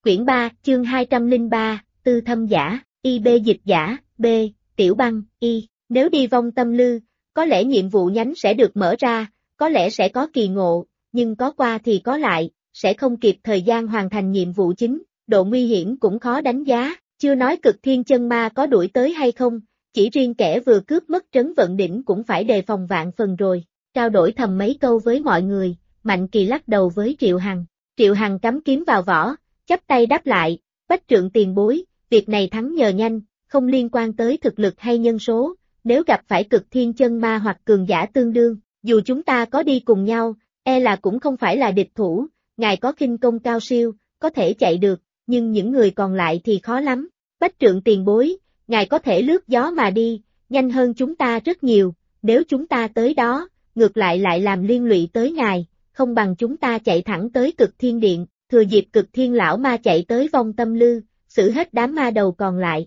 Quyển 3, chương 203, Tư Thâm Giả, IB Dịch Giả, B, Tiểu Băng, Y. Nếu đi vong tâm lư, có lẽ nhiệm vụ nhánh sẽ được mở ra, có lẽ sẽ có kỳ ngộ, nhưng có qua thì có lại, sẽ không kịp thời gian hoàn thành nhiệm vụ chính, độ nguy hiểm cũng khó đánh giá, chưa nói cực thiên chân ma có đuổi tới hay không, chỉ riêng kẻ vừa cướp mất trấn vận đỉnh cũng phải đề phòng vạn phần rồi. Trao đổi thầm mấy câu với mọi người, Mạnh Kỳ lắc đầu với Triệu Hằng. Triệu Hằng cắm kiếm vào vỏ, chắp tay đáp lại, Bách Trượng tiền bối, việc này thắng nhờ nhanh, không liên quan tới thực lực hay nhân số, nếu gặp phải cực thiên chân ma hoặc cường giả tương đương, dù chúng ta có đi cùng nhau, e là cũng không phải là địch thủ, ngài có khinh công cao siêu, có thể chạy được, nhưng những người còn lại thì khó lắm. Bách Trượng tiền bối, ngài có thể lướt gió mà đi, nhanh hơn chúng ta rất nhiều, nếu chúng ta tới đó, ngược lại làm liên lụy tới ngài, không bằng chúng ta chạy thẳng tới cực thiên điện, thừa dịp cực thiên lão ma chạy tới vong tâm lư, xử hết đám ma đầu còn lại.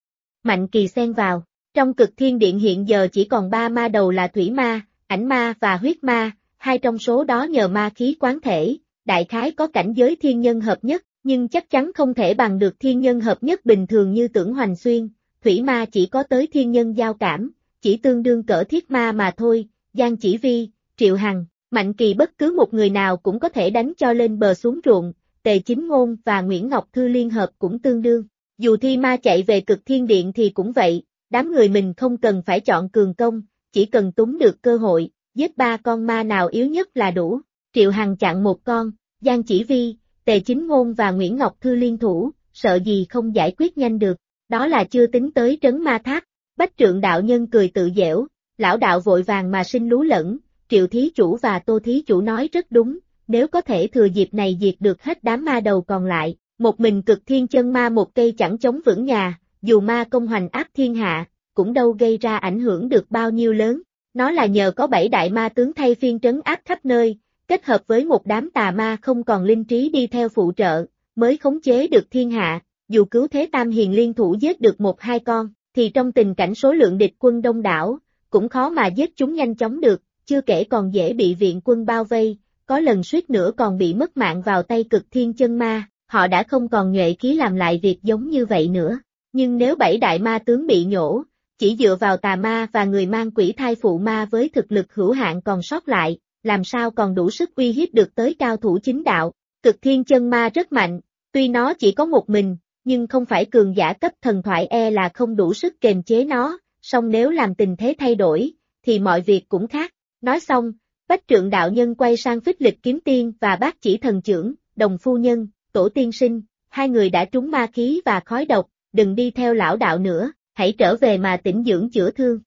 Mạnh Kỳ xen vào, trong cực thiên điện hiện giờ chỉ còn 3 ma đầu là thủy ma, ảnh ma và huyết ma, hai trong số đó nhờ ma khí quán thể, đại khái có cảnh giới thiên nhân hợp nhất, nhưng chắc chắn không thể bằng được thiên nhân hợp nhất bình thường như Tưởng Hoành Xuyên, thủy ma chỉ có tới thiên nhân giao cảm, chỉ tương đương cỡ thiết ma mà thôi, Giang Chỉ Vi, Triệu Hằng, Mạnh Kỳ bất cứ một người nào cũng có thể đánh cho lên bờ xuống ruộng, Tề Chính Ngôn và Nguyễn Ngọc Thư liên hợp cũng tương đương. Dù thi ma chạy về cực thiên điện thì cũng vậy, đám người mình không cần phải chọn cường công, chỉ cần túm được cơ hội, giết 3 con ma nào yếu nhất là đủ. Triệu Hằng chặn một con, Giang Chỉ Vi, Tề Chính Ngôn và Nguyễn Ngọc Thư liên thủ, sợ gì không giải quyết nhanh được, đó là chưa tính tới trấn ma tháp. Bách Trượng đạo nhân cười tự giễu, lão đạo vội vàng mà sinh lú lẫn, Triệu thí chủ và Tô thí chủ nói rất đúng, nếu có thể thừa dịp này diệt được hết đám ma đầu còn lại, một mình cực thiên chân ma một cây chẳng chống vững nhà, dù ma công hoành áp thiên hạ, cũng đâu gây ra ảnh hưởng được bao nhiêu lớn, nó là nhờ có 7 đại ma tướng thay phiên trấn áp khắp nơi, kết hợp với một đám tà ma không còn linh trí đi theo phụ trợ, mới khống chế được thiên hạ, dù cứu thế tam hiền liên thủ giết được 1-2 con, thì trong tình cảnh số lượng địch quân đông đảo, cũng khó mà giết chúng nhanh chóng được, chưa kể còn dễ bị viện quân bao vây, có lần suýt nữa còn bị mất mạng vào tay cực thiên chân ma, họ đã không còn nhuệ khí làm lại việc giống như vậy nữa. Nhưng nếu 7 đại ma tướng bị nhổ, chỉ dựa vào tà ma và người mang quỷ thai phụ ma với thực lực hữu hạn còn sót lại, làm sao còn đủ sức uy hiếp được tới cao thủ chính đạo. Cực thiên chân ma rất mạnh, tuy nó chỉ có một mình, nhưng không phải cường giả cấp thần thoại e là không đủ sức kềm chế nó, song nếu làm tình thế thay đổi, thì mọi việc cũng khác. Nói xong, Bách Trượng đạo nhân quay sang Phích Lịch kiếm tiên và Bát Chỉ thần trưởng, Đồng phu nhân, Tổ tiên sinh, hai người đã trúng ma khí và khói độc, đừng đi theo lão đạo nữa, hãy trở về mà tĩnh dưỡng chữa thương.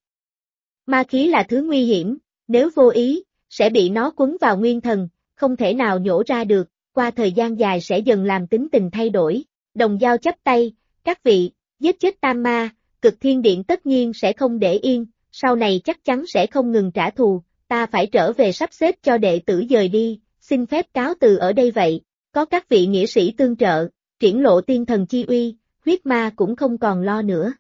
Ma khí là thứ nguy hiểm, nếu vô ý, sẽ bị nó quấn vào nguyên thần, không thể nào nhổ ra được, qua thời gian dài sẽ dần làm tính tình thay đổi. Đồng Dao chắp tay, các vị, giết chết tam ma, cực thiên điện tất nhiên sẽ không để yên, sau này chắc chắn sẽ không ngừng trả thù, ta phải trở về sắp xếp cho đệ tử dời đi, xin phép cáo từ ở đây vậy, có các vị nghĩa sĩ tương trợ, triển lộ tiên thần chi uy, huyết ma cũng không còn lo nữa.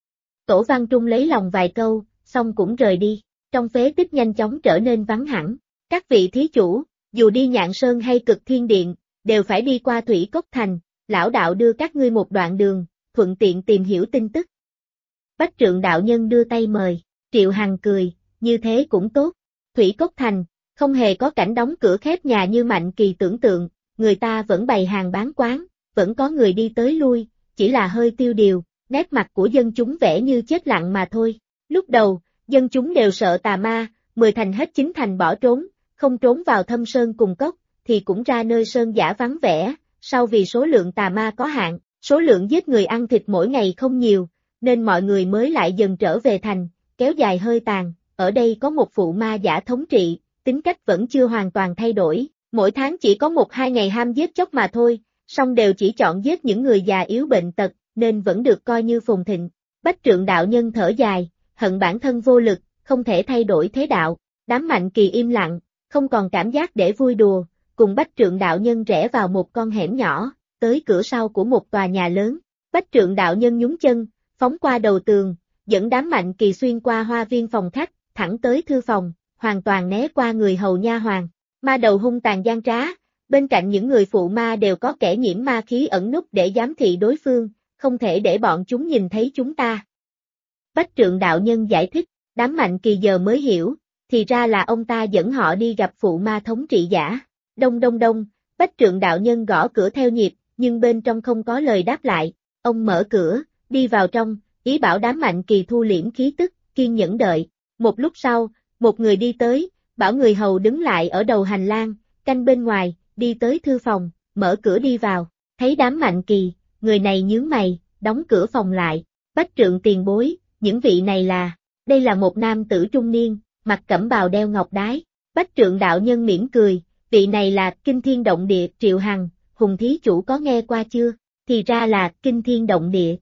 Tổ Văn Trung lấy lòng vài câu, xong cũng rời đi, trong phế tích nhanh chóng trở nên vắng hẳn, các vị thí chủ, dù đi Nhạn Sơn hay cực thiên điện, đều phải đi qua Thủy Cốc Thành, lão đạo đưa các ngươi một đoạn đường, thuận tiện tìm hiểu tin tức. Bách Trượng đạo nhân đưa tay mời, Triệu Hằng cười, như thế cũng tốt. Thủy Cốc Thành, không hề có cảnh đóng cửa khép nhà như Mạnh Kỳ tưởng tượng, người ta vẫn bày hàng bán quán, vẫn có người đi tới lui, chỉ là hơi tiêu điều, nét mặt của dân chúng vẻ như chết lặng mà thôi. Lúc đầu, dân chúng đều sợ tà ma, 10 thành hết 9 thành bỏ trốn, không trốn vào thâm sơn cùng cốc, thì cũng ra nơi sơn giả vắng vẻ, sau vì số lượng tà ma có hạn, số lượng giết người ăn thịt mỗi ngày không nhiều, nên mọi người mới lại dần trở về thành, kéo dài hơi tàn. Ở đây có một phụ ma giả thống trị, tính cách vẫn chưa hoàn toàn thay đổi, mỗi tháng chỉ có 1-2 ngày ham giết chóc mà thôi, song đều chỉ chọn giết những người già yếu bệnh tật, nên vẫn được coi như phồn thịnh. Bách Trượng đạo nhân thở dài, hận bản thân vô lực, không thể thay đổi thế đạo, đám Mạnh Kỳ im lặng, không còn cảm giác để vui đùa, cùng Bách Trượng đạo nhân rẽ vào một con hẻm nhỏ, tới cửa sau của một tòa nhà lớn. Bách Trượng đạo nhân nhún chân, phóng qua đầu tường, dẫn đám Mạnh Kỳ xuyên qua hoa viên phòng khách, thẳng tới thư phòng, hoàn toàn né qua người hầu nha hoàn. Ma đầu hung tàn gian trá, Bên cạnh những người phụ ma đều có kẻ nhiễm ma khí ẩn núp để giám thị đối phương, không thể để bọn chúng nhìn thấy chúng ta. Bách Trượng đạo nhân giải thích, đám Mạnh Kỳ giờ mới hiểu, thì ra là ông ta dẫn họ đi gặp phụ ma thống trị giả. Đông đông đông, Bách Trượng đạo nhân gõ cửa theo nhịp, nhưng bên trong không có lời đáp lại. Ông mở cửa, đi vào trong, ý bảo đám Mạnh Kỳ thu liễm khí tức, kiên nhẫn đợi. Một lúc sau, một người đi tới, bảo người hầu đứng lại ở đầu hành lang, canh bên ngoài, đi tới thư phòng, mở cửa đi vào. Thấy đám Mạnh Kỳ, người này nhướng mày, đóng cửa phòng lại. Bách Trượng tiền bối, những vị này là, đây là một nam tử trung niên, mặc cẩm bào đeo ngọc đái. Bách Trượng đạo nhân mỉm cười, vị này là Kinh Thiên Động Địa Triệu Hằng, Hùng thí chủ có nghe qua chưa? Thì ra là Kinh Thiên Động Địa.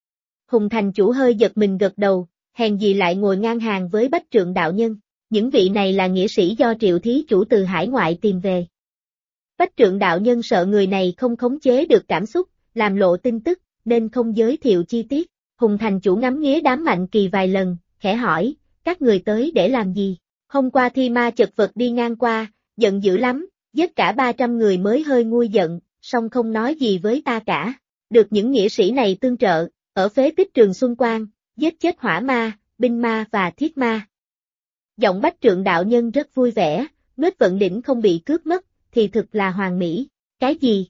Hùng thành chủ hơi giật mình gật đầu, hèn gì lại ngồi ngang hàng với Bách Trượng đạo nhân. Những vị này là nghĩa sĩ do Triệu thí chủ từ hải ngoại tìm về. Bách Trượng đạo nhân sợ người này không khống chế được cảm xúc, làm lộ tin tức, nên không giới thiệu chi tiết. Hùng thành chủ ngắm nghía đám Mạnh Kỳ vài lần, khẽ hỏi, các người tới để làm gì? Hôm qua thi ma chật vật đi ngang qua, giận dữ lắm, giết cả 300 người mới hơi nguôi giận, song không nói gì với ta cả. Được những nghĩa sĩ này tương trợ, ở phế tích Trường Xuân Quan, giết chết hỏa ma, binh ma và thiết ma. Giọng Bách Trượng đạo nhân rất vui vẻ, Nết Vận Đỉnh không bị cướp mất, thì thực là hoàn mỹ. Cái gì?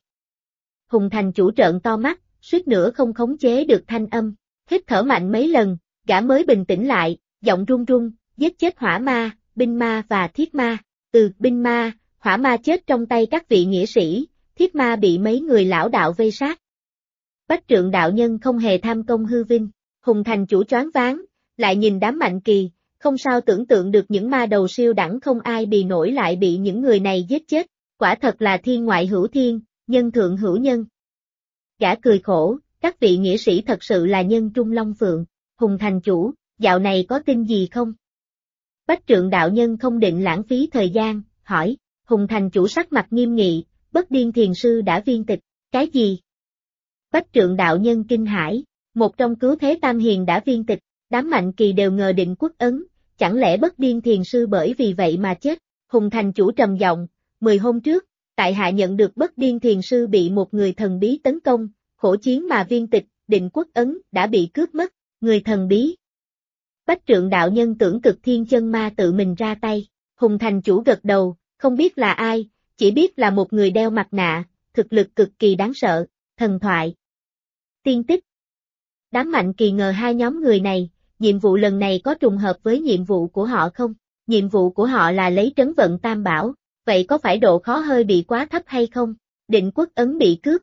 Hùng thành chủ trợn to mắt, suýt nữa không khống chế được thanh âm. Hít thở mạnh mấy lần, gã mới bình tĩnh lại, giọng run run, giết chết hỏa ma, binh ma và thiết ma. Binh ma, hỏa ma chết trong tay các vị nghĩa sĩ, thiết ma bị mấy người lão đạo vây sát. Bách Trượng đạo nhân không hề tham công hư vinh. Hùng thành chủ choáng váng, lại nhìn đám Mạnh Kỳ, không sao tưởng tượng được những ma đầu siêu đẳng không ai bì nổi lại bị những người này giết chết. Quả thật là thiên ngoại hữu thiên, nhân thượng hữu nhân. Gã cười khổ, các vị nghĩa sĩ thật sự là nhân trung long phượng. Hùng thành chủ, dạo này có tin gì không? Bách Trượng đạo nhân không định lãng phí thời gian, hỏi. Hùng thành chủ sắc mặt nghiêm nghị, Bất Điên Thiền sư đã viên tịch. Cái gì? Bách Trượng đạo nhân kinh hãi, một trong cứu thế tam hiền đã viên tịch, đám Mạnh Kỳ đều ngờ Định Quốc Ấn, chẳng lẽ Bất Điên Thiền sư bởi vì vậy mà chết? Hùng thành chủ trầm giọng, 10 hôm trước, tại hạ nhận được Bất Điên Thiền sư bị một người thần bí tấn công, khổ chiến mà viên tịch, Định Quốc Ấn đã bị cướp mất. Người thần bí. Bách Trượng đạo nhân tưởng Cực Thiên Chân Ma tự mình ra tay. Hùng thành chủ gật đầu, không biết là ai, chỉ biết là một người đeo mặt nạ, thực lực cực kỳ đáng sợ. Thần thoại. Tiên tích. Đám Mạnh Kỳ ngờ hai nhóm người này, nhiệm vụ lần này có trùng hợp với nhiệm vụ của họ không? Nhiệm vụ của họ là lấy trấn vận Tam Bảo, vậy có phải độ khó hơi bị quá thấp hay không? Định Quốc Ấn bị cướp.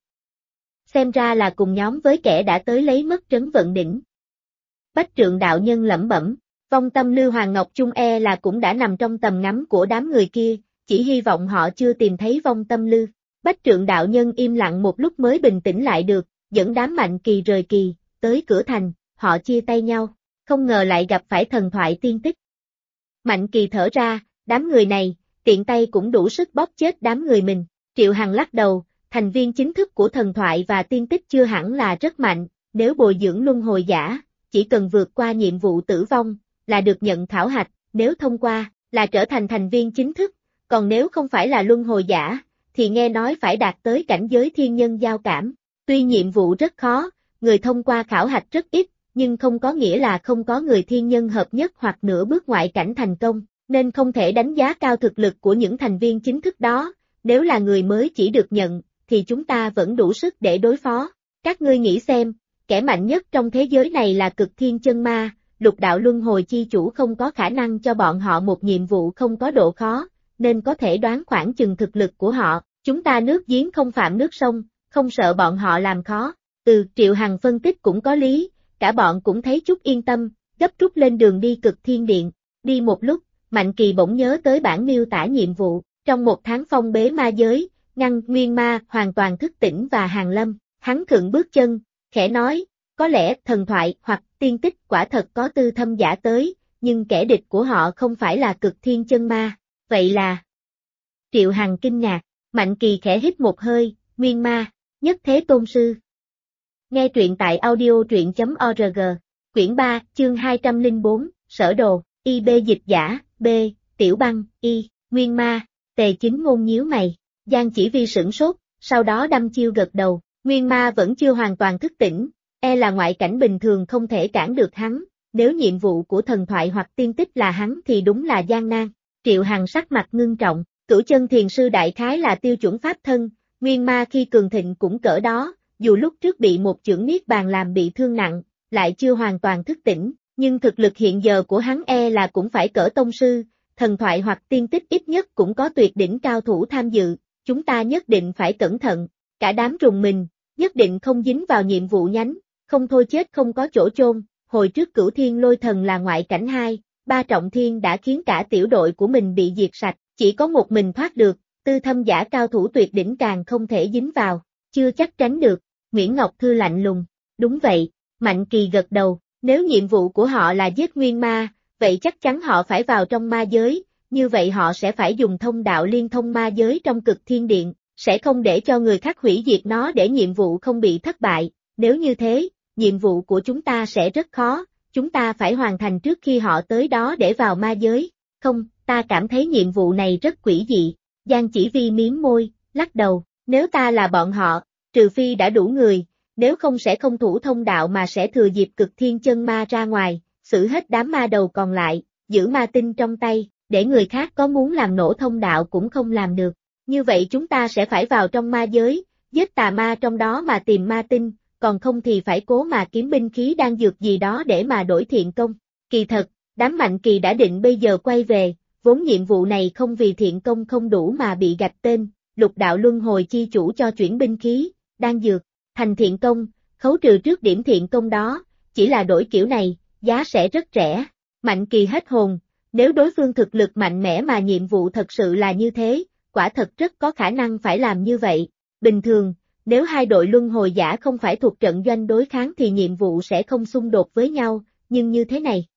Xem ra là cùng nhóm với kẻ đã tới lấy mất trấn vận đỉnh. Bách Trượng đạo nhân lẩm bẩm, vong tâm Lưu Hoàng Ngọc Trung là cũng đã nằm trong tầm ngắm của đám người kia, chỉ hy vọng họ chưa tìm thấy vong tâm Lưu. Bách Trượng đạo nhân im lặng một lúc mới bình tĩnh lại được, dẫn đám Mạnh Kỳ rời kỳ, tới cửa thành, họ chia tay nhau, không ngờ lại gặp phải thần thoại tiên tích. Mạnh Kỳ thở ra, đám người này, tiện tay cũng đủ sức bóp chết đám người mình. Triệu Hằng lắc đầu, thành viên chính thức của thần thoại và tiên tích chưa hẳn là rất mạnh, nếu bồi dưỡng luân hồi giả, chỉ cần vượt qua nhiệm vụ tử vong, là được nhận khảo hạch, nếu thông qua, là trở thành thành viên chính thức, còn nếu không phải là luân hồi giả, thì nghe nói phải đạt tới cảnh giới thiên nhân giao cảm. Tuy nhiệm vụ rất khó, người thông qua khảo hạch rất ít, nhưng không có nghĩa là không có người thiên nhân hợp nhất hoặc nửa bước ngoại cảnh thành công, nên không thể đánh giá cao thực lực của những thành viên chính thức đó, nếu là người mới chỉ được nhận, thì chúng ta vẫn đủ sức để đối phó. Các ngươi nghĩ xem, kẻ mạnh nhất trong thế giới này là Cực Thiên Chân Ma, Lục Đạo Luân Hồi chi chủ không có khả năng cho bọn họ một nhiệm vụ không có độ khó, nên có thể đoán khoảng chừng thực lực của họ, chúng ta nước giếng không phạm nước sông, không sợ bọn họ làm khó. Triệu Hằng phân tích cũng có lý, cả bọn cũng thấy chút yên tâm, gấp rút lên đường đi Cực Thiên Điện. Đi một lúc, Mạnh Kỳ bỗng nhớ tới bản miêu tả nhiệm vụ, trong một tháng phong bế ma giới, ngăn Nguyên Ma hoàn toàn thức tỉnh và hàng lâm, hắn khựng bước chân, khẽ nói, có lẽ thần thoại hoặc tiên tích quả thật có tư thâm giả tới, nhưng kẻ địch của họ không phải là Cực Thiên Chân Ma, vậy là... Triệu Hằng kinh ngạc, Mạnh Kỳ khẽ hít một hơi, Nguyên Ma, Nhất Thế Tôn Sư. Nghe truyện tại audio.org, quyển 3, chương 204, Sở Đồ, IB dịch giả, B, Tiểu Băng, Y, Nguyên Ma, Tề Chính Ngôn nhíu mày, Giang Chỉ Vi sửng sốt, sau đó đăm chiêu gật đầu, nguyên ma vẫn chưa hoàn toàn thức tỉnh, là ngoại cảnh bình thường không thể cản được hắn, nếu nhiệm vụ của thần thoại hoặc tiên tích là hắn thì đúng là gian nan. Triệu Hằng sắc mặt ngưng trọng, Cửu Chân Thiền Sư đại khái là tiêu chuẩn pháp thân, nguyên ma khi cường thịnh cũng cỡ đó, dù lúc trước bị một chưởng niết bàn làm bị thương nặng, lại chưa hoàn toàn thức tỉnh, nhưng thực lực hiện giờ của hắn là cũng phải cỡ tông sư, thần thoại hoặc tiên tích ít nhất cũng có tuyệt đỉnh cao thủ tham dự, chúng ta nhất định phải cẩn thận, cả đám rùng mình, nhất định không dính vào nhiệm vụ nhánh, không thôi chết không có chỗ chôn. Hồi trước Cửu Thiên Lôi Thần là ngoại cảnh 2, 3 trọng thiên đã khiến cả tiểu đội của mình bị diệt sạch, chỉ có một mình thoát được, tư thâm giả cao thủ tuyệt đỉnh càng không thể dính vào, chưa chắc tránh được, Nguyễn Ngọc Thư lạnh lùng, đúng vậy, Mạnh Kỳ gật đầu, nếu nhiệm vụ của họ là giết nguyên ma, vậy chắc chắn họ phải vào trong ma giới, như vậy họ sẽ phải dùng thông đạo liên thông ma giới trong Cực Thiên Điện, sẽ không để cho người khác hủy diệt nó để nhiệm vụ không bị thất bại, nếu như thế, nhiệm vụ của chúng ta sẽ rất khó, chúng ta phải hoàn thành trước khi họ tới đó để vào ma giới, không, ta cảm thấy nhiệm vụ này rất quỷ dị, Giang Chỉ Vi miếm môi, lắc đầu, nếu ta là bọn họ, trừ phi đã đủ người, nếu không sẽ không thủ thông đạo mà sẽ thừa dịp Cực Thiên chân ma ra ngoài, xử hết đám ma đầu còn lại, giữ ma tinh trong tay, để người khác có muốn làm nổ thông đạo cũng không làm được, như vậy chúng ta sẽ phải vào trong ma giới, giết tà ma trong đó mà tìm ma tinh, còn không thì phải cố mà kiếm binh khí đan dược gì đó để mà đổi thiện công. Kỳ thật, đám Mạnh Kỳ đã định bây giờ quay về, vốn nhiệm vụ này không vì thiện công không đủ mà bị gạch tên, Lục Đạo Luân Hồi chi chủ cho chuyển binh khí, đan dược, thành thiện công, khấu trừ trước điểm thiện công đó, chỉ là đổi kiểu này, giá sẽ rất rẻ. Mạnh Kỳ hết hồn, nếu đối phương thực lực mạnh mẽ mà nhiệm vụ thật sự là như thế, quả thật rất có khả năng phải làm như vậy. Bình thường, nếu hai đội luân hồi giả không phải thuộc trận doanh đối kháng thì nhiệm vụ sẽ không xung đột với nhau, nhưng như thế này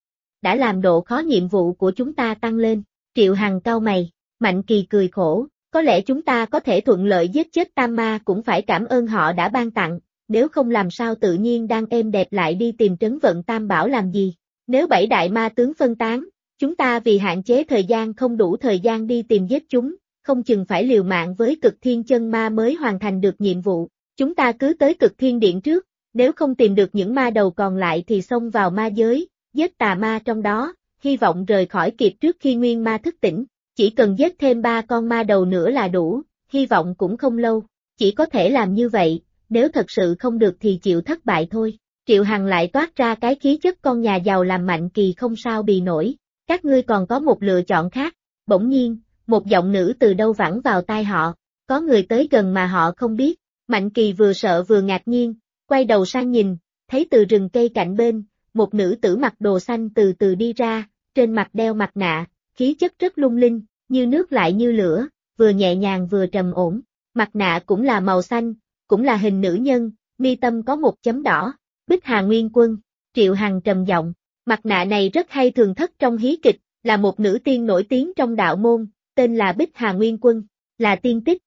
đã làm độ khó nhiệm vụ của chúng ta tăng lên. Triệu Hằng cau mày, Mạnh Kỳ cười khổ, có lẽ chúng ta có thể thuận lợi giết chết tam ma cũng phải cảm ơn họ đã ban tặng, nếu không làm sao tự nhiên đang êm đẹp lại đi tìm trấn vận tam bảo làm gì. Nếu 7 đại ma tướng phân tán, chúng ta vì hạn chế thời gian không đủ thời gian đi tìm giết chúng, không chừng phải liều mạng với Cực Thiên chân ma mới hoàn thành được nhiệm vụ. Chúng ta cứ tới Cực Thiên Điện trước, nếu không tìm được những ma đầu còn lại thì xông vào ma giới, giết tà ma trong đó, hy vọng rời khỏi kịp trước khi nguyên ma thức tỉnh. Chỉ cần giết thêm 3 con ma đầu nữa là đủ, hy vọng cũng không lâu. Chỉ có thể làm như vậy, nếu thật sự không được thì chịu thất bại thôi. Triệu Hằng lại toát ra cái khí chất con nhà giàu làm Mạnh Kỳ không sao bì nổi. Các ngươi còn có một lựa chọn khác. Bỗng nhiên, một giọng nữ từ đâu vẳng vào tai họ. Có người tới gần mà họ không biết. Mạnh Kỳ vừa sợ vừa ngạc nhiên, quay đầu sang nhìn, thấy từ rừng cây cạnh bên, một nữ tử mặc đồ xanh từ từ đi ra, trên mặt đeo mặt nạ, khí chất rất lung linh, như nước lại như lửa, vừa nhẹ nhàng vừa trầm ổn. Mặt nạ cũng là màu xanh, cũng là hình nữ nhân, mi tâm có một chấm đỏ. Bích Hà Nguyên Quân, Triệu Hằng trầm giọng, mặt nạ này rất hay thường thất trong hí kịch, là một nữ tiên nổi tiếng trong đạo môn, tên là Bích Hà Nguyên Quân, là tiên tích.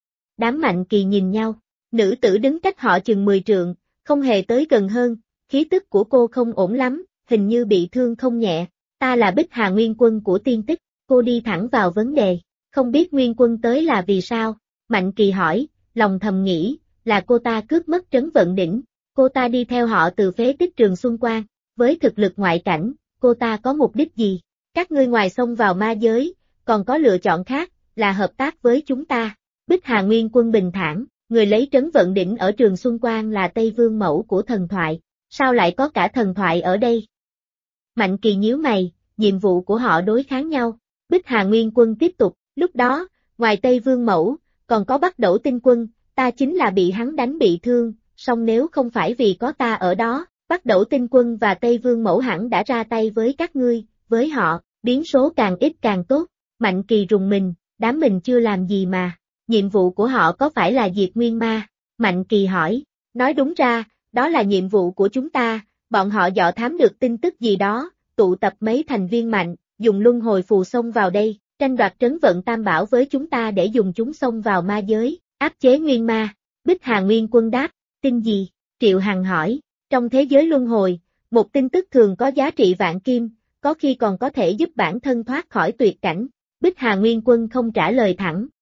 Đám Mạnh Kỳ nhìn nhau, nữ tử đứng cách họ chừng 10 trượng, không hề tới gần hơn, khí tức của cô không ổn lắm, hình như bị thương không nhẹ. Ta là Bích Hà Nguyên Quân của tiên tích, cô đi thẳng vào vấn đề, không biết Nguyên Quân tới là vì sao? Mạnh Kỳ hỏi, lòng thầm nghĩ, là cô ta cướp mất trấn vận đỉnh, cô ta đi theo họ từ phế tích Trường Xuân Quan, với thực lực ngoại cảnh, cô ta có mục đích gì? Các ngươi ngoài xông vào ma giới, còn có lựa chọn khác, là hợp tác với chúng ta. Bích Hà Nguyên Quân bình thản, người lấy trấn vận đỉnh ở Trường Xuân Quan là Tây Vương mẫu của thần thoại, sao lại có cả thần thoại ở đây? Mạnh Kỳ nhíu mày, nhiệm vụ của họ đối kháng nhau. Bích Hà Nguyên Quân tiếp tục, lúc đó, ngoài Tây Vương mẫu, còn có Bắc Đẩu Tinh Quân, ta chính là bị hắn đánh bị thương, song nếu không phải vì có ta ở đó, Bắc Đẩu Tinh Quân và Tây Vương mẫu hẳn đã ra tay với các ngươi, với họ, biến số càng ít càng tốt. Mạnh Kỳ rùng mình, đám mình chưa làm gì mà, nhiệm vụ của họ có phải là diệt nguyên ma? Mạnh Kỳ hỏi, nói đúng ra, đó là nhiệm vụ của chúng ta, bọn họ dò thám được tin tức gì đó, tụ tập mấy thành viên mạnh, dùng luân hồi phù xông vào đây, tranh đoạt trấn vận tam bảo với chúng ta để dùng chúng xông vào ma giới, áp chế nguyên ma. Bích Hà Nguyên Quân đáp, tin gì? Triệu Hằng hỏi, trong thế giới luân hồi, một tin tức thường có giá trị vạn kim, có khi còn có thể giúp bản thân thoát khỏi tuyệt cảnh. Bích Hà Nguyên Quân không trả lời thẳng,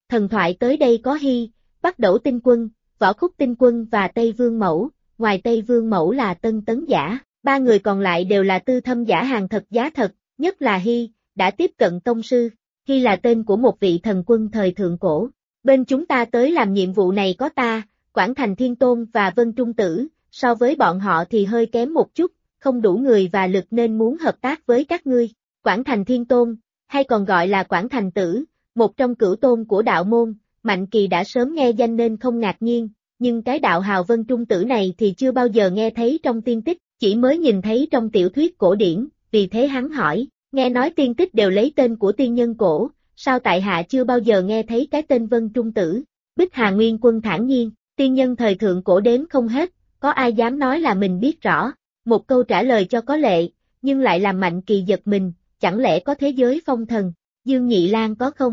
Thần thoại tới đây có Hy, Bắc Đẩu Tinh Quân, Võ Khúc Tinh Quân và Tây Vương Mẫu, ngoài Tây Vương Mẫu là Tân Tấn Giả, ba người còn lại đều là tư thâm giả hàng thật giá thật, nhất là Hy, đã tiếp cận tông sư. Hy là tên của một vị thần quân thời thượng cổ. Bên chúng ta tới làm nhiệm vụ này có ta, Quảng Thành Thiên Tôn và Vân Trung Tử, so với bọn họ thì hơi kém một chút, không đủ người và lực nên muốn hợp tác với các ngươi. Quảng Thành Thiên Tôn, hay còn gọi là Quảng Thành Tử, một trong cửu tôn của đạo môn, Mạnh Kỳ đã sớm nghe danh nên không ngạc nhiên, nhưng cái đạo hào Vân Trung Tử này thì chưa bao giờ nghe thấy trong tiên tích, chỉ mới nhìn thấy trong tiểu thuyết cổ điển, vì thế hắn hỏi, nghe nói tiên tích đều lấy tên của tiên nhân cổ, sao tại hạ chưa bao giờ nghe thấy cái tên Vân Trung Tử? Bích Hà Nguyên Quân thản nhiên, tiên nhân thời thượng cổ đếm không hết, có ai dám nói là mình biết rõ, một câu trả lời cho có lệ, nhưng lại làm Mạnh Kỳ giật mình, chẳng lẽ có thế giới phong thần, Dương Nhị Lang có không?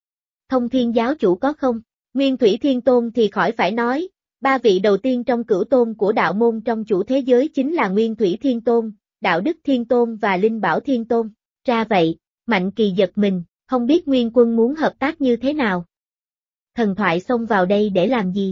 Thông Thiên giáo chủ có không? Nguyên Thủy Thiên Tôn thì khỏi phải nói, ba vị đầu tiên trong cửu tôn của đạo môn trong chủ thế giới chính là Nguyên Thủy Thiên Tôn, Đạo Đức Thiên Tôn và Linh Bảo Thiên Tôn. Ra vậy, Mạnh Kỳ giật mình, không biết Nguyên Quân muốn hợp tác như thế nào. Thần thoại xông vào đây để làm gì?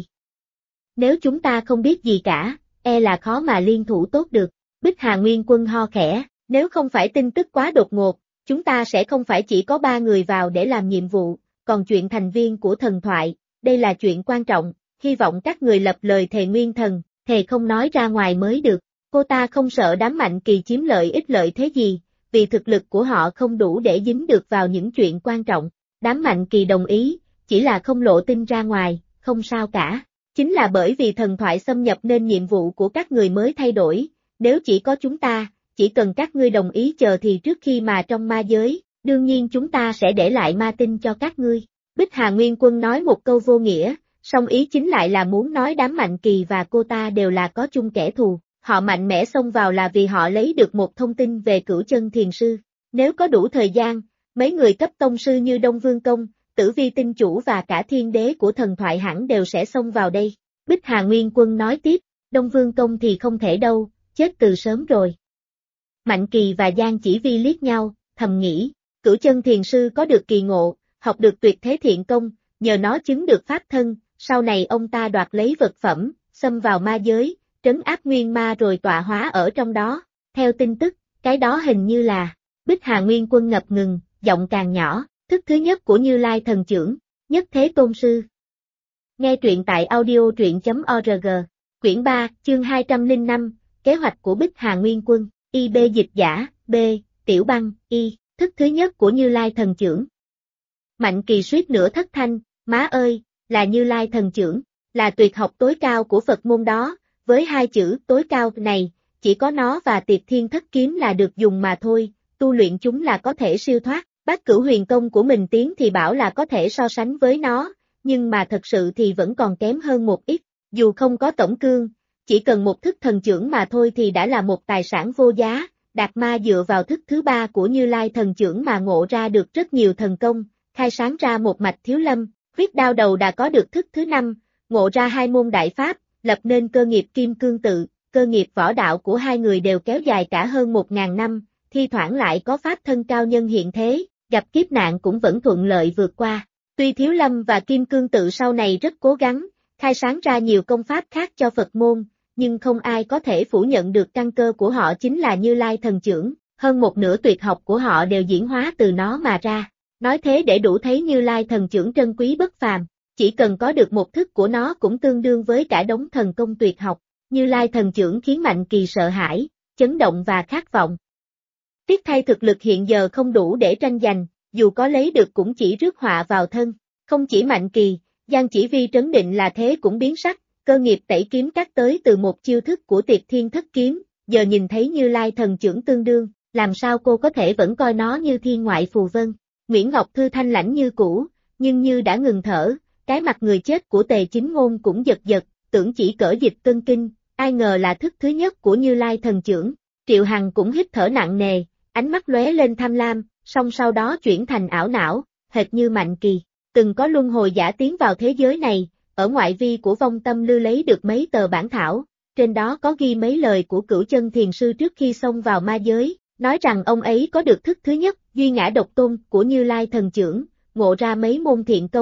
Nếu chúng ta không biết gì cả, e là khó mà liên thủ tốt được. Bích Hà Nguyên Quân ho khẽ, nếu không phải tin tức quá đột ngột, chúng ta sẽ không phải chỉ có 3 người vào để làm nhiệm vụ, còn chuyện thành viên của thần thoại, đây là chuyện quan trọng, hy vọng các người lập lời thề nguyên thần, thề không nói ra ngoài mới được. Cô ta không sợ đám Mạnh Kỳ chiếm lợi ích lợi thế gì, vì thực lực của họ không đủ để dính được vào những chuyện quan trọng. Đám Mạnh Kỳ đồng ý, chỉ là không lộ tin ra ngoài, không sao cả. Chính là bởi vì thần thoại xâm nhập nên nhiệm vụ của các người mới thay đổi, nếu chỉ có chúng ta, chỉ cần các ngươi đồng ý chờ thì trước khi mà trong ma giới, đương nhiên chúng ta sẽ để lại ma tinh cho các ngươi. Bích Hà Nguyên Quân nói một câu vô nghĩa, song ý chính lại là muốn nói đám Mạnh Kỳ và cô ta đều là có chung kẻ thù. Họ mạnh mẽ xông vào là vì họ lấy được một thông tin về Cửu Chân Thiền Sư. Nếu có đủ thời gian, mấy người cấp tông sư như Đông Vương Công, Tử Vi Tinh Chủ và cả thiên đế của thần thoại hẳn đều sẽ xông vào đây. Bích Hà Nguyên Quân nói tiếp, Đông Vương Công thì không thể đâu, chết từ sớm rồi. Mạnh Kỳ và Giang Chỉ Vi liếc nhau, thầm nghĩ, Cửu Chân Thiền Sư có được kỳ ngộ, học được tuyệt thế thiện công, nhờ nó chứng được pháp thân, sau này ông ta đoạt lấy vật phẩm, xâm vào ma giới, trấn áp nguyên ma rồi tọa hóa ở trong đó. Theo tin tức, cái đó hình như là, Bích Hà Nguyên Quân ngập ngừng, giọng càng nhỏ, thức thứ nhất của Như Lai Thần Chưởng, Nhất Thế Tôn Sư. Nghe truyện tại audio.truyện.org, quyển 3, chương 205, kế hoạch của Bích Hà Nguyên Quân, IB dịch giả, B, Tiểu Băng, Y, thức thứ nhất của Như Lai Thần Chưởng. Mạnh Kỳ suýt nữa thất thanh, má ơi, là Như Lai Thần Chưởng, là tuyệt học tối cao của Phật môn đó, với hai chữ tối cao này, chỉ có nó và Tiệt Thiên Thất Kiếm là được dùng mà thôi, tu luyện chúng là có thể siêu thoát. Bát Cửu Huyền Công của mình Tiến thì bảo là có thể so sánh với nó, nhưng mà thật sự thì vẫn còn kém hơn một ít, dù không có tổng cương, chỉ cần một thức thần chưởng mà thôi thì đã là một tài sản vô giá. Đạt Ma dựa vào thức thứ 3 của Như Lai Thần Chưởng mà ngộ ra được rất nhiều thần công, khai sáng ra một mạch thiếu lâm. Huyết Đao Đầu đã có được thức thứ 5, ngộ ra 2 môn đại pháp, lập nên cơ nghiệp Kim Cương Tự. Cơ nghiệp võ đạo của hai người đều kéo dài cả hơn 1000 năm, thi thoảng lại có pháp thân cao nhân hiện thế, gặp kiếp nạn cũng vẫn thuận lợi vượt qua. Tuy Thiếu Lâm và Kim Cương Tự sau này rất cố gắng, khai sáng ra nhiều công pháp khác cho Phật môn, nhưng không ai có thể phủ nhận được căn cơ của họ chính là Như Lai Thần Chưởng, hơn một nửa tuyệt học của họ đều diễn hóa từ nó mà ra. Nói thế để đủ thấy Như Lai Thần Chưởng trân quý bất phàm, chỉ cần có được một thức của nó cũng tương đương với cả đống thần công tuyệt học. Như Lai Thần Chưởng khiến Mạnh Kỳ sợ hãi, chấn động và khát vọng. Tiếc thay thực lực hiện giờ không đủ để tranh giành, dù có lấy được cũng chỉ rước họa vào thân. Không chỉ Mạnh Kỳ, Giang Chỉ Vi trấn định là thế cũng biến sắc, cơ nghiệp tẩy kiếm cắt tới từ một chiêu thức của Tiệt Thiên Thất Kiếm, giờ nhìn thấy Như Lai Thần Chưởng tương đương, làm sao cô có thể vẫn coi nó như thiên ngoại phù vân. Nguyễn Ngọc Thư thanh lãnh như cũ, nhưng như đã ngừng thở, cái mặt người chết của Tề Chính Ngôn cũng giật giật, tưởng chỉ cỡ dịch cân kinh, ai ngờ là thức thứ nhất của Như Lai Thần Chưởng. Triệu Hằng cũng hít thở nặng nề, ánh mắt lóe lên tham lam, song sau đó chuyển thành ảo não, hệt như Mạnh Kỳ. Từng có luân hồi giả tiến vào thế giới này, ở ngoại vi của Vong Tâm Lư lấy được mấy tờ bản thảo, trên đó có ghi mấy lời của Cửu Chân Thiền Sư trước khi xông vào ma giới, nói rằng ông ấy có được thức thứ nhất, Duy Ngã Độc Tôn của Như Lai Thần Chưởng, ngộ ra mấy môn thiện công,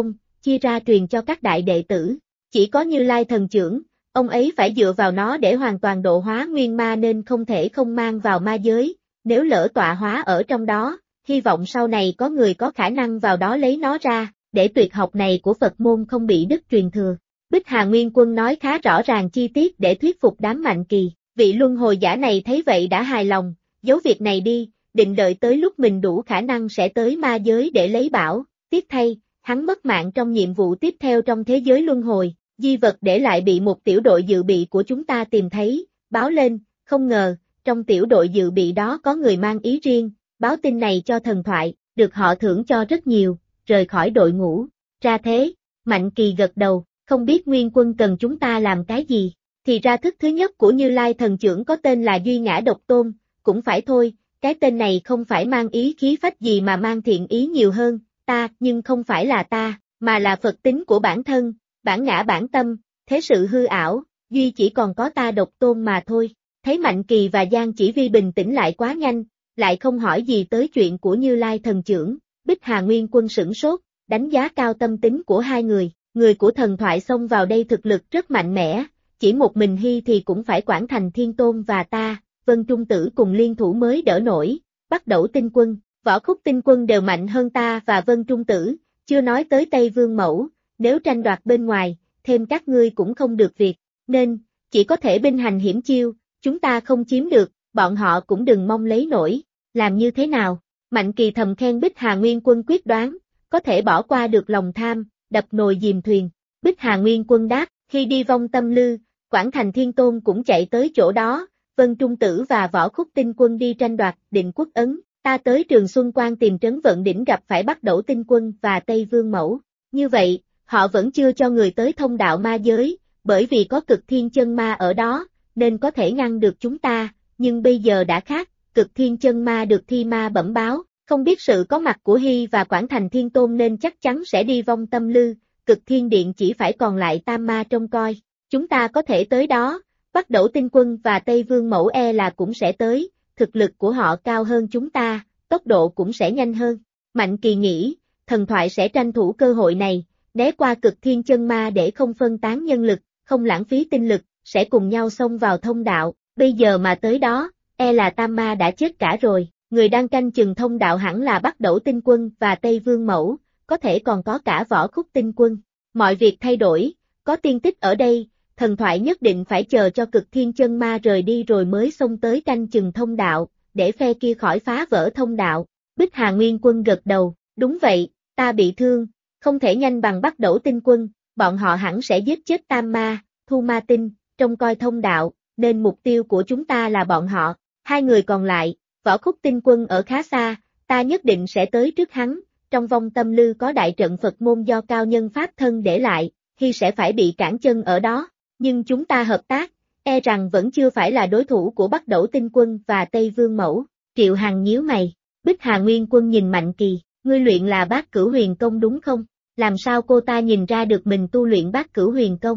chia ra truyền cho các đại đệ tử. Chỉ có Như Lai thần trưởng, ông ấy phải dựa vào nó để hoàn toàn độ hóa nguyên ma nên không thể không mang vào ma giới, nếu lỡ tọa hóa ở trong đó, hy vọng sau này có người có khả năng vào đó lấy nó ra, để tuyệt học này của Phật môn không bị đứt truyền thừa. Bích Hà Nguyên Quân nói khá rõ ràng chi tiết để thuyết phục đám Mạnh Kỳ. Vị luân hồi giả này thấy vậy đã hài lòng, giấu việc này đi, định đợi tới lúc mình đủ khả năng sẽ tới ma giới để lấy bảo. Tiếc thay, hắn mất mạng trong nhiệm vụ tiếp theo trong thế giới luân hồi, di vật để lại bị một tiểu đội dự bị của chúng ta tìm thấy, báo lên, không ngờ, trong tiểu đội dự bị đó có người mang ý riêng, báo tin này cho Thần Thoại, được họ thưởng cho rất nhiều, rời khỏi đội ngũ. Ra thế, Mạnh Kỳ gật đầu, không biết Nguyên Quân cần chúng ta làm cái gì. Thì ra thức thứ nhất của Như Lai thần trưởng có tên là Duy Ngã Độc Tôn, cũng phải thôi, cái tên này không phải mang ý khí phách gì mà mang thiện ý nhiều hơn, ta, nhưng không phải là ta, mà là Phật tính của bản thân, bản ngã bản tâm, thế sự hư ảo, Duy chỉ còn có ta Độc Tôn mà thôi. Thấy Mạnh Kỳ và Giang Chỉ Vi bình tĩnh lại quá nhanh, lại không hỏi gì tới chuyện của Như Lai thần trưởng, Bích Hà Nguyên Quân sửng sốt, đánh giá cao tâm tính của hai người của Thần Thoại xông vào đây thực lực rất mạnh mẽ. Chỉ một mình Hy thì cũng phải Quảng Thành Thiên Tôn và ta, Vân Trung Tử cùng liên thủ mới đỡ nổi, Bắc Đẩu Tinh Quân, Võ Khúc Tinh Quân đều mạnh hơn ta và Vân Trung Tử, chưa nói tới Tây Vương Mẫu, nếu tranh đoạt bên ngoài, thêm các ngươi cũng không được việc, nên, chỉ có thể binh hành hiểm chiêu, chúng ta không chiếm được, bọn họ cũng đừng mong lấy nổi, làm như thế nào? Mạnh Kỳ thầm khen Bích Hà Nguyên Quân quyết đoán, có thể bỏ qua được lòng tham, đập nồi dìm thuyền. Bích Hà Nguyên Quân đáp, khi đi vong tâm lư, Quảng Thành Thiên Tôn cũng chạy tới chỗ đó, Vân Trung Tử và Võ Khúc Tinh Quân đi tranh đoạt Định Quốc ấn, ta tới Trường Xuân Quan tìm Trấn Vận Đỉnh gặp phải Bắc Đẩu Tinh Quân và Tây Vương Mẫu. Như vậy, họ vẫn chưa cho người tới thông đạo ma giới, bởi vì có Cực Thiên Chân Ma ở đó, nên có thể ngăn được chúng ta, nhưng bây giờ đã khác, Cực Thiên Chân Ma được Thi Ma bẩm báo, không biết sự có mặt của Hy và Quảng Thành Thiên Tôn nên chắc chắn sẽ đi vong tâm lư, Cực Thiên Điện chỉ phải còn lại Tam Ma trông coi. Chúng ta có thể tới đó, Bắc Đẩu Tinh Quân và Tây Vương Mẫu e là cũng sẽ tới, thực lực của họ cao hơn chúng ta, tốc độ cũng sẽ nhanh hơn. Mạnh Kỳ nghĩ, Thần Thoại sẽ tranh thủ cơ hội này, né qua Cực Thiên Chân Ma để không phân tán nhân lực, không lãng phí tinh lực, sẽ cùng nhau xông vào thông đạo, bây giờ mà tới đó, e là Tam Ma đã chết cả rồi, người đang canh chừng thông đạo hẳn là Bắc Đẩu Tinh Quân và Tây Vương Mẫu, có thể còn có cả Võ Khúc Tinh Quân. Mọi việc thay đổi, có tiên tích ở đây, Thần Thoại nhất định phải chờ cho Cực Thiên Chân Ma rời đi rồi mới xông tới canh chừng thông đạo, để phe kia khỏi phá vỡ thông đạo. Bích Hà Nguyên Quân gật đầu, đúng vậy, ta bị thương, không thể nhanh bằng Bắc Đẩu Tinh Quân, bọn họ hẳn sẽ giết chết Tam Ma, Thu Ma Tinh, trông coi thông đạo, nên mục tiêu của chúng ta là bọn họ. Hai người còn lại, Võ Khúc Tinh Quân ở khá xa, ta nhất định sẽ tới trước hắn. Trong vong tâm lư có đại trận Phật môn do cao nhân Pháp thân để lại, Hy sẽ phải bị cản chân ở đó, nhưng chúng ta hợp tác, e rằng vẫn chưa phải là đối thủ của Bắc Đẩu Tinh Quân và Tây Vương Mẫu. Triệu Hằng nhíu mày, Bích Hà Nguyên Quân nhìn Mạnh Kỳ, ngươi luyện là Bát Cửu Huyền Công đúng không? Làm sao cô ta nhìn ra được mình tu luyện Bát Cửu Huyền Công?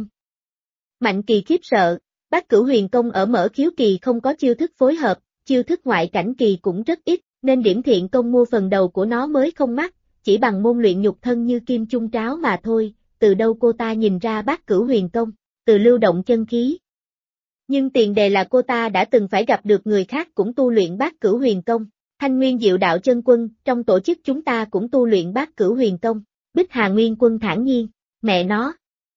Mạnh Kỳ khiếp sợ, Bát Cửu Huyền Công ở Mở Khiếu Kỳ không có chiêu thức phối hợp, chiêu thức ngoại cảnh kỳ cũng rất ít, nên điểm thiện công mua phần đầu của nó mới không mắc. Chỉ bằng môn luyện nhục thân như kim chung tráo mà thôi, từ đâu cô ta nhìn ra Bát Cửu Huyền Công, từ lưu động chân khí. Nhưng tiền đề là cô ta đã từng phải gặp được người khác cũng tu luyện Bát Cửu Huyền Công. Thanh Nguyên Diệu Đạo Chân Quân, trong tổ chức chúng ta cũng tu luyện Bát Cửu Huyền Công. Bích Hà Nguyên Quân thản nhiên, mẹ nó.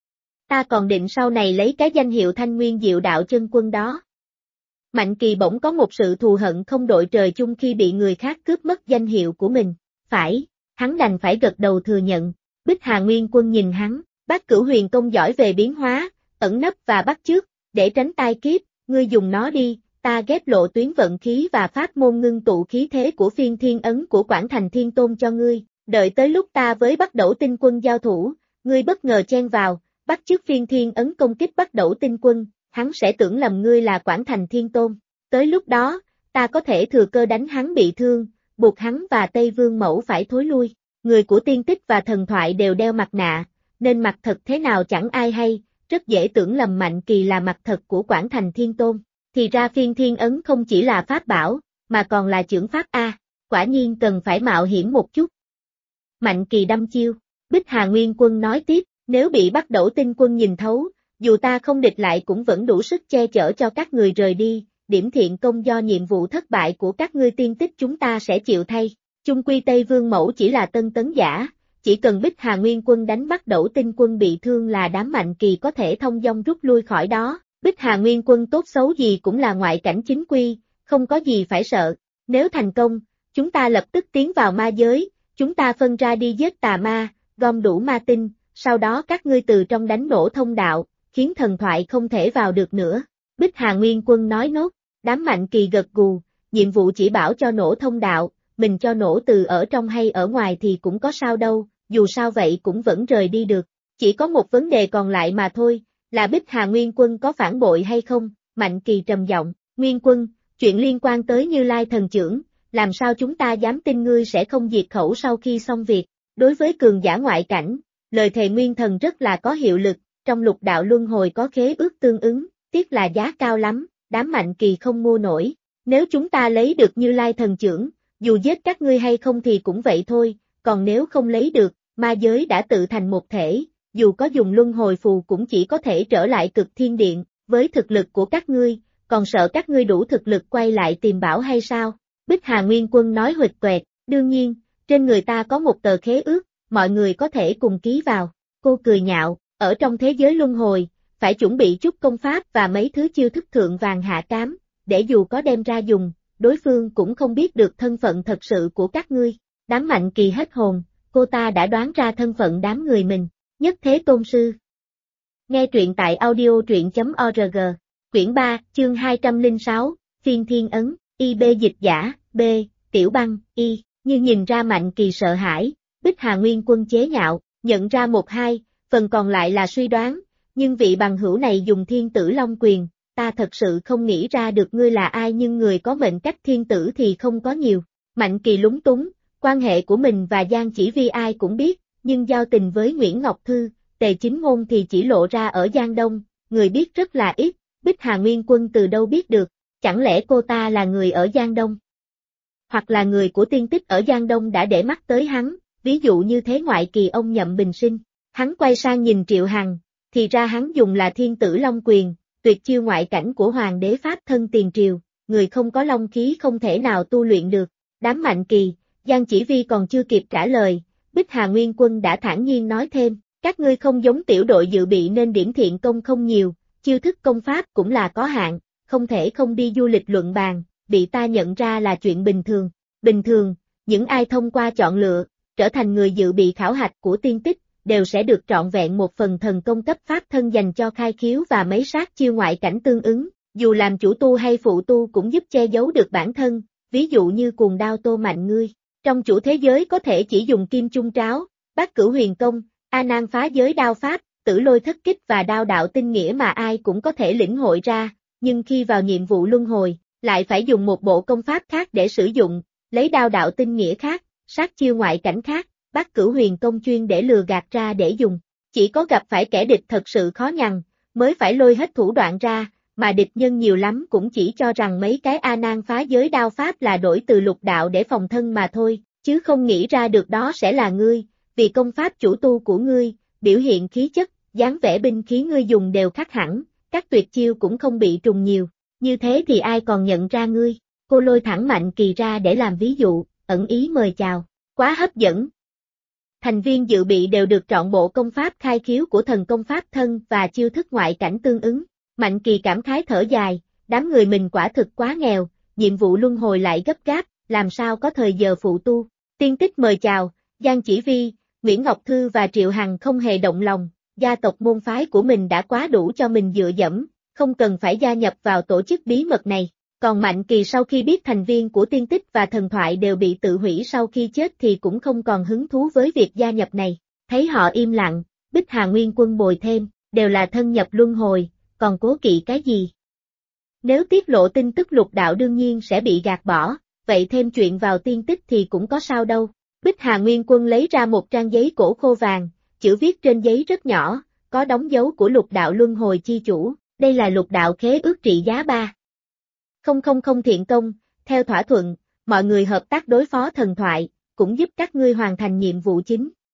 Ta còn định sau này lấy cái danh hiệu Thanh Nguyên Diệu Đạo Chân Quân đó. Mạnh Kỳ bỗng có một sự thù hận không đội trời chung khi bị người khác cướp mất danh hiệu của mình. Phải. Hắn đành phải gật đầu thừa nhận, Bích Hà Nguyên Quân nhìn hắn, Bát Cửu Huyền Công giỏi về biến hóa, ẩn nấp và bắt chước, để tránh tai kiếp, ngươi dùng nó đi, ta ghép lộ tuyến vận khí và pháp môn ngưng tụ khí thế của phiên thiên ấn của Quảng Thành Thiên Tôn cho ngươi, đợi tới lúc ta với Bắc Đẩu Tinh Quân giao thủ, ngươi bất ngờ chen vào, bắt chước phiên thiên ấn công kích Bắc Đẩu Tinh Quân, hắn sẽ tưởng lầm ngươi là Quảng Thành Thiên Tôn, tới lúc đó, ta có thể thừa cơ đánh hắn bị thương, buộc hắn và Tây Vương Mẫu phải thối lui. Người của tiên tích và thần thoại đều đeo mặt nạ, nên mặt thật thế nào chẳng ai hay, rất dễ tưởng lầm Mạnh Kỳ là mặt thật của Quảng Thành Thiên Tôn. Thì ra phiên thiên ấn không chỉ là pháp bảo, mà còn là chưởng pháp A, quả nhiên cần phải mạo hiểm một chút. Mạnh Kỳ đâm chiêu, Bích Hà Nguyên Quân nói tiếp, nếu bị Bắc Đẩu Tinh Quân nhìn thấu, dù ta không địch lại cũng vẫn đủ sức che chở cho các người rời đi, điểm thiện công do nhiệm vụ thất bại của các ngươi tiên tích chúng ta sẽ chịu thay. Chung quy Tây Vương Mẫu chỉ là tân tấn giả, chỉ cần Bích Hà Nguyên Quân đánh Bắc Đẩu Tinh Quân bị thương là đám Mạnh Kỳ có thể thông dong rút lui khỏi đó. Bích Hà Nguyên Quân tốt xấu gì cũng là ngoại cảnh chính quy, không có gì phải sợ. Nếu thành công, chúng ta lập tức tiến vào ma giới, chúng ta phân ra đi giết tà ma, gom đủ ma tinh, sau đó các ngươi từ trong đánh nổ thông đạo, khiến thần thoại không thể vào được nữa. Bích Hà Nguyên Quân nói nốt, đám Mạnh Kỳ gật gù, nhiệm vụ chỉ bảo cho nổ thông đạo, mình cho nổ từ ở trong hay ở ngoài thì cũng có sao đâu, dù sao vậy cũng vẫn rời đi được. Chỉ có một vấn đề còn lại mà thôi, là Bích Hà Nguyên Quân có phản bội hay không? Mạnh Kỳ trầm giọng, Nguyên Quân, chuyện liên quan tới Như Lai thần trưởng, làm sao chúng ta dám tin ngươi sẽ không diệt khẩu sau khi xong việc? Đối với cường giả ngoại cảnh, lời thề Nguyên Thần rất là có hiệu lực, trong lục đạo luân hồi có khế ước tương ứng, tiếc là giá cao lắm, đám Mạnh Kỳ không mua nổi. Nếu chúng ta lấy được Như Lai thần trưởng, dù giết các ngươi hay không thì cũng vậy thôi, còn nếu không lấy được, ma giới đã tự thành một thể, dù có dùng luân hồi phù cũng chỉ có thể trở lại cực thiên điện, với thực lực của các ngươi, còn sợ các ngươi đủ thực lực quay lại tìm bảo hay sao? Bích Hà Nguyên Quân nói huỵch toẹt, đương nhiên, trên người ta có một tờ khế ước, mọi người có thể cùng ký vào. Cô cười nhạo, ở trong thế giới luân hồi, phải chuẩn bị chút công pháp và mấy thứ chiêu thức thượng vàng hạ cám, để dù có đem ra dùng, đối phương cũng không biết được thân phận thật sự của các ngươi. Đám Mạnh Kỳ hết hồn, cô ta đã đoán ra thân phận đám người mình, Nhất Thế Tôn Sư. Nghe truyện tại audio truyện.org, quyển 3, chương 206, Phiên Thiên Ấn, IB dịch giả, B, Tiểu Băng, Y, như nhìn ra Mạnh Kỳ sợ hãi, Bích Hà Nguyên Quân chế nhạo, nhận ra một hai, phần còn lại là suy đoán, nhưng vị bằng hữu này dùng thiên tử long quyền, ta thật sự không nghĩ ra được ngươi là ai nhưng người có mệnh cách thiên tử thì không có nhiều. Mạnh Kỳ lúng túng, quan hệ của mình và Giang Chỉ Vi ai cũng biết, nhưng giao tình với Nguyễn Ngọc Thư, Tề Chính Ngôn thì chỉ lộ ra ở Giang Đông, người biết rất là ít, Bích Hà Nguyên Quân từ đâu biết được, chẳng lẽ cô ta là người ở Giang Đông? Hoặc là người của tiên tích ở Giang Đông đã để mắt tới hắn, ví dụ như thế ngoại kỳ ông Nhậm Bình Sinh. Hắn quay sang nhìn Triệu Hằng, thì ra hắn dùng là thiên tử long quyền, tuyệt chiêu ngoại cảnh của hoàng đế Pháp thân tiền triều, người không có long khí không thể nào tu luyện được. Đám Mạnh Kỳ, Giang Chỉ Vi còn chưa kịp trả lời, Bích Hà Nguyên Quân đã thản nhiên nói thêm, các ngươi không giống tiểu đội dự bị nên điểm thiện công không nhiều, chiêu thức công pháp cũng là có hạn, không thể không đi du lịch luận bàn, bị ta nhận ra là chuyện bình thường. Bình thường, những ai thông qua chọn lựa, trở thành người dự bị khảo hạch của tiên tích, đều sẽ được trọn vẹn một phần thần công cấp pháp thân dành cho khai khiếu và mấy sát chiêu ngoại cảnh tương ứng, dù làm chủ tu hay phụ tu cũng giúp che giấu được bản thân, ví dụ như cuồng đao Tô Mạnh ngươi. Trong chủ thế giới có thể chỉ dùng kim chung tráo, bát cửu huyền công, A Nan phá giới đao pháp, tử lôi thất kích và đao đạo tinh nghĩa mà ai cũng có thể lĩnh hội ra, nhưng khi vào nhiệm vụ luân hồi, lại phải dùng một bộ công pháp khác để sử dụng, lấy đao đạo tinh nghĩa khác, sát chiêu ngoại cảnh khác, bát cửu huyền công chuyên để lừa gạt ra để dùng. Chỉ có gặp phải kẻ địch thật sự khó nhằn, mới phải lôi hết thủ đoạn ra, mà địch nhân nhiều lắm cũng chỉ cho rằng mấy cái A Nan phá giới đao pháp là đổi từ lục đạo để phòng thân mà thôi, chứ không nghĩ ra được đó sẽ là ngươi, vì công pháp chủ tu của ngươi, biểu hiện khí chất, dáng vẻ binh khí ngươi dùng đều khác hẳn, các tuyệt chiêu cũng không bị trùng nhiều, như thế thì ai còn nhận ra ngươi. Cô lôi thẳng Mạnh Kỳ ra để làm ví dụ, ẩn ý mời chào, quá hấp dẫn. Thành viên dự bị đều được trọn bộ công pháp khai khiếu của thần công pháp thân và chiêu thức ngoại cảnh tương ứng. Mạnh Kỳ cảm khái thở dài, đám người mình quả thực quá nghèo, nhiệm vụ luân hồi lại gấp gáp, làm sao có thời giờ phụ tu. Tiên tích mời chào, Giang Chỉ Vi, Nguyễn Ngọc Thư và Triệu Hằng không hề động lòng, gia tộc môn phái của mình đã quá đủ cho mình dựa dẫm, không cần phải gia nhập vào tổ chức bí mật này. Còn Mạnh Kỳ sau khi biết thành viên của tiên tích và thần thoại đều bị tự hủy sau khi chết thì cũng không còn hứng thú với việc gia nhập này. Thấy họ im lặng, Bích Hà Nguyên Quân bồi thêm, đều là thân nhập luân hồi, còn cố kỵ cái gì? Nếu tiết lộ tin tức lục đạo đương nhiên sẽ bị gạt bỏ, vậy thêm chuyện vào tiên tích thì cũng có sao đâu. Bích Hà Nguyên Quân lấy ra một trang giấy cổ khô vàng, chữ viết trên giấy rất nhỏ, có đóng dấu của lục đạo luân hồi chi chủ, đây là lục đạo khế ước trị giá 3.000 thiện công, theo thỏa thuận, mọi người hợp tác đối phó thần thoại, cũng giúp các ngươi hoàn thành nhiệm vụ chính.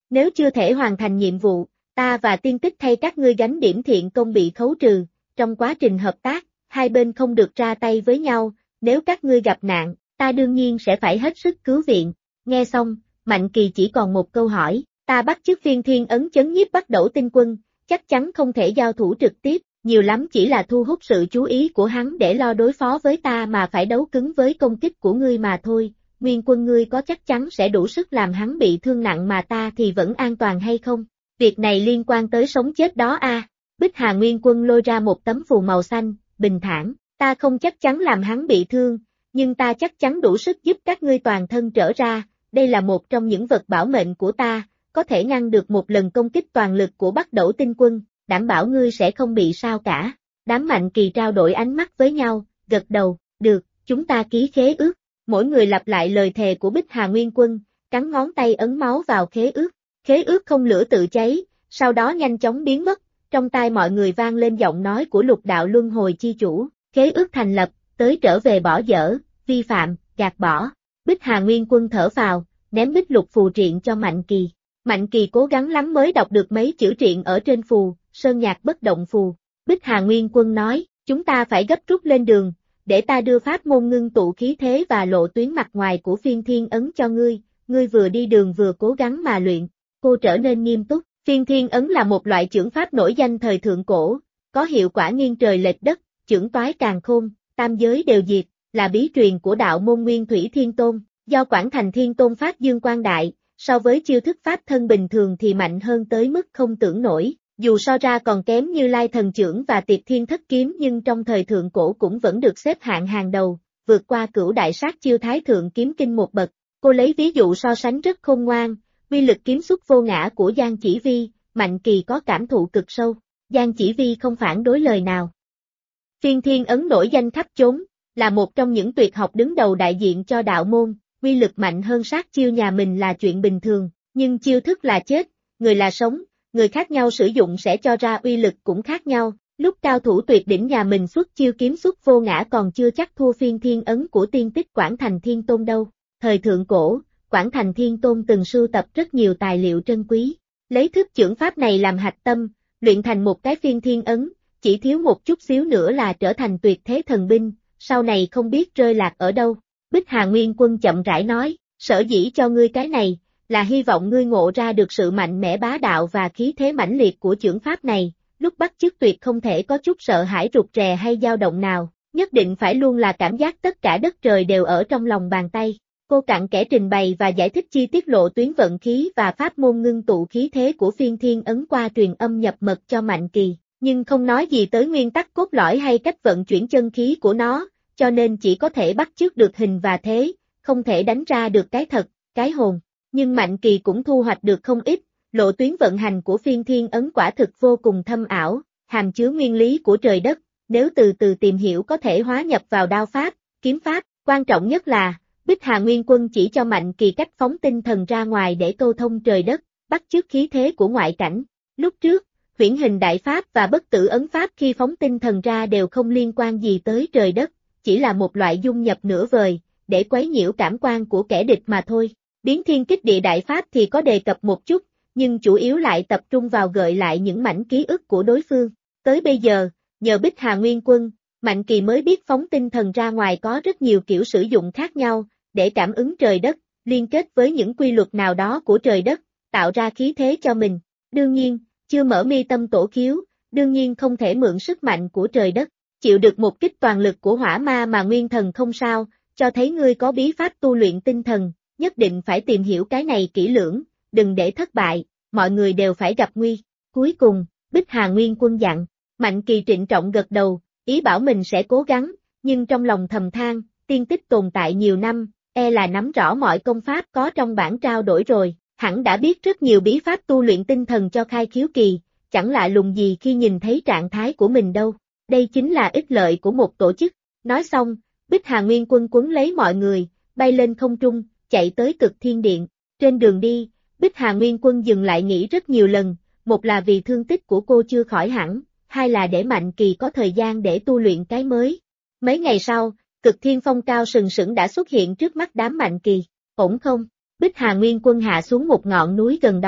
Nếu chưa thể hoàn thành nhiệm vụ, ta và tiên tích thay các ngươi gánh điểm thiện công bị khấu trừ, trong quá trình hợp tác, hai bên không được ra tay với nhau, nếu các ngươi gặp nạn, ta đương nhiên sẽ phải hết sức cứu viện. Nghe xong, Mạnh Kỳ chỉ còn một câu hỏi, ta bắt chước Phiên Thiên Ấn chấn nhiếp Bắc Đẩu Tinh Quân, chắc chắn không thể giao thủ trực tiếp, nhiều lắm chỉ là thu hút sự chú ý của hắn để lo đối phó với ta mà phải đấu cứng với công kích của ngươi mà thôi. Nguyên quân ngươi có chắc chắn sẽ đủ sức làm hắn bị thương nặng mà ta thì vẫn an toàn hay không? Việc này liên quan tới sống chết đó a. Bích Hà Nguyên quân lôi ra một tấm phù màu xanh, bình thản, ta không chắc chắn làm hắn bị thương, nhưng ta chắc chắn đủ sức giúp các ngươi toàn thân trở ra, đây là một trong những vật bảo mệnh của ta, có thể ngăn được một lần công kích toàn lực của Bắc Đẩu Tinh Quân, đảm bảo ngươi sẽ không bị sao cả. Đám Mạnh Kỳ trao đổi ánh mắt với nhau, gật đầu, được, chúng ta ký khế ước. Mỗi người lặp lại lời thề của Bích Hà Nguyên quân, cắn ngón tay ấn máu vào khế ước. Khế ước không lửa tự cháy, sau đó nhanh chóng biến mất, trong tai mọi người vang lên giọng nói của Lục Đạo Luân Hồi chi chủ, khế ước thành lập, tới trở về bỏ dở, vi phạm, gạt bỏ. Bích Hà Nguyên quân thở phào, ném bích lục phù triện cho Mạnh Kỳ. Mạnh Kỳ cố gắng lắm mới đọc được mấy chữ triện ở trên phù, sơn nhạc bất động phù. Bích Hà Nguyên quân nói, chúng ta phải gấp rút lên đường, để ta đưa pháp môn ngưng tụ khí thế và lộ tuyến mặt ngoài của Phiên Thiên Ấn cho ngươi vừa đi đường vừa cố gắng mà luyện. Cô trở nên nghiêm túc, Phiên Thiên Ấn là một loại chưởng pháp nổi danh thời thượng cổ, có hiệu quả nghiêng trời lệch đất, chưởng toái càn khôn, tam giới đều diệt, là bí truyền của đạo môn Nguyên Thủy Thiên Tôn, do Quảng Thành Thiên Tôn phát dương quang đại, so với chiêu thức pháp thân bình thường thì mạnh hơn tới mức không tưởng nổi. Dù so ra còn kém như Lai Thần Chưởng và Tiệp Thiên Thất Kiếm nhưng trong thời thượng cổ cũng vẫn được xếp hạng hàng đầu, vượt qua Cửu Đại Sát Chiêu Thái Thượng Kiếm Kinh một bậc. Cô lấy ví dụ so sánh rất khôn ngoan, uy lực kiếm xuất vô ngã của Giang Chỉ Vi, Mạnh Kỳ có cảm thụ cực sâu. Giang Chỉ Vi không phản đối lời nào. Phiên Thiên Ấn nổi danh khắp chốn, là một trong những tuyệt học đứng đầu đại diện cho đạo môn, uy lực mạnh hơn sát chiêu nhà mình là chuyện bình thường, nhưng chiêu thức là chết, người là sống. Người khác nhau sử dụng sẽ cho ra uy lực cũng khác nhau, lúc cao thủ tuyệt đỉnh nhà mình xuất chiêu kiếm xuất vô ngã còn chưa chắc thua Phiên Thiên Ấn của tiên tích Quảng Thành Thiên Tôn đâu. Thời thượng cổ, Quảng Thành Thiên Tôn từng sưu tập rất nhiều tài liệu trân quý, lấy thức chưởng pháp này làm hạch tâm, luyện thành một cái Phiên Thiên Ấn, chỉ thiếu một chút xíu nữa là trở thành tuyệt thế thần binh, sau này không biết rơi lạc ở đâu. Bích Hà Nguyên quân chậm rãi nói, sở dĩ cho ngươi cái này, là hy vọng ngươi ngộ ra được sự mạnh mẽ bá đạo và khí thế mãnh liệt của chưởng pháp này, lúc bắt chước tuyệt không thể có chút sợ hãi rụt rè hay dao động nào, nhất định phải luôn là cảm giác tất cả đất trời đều ở trong lòng bàn tay. Cô cặn kẽ trình bày và giải thích chi tiết lộ tuyến vận khí và pháp môn ngưng tụ khí thế của Phiên Thiên Ấn qua truyền âm nhập mật cho Mạnh Kỳ, nhưng không nói gì tới nguyên tắc cốt lõi hay cách vận chuyển chân khí của nó, cho nên chỉ có thể bắt chước được hình và thế, không thể đánh ra được cái thật, cái hồn. Nhưng Mạnh Kỳ cũng thu hoạch được không ít, lộ tuyến vận hành của Phiên Thiên Ấn quả thực vô cùng thâm ảo, hàm chứa nguyên lý của trời đất, nếu từ từ tìm hiểu có thể hóa nhập vào đao pháp, kiếm pháp, quan trọng nhất là, Bích Hà Nguyên quân chỉ cho Mạnh Kỳ cách phóng tinh thần ra ngoài để câu thông trời đất, bắt chước khí thế của ngoại cảnh. Lúc trước, huyễn hình đại pháp và bất tử ấn pháp khi phóng tinh thần ra đều không liên quan gì tới trời đất, chỉ là một loại dung nhập nửa vời, để quấy nhiễu cảm quan của kẻ địch mà thôi. Biến thiên kích địa đại pháp thì có đề cập một chút, nhưng chủ yếu lại tập trung vào gợi lại những mảnh ký ức của đối phương. Tới bây giờ, nhờ Bích Hà Nguyên quân, Mạnh Kỳ mới biết phóng tinh thần ra ngoài có rất nhiều kiểu sử dụng khác nhau, để cảm ứng trời đất, liên kết với những quy luật nào đó của trời đất, tạo ra khí thế cho mình. Đương nhiên, chưa mở mi tâm tổ khiếu, đương nhiên không thể mượn sức mạnh của trời đất, chịu được một kích toàn lực của hỏa ma mà nguyên thần không sao, cho thấy ngươi có bí pháp tu luyện tinh thần. Nhất định phải tìm hiểu cái này kỹ lưỡng, đừng để thất bại, mọi người đều phải gặp nguy. Cuối cùng, Bích Hà Nguyên quân dặn, Mạnh Kỳ trịnh trọng gật đầu, ý bảo mình sẽ cố gắng, nhưng trong lòng thầm than, tiên tích tồn tại nhiều năm, là nắm rõ mọi công pháp có trong bản trao đổi rồi, hẳn đã biết rất nhiều bí pháp tu luyện tinh thần cho khai khiếu kỳ, chẳng lạ lùng gì khi nhìn thấy trạng thái của mình đâu. Đây chính là ích lợi của một tổ chức. Nói xong, Bích Hà Nguyên quân quấn lấy mọi người, bay lên không trung, chạy tới Cực Thiên Điện. Trên đường đi, Bích Hà Nguyên quân dừng lại nghỉ rất nhiều lần, một là vì thương tích của cô chưa khỏi hẳn, hai là để Mạnh Kỳ có thời gian để tu luyện cái mới. Mấy ngày sau, Cực Thiên Phong cao sừng sững đã xuất hiện trước mắt đám Mạnh Kỳ. Ổn không? Bích Hà Nguyên quân hạ xuống một ngọn núi gần đó,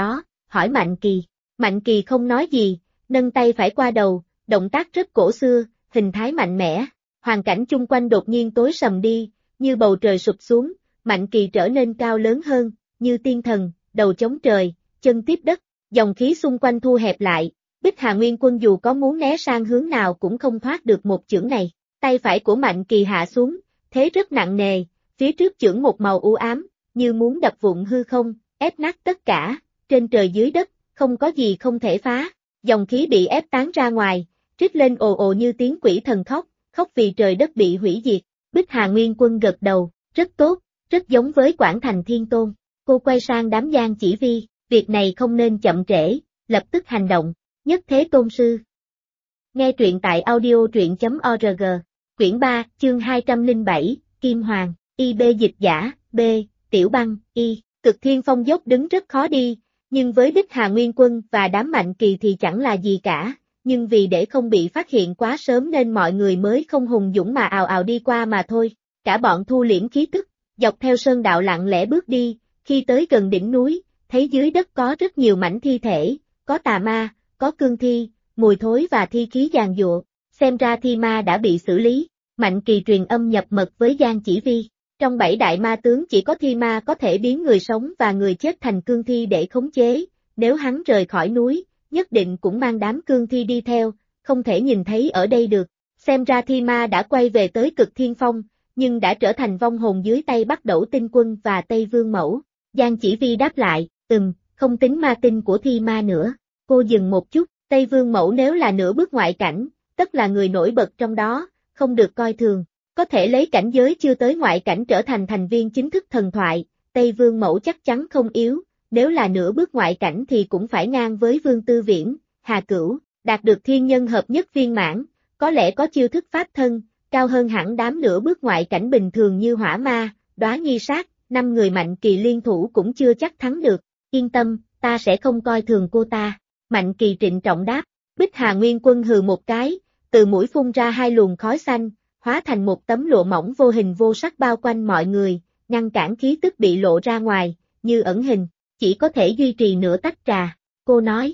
hỏi Mạnh Kỳ. Mạnh Kỳ không nói gì, nâng tay phải qua đầu, động tác rất cổ xưa, hình thái mạnh mẽ. Hoàn cảnh chung quanh đột nhiên tối sầm đi, như bầu trời sụp xuống, Mạnh Kỳ trở nên cao lớn hơn, như tiên thần, đầu chống trời, chân tiếp đất, dòng khí xung quanh thu hẹp lại. Bích Hà Nguyên Quân dù có muốn né sang hướng nào cũng không thoát được một chưởng này. Tay phải của Mạnh Kỳ hạ xuống, thế rất nặng nề, phía trước chưởng một màu u ám, như muốn đập vụn hư không, ép nát tất cả, trên trời dưới đất, không có gì không thể phá. Dòng khí bị ép tán ra ngoài, rít lên ồ ồ như tiếng quỷ thần khóc, khóc vì trời đất bị hủy diệt. Bích Hà Nguyên Quân gật đầu, rất tốt, rất giống với Quảng Thành Thiên Tôn. Cô quay sang đám Giang Chỉ Vi, việc này không nên chậm trễ, lập tức hành động. Nhất Thế Tôn Sư. Nghe truyện tại audio.org, quyển 3, chương 207, Kim Hoàng, IB dịch giả, B, Tiểu Băng, Y. Cực Thiên Phong dốc đứng rất khó đi, nhưng với Bích Hà Nguyên Quân và đám Mạnh Kỳ thì chẳng là gì cả, nhưng vì để không bị phát hiện quá sớm nên mọi người mới không hùng dũng mà ào ào đi qua mà thôi. Cả bọn thu liễm khí tức, dọc theo sơn đạo lặng lẽ bước đi, khi tới gần đỉnh núi, thấy dưới đất có rất nhiều mảnh thi thể, có tà ma, có cương thi, mùi thối và thi khí giàn giụa, xem ra thi ma đã bị xử lý. Mạnh Kỳ truyền âm nhập mật với Giang Chỉ Vi. Trong 7 đại ma tướng chỉ có thi ma có thể biến người sống và người chết thành cương thi để khống chế, nếu hắn rời khỏi núi, nhất định cũng mang đám cương thi đi theo, không thể nhìn thấy ở đây được. Xem ra thi ma đã quay về tới Cực Thiên Phong, nhưng đã trở thành vong hồn dưới tay Bắc Đẩu Tinh Quân và Tây Vương Mẫu. Giang Chỉ Vi đáp lại, không tính ma tinh của thi ma nữa. Cô dừng một chút, Tây Vương Mẫu nếu là nửa bước ngoại cảnh, tất là người nổi bật trong đó, không được coi thường. Có thể lấy cảnh giới chưa tới ngoại cảnh trở thành thành viên chính thức thần thoại, Tây Vương Mẫu chắc chắn không yếu, nếu là nửa bước ngoại cảnh thì cũng phải ngang với Vương Tư Viễn, Hà Cửu, đạt được thiên nhân hợp nhất viên mãn, có lẽ có chiêu thức pháp thân, cao hơn hẳn đám nửa bước ngoại cảnh bình thường như Hỏa Ma, Đóa Nhi Sát, 5 người Mạnh Kỳ liên thủ cũng chưa chắc thắng được, yên tâm, ta sẽ không coi thường cô ta. Mạnh Kỳ trịnh trọng đáp. Bích Hà Nguyên Quân hừ một cái, từ mũi phun ra 2 luồng khói xanh, hóa thành một tấm lụa mỏng vô hình vô sắc bao quanh mọi người, ngăn cản khí tức bị lộ ra ngoài, như ẩn hình, chỉ có thể duy trì nửa tách trà. Cô nói.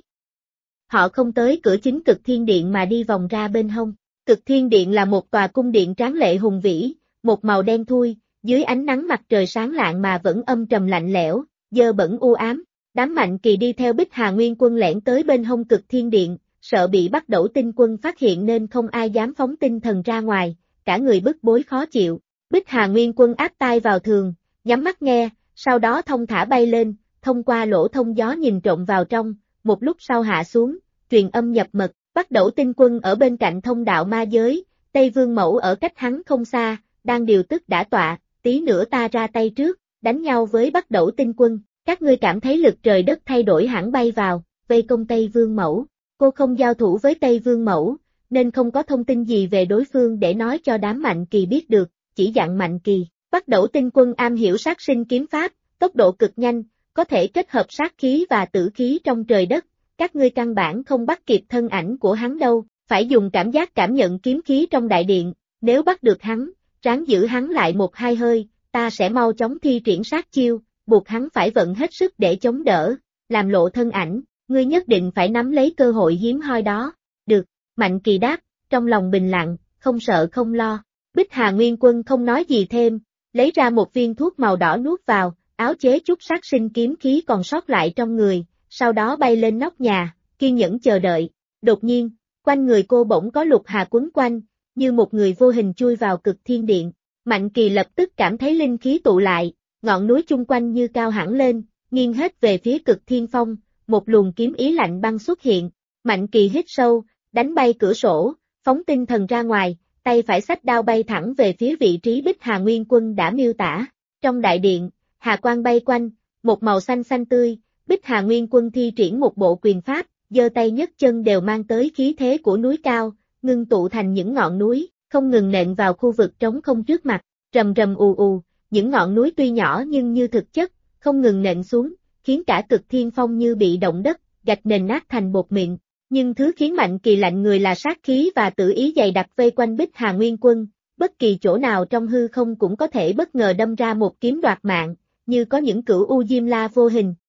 Họ không tới cửa chính Cực Thiên Điện mà đi vòng ra bên hông. Cực Thiên Điện là một tòa cung điện tráng lệ hùng vĩ, một màu đen thui, dưới ánh nắng mặt trời sáng lạng mà vẫn âm trầm lạnh lẽo, dơ bẩn u ám. Đám Mạnh Kỳ đi theo Bích Hà Nguyên Quân lẻn tới bên hông Cực Thiên Điện, sợ bị Bắc Đẩu Tinh Quân phát hiện nên không ai dám phóng tinh thần ra ngoài, cả người bức bối khó chịu. Bích Hà Nguyên Quân áp tai vào thường, nhắm mắt nghe, sau đó thông thả bay lên, thông qua lỗ thông gió nhìn trộm vào trong, một lúc sau hạ xuống, truyền âm nhập mật. Bắc Đẩu Tinh Quân ở bên cạnh thông đạo ma giới, Tây Vương Mẫu ở cách hắn không xa, đang điều tức đã tọa, tí nữa ta ra tay trước, đánh nhau với Bắc Đẩu Tinh Quân. Các ngươi cảm thấy lực trời đất thay đổi hẳn bay vào, vây công Tây Vương Mẫu. Cô không giao thủ với Tây Vương Mẫu, nên không có thông tin gì về đối phương để nói cho đám Mạnh Kỳ biết được, chỉ dặn Mạnh Kỳ. Bắc Đẩu Tinh Quân am hiểu sát sinh kiếm pháp, tốc độ cực nhanh, có thể kết hợp sát khí và tử khí trong trời đất. Các ngươi căn bản không bắt kịp thân ảnh của hắn đâu, phải dùng cảm giác cảm nhận kiếm khí trong đại điện. Nếu bắt được hắn, ráng giữ hắn lại 1-2 hơi, ta sẽ mau chóng thi triển sát chiêu, buộc hắn phải vận hết sức để chống đỡ, làm lộ thân ảnh, ngươi nhất định phải nắm lấy cơ hội hiếm hoi đó. Được, Mạnh Kỳ đáp, trong lòng bình lặng, không sợ không lo. Bích Hà Nguyên Quân không nói gì thêm, lấy ra một viên thuốc màu đỏ nuốt vào, áo chế chút sát sinh kiếm khí còn sót lại trong người, sau đó bay lên nóc nhà, kiên nhẫn chờ đợi. Đột nhiên, quanh người cô bỗng có lục hà quấn quanh, như một người vô hình chui vào Cực Thiên Điện. Mạnh Kỳ lập tức cảm thấy linh khí tụ lại, ngọn núi chung quanh như cao hẳn lên, nghiêng hết về phía Cực Thiên Phong, một luồng kiếm ý lạnh băng xuất hiện. Mạnh Kỳ hít sâu, đánh bay cửa sổ, phóng tinh thần ra ngoài, tay phải xách đao bay thẳng về phía vị trí Bích Hà Nguyên Quân đã miêu tả. Trong đại điện, hà quang bay quanh, một màu xanh xanh tươi, Bích Hà Nguyên Quân thi triển một bộ quyền pháp, giơ tay nhấc chân đều mang tới khí thế của núi cao, ngưng tụ thành những ngọn núi, không ngừng nện vào khu vực trống không trước mặt, rầm rầm ù ù, những ngọn núi tuy nhỏ nhưng như thực chất, không ngừng nện xuống, khiến cả Cực Thiên Phong như bị động đất, gạch nền nát thành bột mịn. Nhưng thứ khiến Mạnh Kỳ lạnh người là sát khí và tử ý dày đặc vây quanh Bích Hà Nguyên Quân, bất kỳ chỗ nào trong hư không cũng có thể bất ngờ đâm ra một kiếm đoạt mạng, như có những cửu u diêm la vô hình,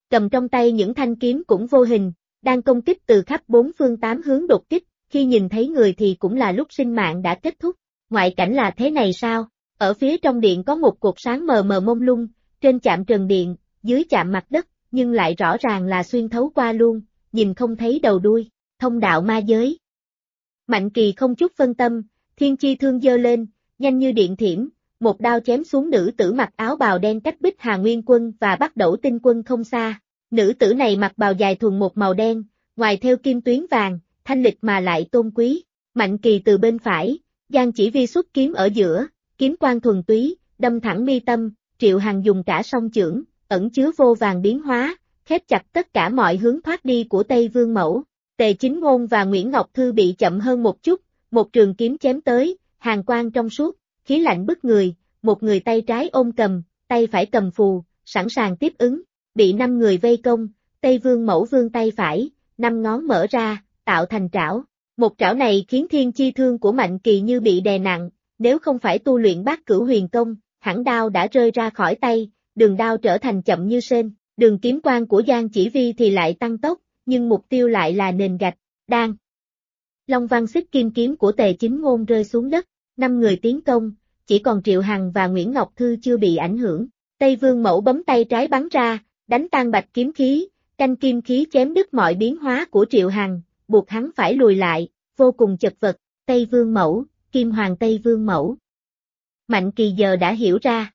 cầm trong tay những thanh kiếm cũng vô hình, đang công kích từ khắp bốn phương tám hướng đột kích, khi nhìn thấy người thì cũng là lúc sinh mạng đã kết thúc. Ngoại cảnh là thế này sao? Ở phía trong điện có một cột sáng mờ mờ mông lung, trên chạm trần điện, dưới chạm mặt đất, nhưng lại rõ ràng là xuyên thấu qua luôn, nhìn không thấy đầu đuôi, thông đạo ma giới. Mạnh Kỳ không chút phân tâm, thiên chi thương giơ lên, nhanh như điện thiểm, một đao chém xuống nữ tử mặc áo bào đen cách Bích Hà Nguyên Quân và Bắc Đẩu Tinh Quân không xa. Nữ tử này mặc bào dài thuần một màu đen, ngoài thêu kim tuyến vàng, thanh lịch mà lại tôn quý. Mạnh Kỳ từ bên phải, Giang Chỉ Vi xuất kiếm ở giữa, kiếm quang thuần túy, đâm thẳng mi tâm, Triệu Hằng dùng cả song chưởng, ẩn chứa vô vàng biến hóa, khép chặt tất cả mọi hướng thoát đi của Tây Vương Mẫu. Tề Chính Ngôn và Nguyễn Ngọc Thư bị chậm hơn một chút, một trường kiếm chém tới, hàn quang trong suốt, khí lạnh bức người, một người tay trái ôm cầm, tay phải cầm phù, sẵn sàng tiếp ứng, bị 5 người vây công, Tây Vương Mẫu vươn tay phải, 5 ngón mở ra, tạo thành trảo. Một trảo này khiến thiên chi thương của Mạnh Kỳ như bị đè nặng, nếu không phải tu luyện Bát Cửu Huyền Công, hẳn đao đã rơi ra khỏi tay, đường đao trở thành chậm như sên, đường kiếm quang của Giang Chỉ Vi thì lại tăng tốc, nhưng mục tiêu lại là nền gạch, đang. Long Văn Xích Kim kiếm của Tề Chính Ngôn rơi xuống đất, 5 người tiến công, chỉ còn Triệu Hằng và Nguyễn Ngọc Thư chưa bị ảnh hưởng. Tây Vương Mẫu bấm tay trái bắn ra, đánh tan bạch kiếm khí, canh kim khí chém đứt mọi biến hóa của Triệu Hằng, buộc hắn phải lùi lại, vô cùng chật vật. Tây Vương Mẫu, Kim Hoàng Tây Vương Mẫu. Mạnh Kỳ giờ đã hiểu ra.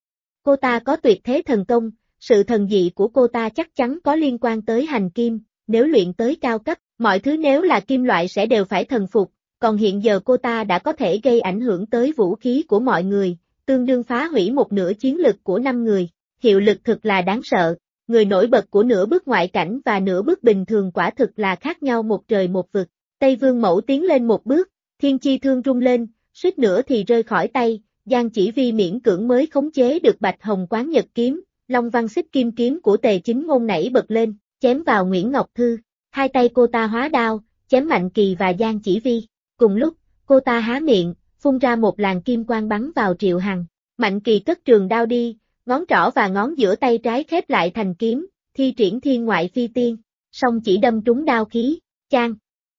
Cô ta có tuyệt thế thần công, sự thần dị của cô ta chắc chắn có liên quan tới hành kim, nếu luyện tới cao cấp, mọi thứ nếu là kim loại sẽ đều phải thần phục, còn hiện giờ cô ta đã có thể gây ảnh hưởng tới vũ khí của mọi người, tương đương phá hủy một nửa chiến lực của 5 người, hiệu lực thực là đáng sợ, người nổi bật của nửa bước ngoại cảnh và nửa bước bình thường quả thực là khác nhau một trời một vực. Tây Vương Mẫu tiến lên một bước, thiên chi thương rung lên, suýt nữa thì rơi khỏi tay, Giang Chỉ Vi miễn cưỡng mới khống chế được Bạch Hồng Quán Nhật kiếm, Long Văn Xích Kim kiếm của Tề Chính Ngôn nảy bật lên, chém vào Nguyễn Ngọc Thư, hai tay cô ta hóa đao, chém Mạnh Kỳ và Giang Chỉ Vi, cùng lúc, cô ta há miệng, phun ra một làn kim quang bắn vào Triệu Hằng, Mạnh Kỳ cất trường đao đi, ngón trỏ và ngón giữa tay trái khép lại thành kiếm, thi triển thiên ngoại phi tiên, song chỉ đâm trúng đao khí, chang.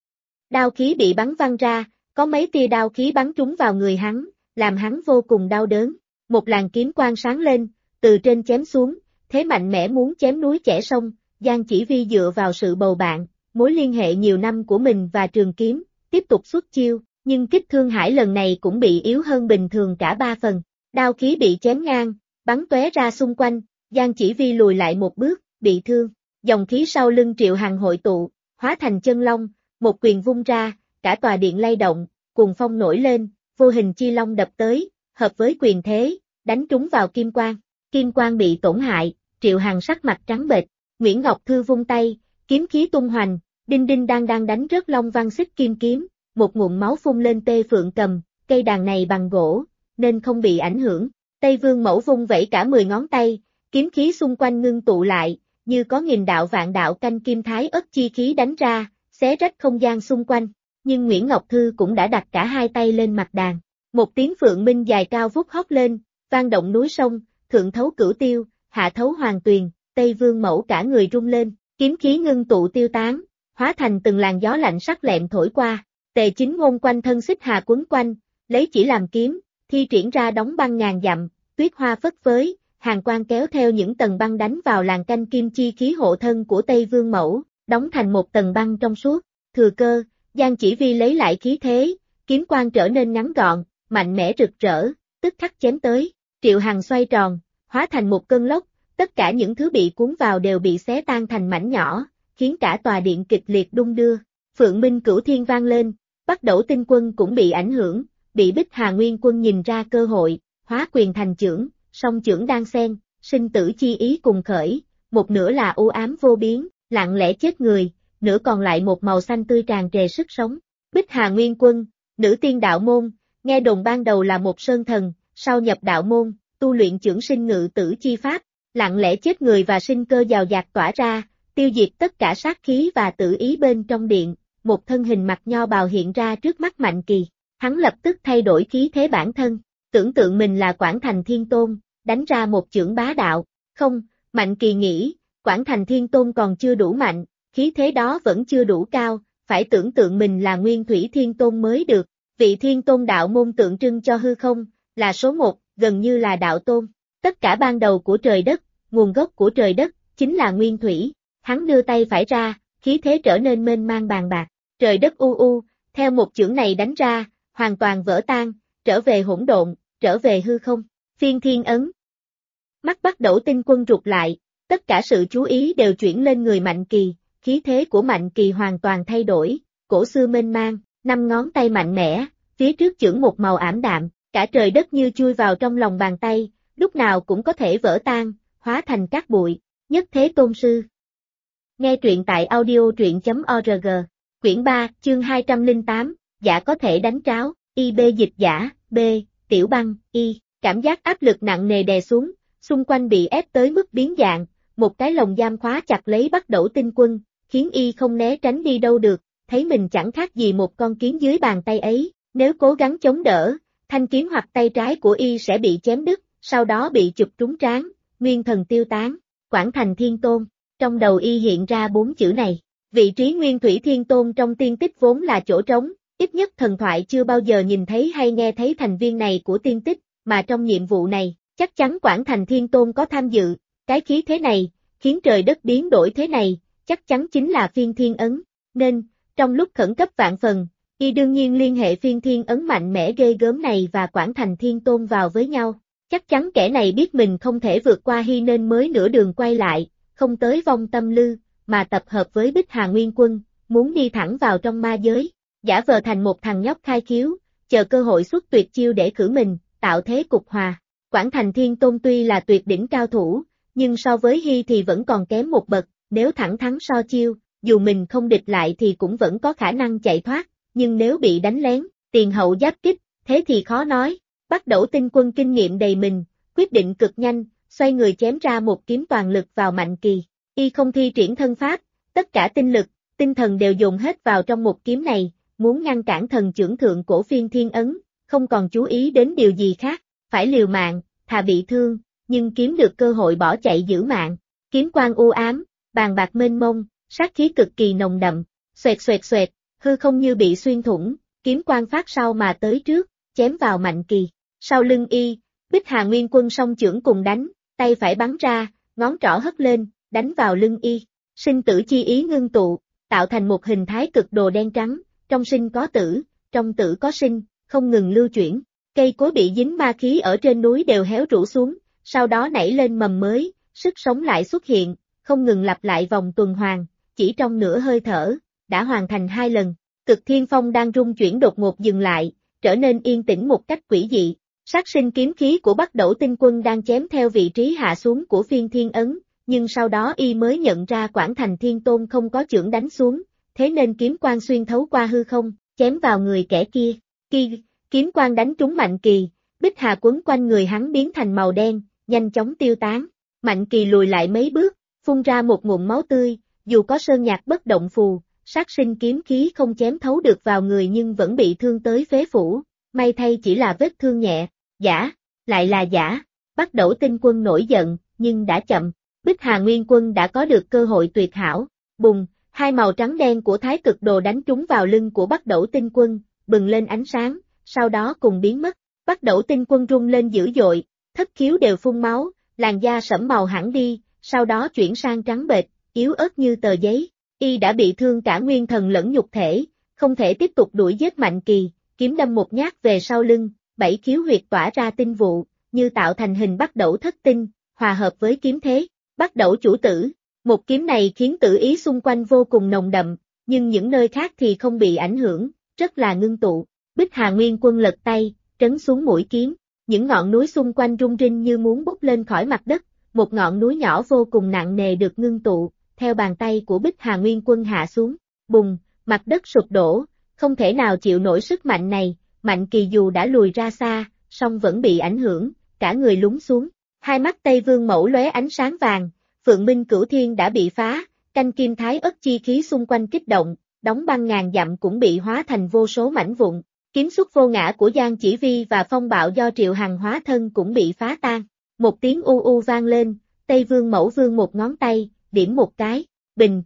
Đao khí bị bắn văng ra, có mấy tia đao khí bắn trúng vào người hắn, làm hắn vô cùng đau đớn. Một làn kiếm quang sáng lên, từ trên chém xuống, thế mạnh mẽ muốn chém núi chẻ sông, Giang Chỉ Vi dựa vào sự bầu bạn, mối liên hệ nhiều năm của mình và trường kiếm, tiếp tục xuất chiêu, nhưng kích thương hải lần này cũng bị yếu hơn bình thường cả 3 phần. Đao khí bị chém ngang, bắn tóe ra xung quanh, Giang Chỉ Vi lùi lại một bước, bị thương. Dòng khí sau lưng Triệu Hằng hội tụ, hóa thành chân long, một quyền vung ra, cả tòa điện lay động, cuồng phong nổi lên, vô hình chi long đập tới, hợp với quyền thế, đánh trúng vào kim quang. Kim quang bị tổn hại, Triệu Hằng sắc mặt trắng bệch, Nguyễn Ngọc Thư vung tay, kiếm khí tung hoành, đinh đinh đang đánh rớt Long Văn Xích Kim kiếm, một ngụm máu phun lên Tê Phượng Cầm, cây đàn này bằng gỗ, nên không bị ảnh hưởng. Tây Vương Mẫu vung vẩy cả 10 ngón tay, kiếm khí xung quanh ngưng tụ lại, như có nghìn đạo vạn đạo canh kim thái ất chi khí đánh ra, xé rách không gian xung quanh. Nhưng Nguyễn Ngọc Thư cũng đã đặt cả hai tay lên mặt đàn. Một tiếng phượng minh dài cao vút hót lên, vang động núi sông, thượng thấu cửu tiêu, hạ thấu hoàng tuyền, Tây Vương Mẫu cả người rung lên, kiếm khí ngưng tụ tiêu tán, hóa thành từng làn gió lạnh sắc lẹm thổi qua. Tề Chính Ngôn quanh thân xích hà quấn quanh, lấy chỉ làm kiếm, thi triển ra đóng băng ngàn dặm, tuyết hoa phất phới, hàn quang kéo theo những tầng băng đánh vào làn canh kim chi khí hộ thân của Tây Vương Mẫu, đóng thành một tầng băng trong suốt. Thừa cơ, Giang Chỉ Vi lấy lại khí thế, kiếm quang trở nên ngắn gọn, mạnh mẽ rực rỡ, tức khắc chém tới. Triệu Hằng xoay tròn, hóa thành một cơn lốc, tất cả những thứ bị cuốn vào đều bị xé tan thành mảnh nhỏ, khiến cả tòa điện kịch liệt đung đưa. Phượng Minh Cửu Thiên vang lên, Bắc Đẩu Tinh Quân cũng bị ảnh hưởng, bị Bích Hà Nguyên Quân nhìn ra cơ hội, hóa quyền thành chưởng, song chưởng đan xen, sinh tử chi ý cùng khởi, một nửa là u ám vô biến, lặng lẽ chết người, nửa còn lại một màu xanh tươi tràn trề sức sống. Bích Hà Nguyên Quân, nữ tiên đạo môn, nghe đồn ban đầu là một sơn thần, sau nhập đạo môn, tu luyện chưởng sinh ngự tử chi pháp, lặng lẽ chết người và sinh cơ dào dạt tỏa ra, tiêu diệt tất cả sát khí và tự ý bên trong điện. Một thân hình mặc nho bào hiện ra trước mắt Mạnh Kỳ, hắn lập tức thay đổi khí thế bản thân, tưởng tượng mình là Quảng Thành Thiên Tôn, đánh ra một chưởng bá đạo. Không, Mạnh Kỳ nghĩ, Quảng Thành Thiên Tôn còn chưa đủ mạnh, khí thế đó vẫn chưa đủ cao, phải tưởng tượng mình là Nguyên Thủy Thiên Tôn mới được. Vị Thiên Tôn đạo môn tượng trưng cho hư không, là số một, gần như là đạo tôn. Tất cả ban đầu của trời đất, nguồn gốc của trời đất, chính là Nguyên Thủy. Hắn đưa tay phải ra, khí thế trở nên mênh mang bàn bạc. Trời đất u u, theo một chưởng này đánh ra, hoàn toàn vỡ tan, trở về hỗn độn, trở về hư không. Phiên thiên ấn. Mắt Bắc Đẩu Tinh Quân rụt lại, tất cả sự chú ý đều chuyển lên người Mạnh Kỳ, khí thế của Mạnh Kỳ hoàn toàn thay đổi, cổ xưa mênh mang, 5 ngón tay mạnh mẽ, phía trước chưởng một màu ảm đạm, cả trời đất như chui vào trong lòng bàn tay, lúc nào cũng có thể vỡ tan, hóa thành cát bụi, nhất thế tôn sư. Nghe truyện tại audio truyện.org, quyển 3, chương 208, giả có thể đánh tráo, IB dịch giả, B, tiểu băng, Y, cảm giác áp lực nặng nề đè xuống, xung quanh bị ép tới mức biến dạng, một cái lồng giam khóa chặt lấy Bắc Đẩu Tinh Quân, khiến Y không né tránh đi đâu được, thấy mình chẳng khác gì một con kiến dưới bàn tay ấy, nếu cố gắng chống đỡ, thanh kiếm hoặc tay trái của Y sẽ bị chém đứt, sau đó bị chụp trúng trán, nguyên thần tiêu tán, Quảng Thành Thiên Tôn, trong đầu Y hiện ra 4 chữ này. Vị trí Nguyên Thủy Thiên Tôn trong tiên tích vốn là chỗ trống, ít nhất thần thoại chưa bao giờ nhìn thấy hay nghe thấy thành viên này của tiên tích, mà trong nhiệm vụ này, chắc chắn Quảng Thành Thiên Tôn có tham dự, cái khí thế này, khiến trời đất biến đổi thế này, chắc chắn chính là phiên thiên ấn, nên, trong lúc khẩn cấp vạn phần, Y đương nhiên liên hệ phiên thiên ấn mạnh mẽ ghê gớm này và Quảng Thành Thiên Tôn vào với nhau, chắc chắn kẻ này biết mình không thể vượt qua Hy nên mới nửa đường quay lại, không tới Vong Tâm Lư, mà tập hợp với Bích Hà Nguyên Quân, muốn đi thẳng vào trong ma giới, giả vờ thành một thằng nhóc khai khiếu, chờ cơ hội xuất tuyệt chiêu để khử mình, tạo thế cục hòa. Quảng Thành Thiên Tôn tuy là tuyệt đỉnh cao thủ, nhưng so với Hy thì vẫn còn kém một bậc, nếu thẳng thắn so chiêu, dù mình không địch lại thì cũng vẫn có khả năng chạy thoát, nhưng nếu bị đánh lén, tiền hậu giáp kích, thế thì khó nói. Bắc Đẩu Tinh Quân kinh nghiệm đầy mình, quyết định cực nhanh, xoay người chém ra một kiếm toàn lực vào Mạnh Kỳ. Y không thi triển thân pháp, tất cả tinh lực, tinh thần đều dồn hết vào trong một kiếm này, muốn ngăn cản thần chưởng thượng cổ phiên thiên ấn, không còn chú ý đến điều gì khác, phải liều mạng, thà bị thương, nhưng kiếm được cơ hội bỏ chạy giữ mạng. Kiếm quang u ám, bàn bạc mênh mông, sát khí cực kỳ nồng đậm, xoẹt xoẹt xoẹt, hư không như bị xuyên thủng, kiếm quang phát sau mà tới trước, chém vào Mạnh Kỳ. Sau lưng Y, Bích Hà Nguyên Quân song chưởng cùng đánh, tay phải bắn ra, ngón trỏ hất lên, đánh vào lưng Y. Sinh tử chi ý ngưng tụ, tạo thành một hình thái cực đồ đen trắng, trong sinh có tử, trong tử có sinh, không ngừng lưu chuyển. Cây cối bị dính ma khí ở trên núi đều héo rũ xuống, sau đó nảy lên mầm mới, sức sống lại xuất hiện, không ngừng lặp lại vòng tuần hoàn, chỉ trong nửa hơi thở, đã hoàn thành 2 lần. Cực Thiên Phong đang rung chuyển đột ngột dừng lại, trở nên yên tĩnh một cách quỷ dị. Sát sinh kiếm khí của Bắc Đẩu Tinh Quân đang chém theo vị trí hạ xuống của phiên thiên ấn, nhưng sau đó Y mới nhận ra Quảng Thành Thiên Tôn không có chưởng đánh xuống, thế nên kiếm quang xuyên thấu qua hư không, chém vào người kẻ kia. Kiếm quang đánh trúng Mạnh Kỳ, Bích Hà quấn quanh người hắn biến thành màu đen, nhanh chóng tiêu tán. Mạnh Kỳ lùi lại mấy bước, phun ra một ngụm máu tươi, dù có sơn nhạc bất động phù, sát sinh kiếm khí không chém thấu được vào người nhưng vẫn bị thương tới phế phủ, may thay chỉ là vết thương nhẹ. Giả, lại là giả. Bắc Đẩu Tinh Quân nổi giận, nhưng đã chậm. Bích Hà Nguyên Quân đã có được cơ hội tuyệt hảo. Bùng, 2 màu trắng đen của Thái Cực Đồ đánh trúng vào lưng của Bắc Đẩu Tinh Quân, bừng lên ánh sáng, sau đó cùng biến mất. Bắc Đẩu Tinh Quân rung lên dữ dội, thất khiếu đều phun máu, làn da sẫm màu hẳn đi, sau đó chuyển sang trắng bệch, yếu ớt như tờ giấy. Y đã bị thương cả nguyên thần lẫn nhục thể, không thể tiếp tục đuổi giết Mạnh Kỳ, kiếm đâm một nhát về sau lưng, 7 khiếu huyệt tỏa ra tinh vụ, như tạo thành hình Bắc Đẩu thất tinh, hòa hợp với kiếm thế. Bắc Đẩu chủ tử, một kiếm này khiến tử ý xung quanh vô cùng nồng đậm, nhưng những nơi khác thì không bị ảnh hưởng, rất là ngưng tụ. Bích Hà Nguyên Quân lật tay, trấn xuống mũi kiếm, những ngọn núi xung quanh rung rinh như muốn bốc lên khỏi mặt đất, một ngọn núi nhỏ vô cùng nặng nề được ngưng tụ, theo bàn tay của Bích Hà Nguyên Quân hạ xuống, bùng, mặt đất sụp đổ, không thể nào chịu nổi sức mạnh này. Mạnh Kỳ dù đã lùi ra xa, song vẫn bị ảnh hưởng, cả người lún xuống. Hai mắt Tây Vương Mẫu lóe ánh sáng vàng, Phượng Minh Cửu Thiên đã bị phá, canh kim thái ất chi khí xung quanh kích động, đóng băng ngàn dặm cũng bị hóa thành vô số mảnh vụn. Kiếm xuất vô ngã của Giang Chỉ Vi và phong bạo do Triệu Hằng hóa thân cũng bị phá tan. Một tiếng u u vang lên, Tây Vương Mẫu vươn một ngón tay, điểm một cái, bình.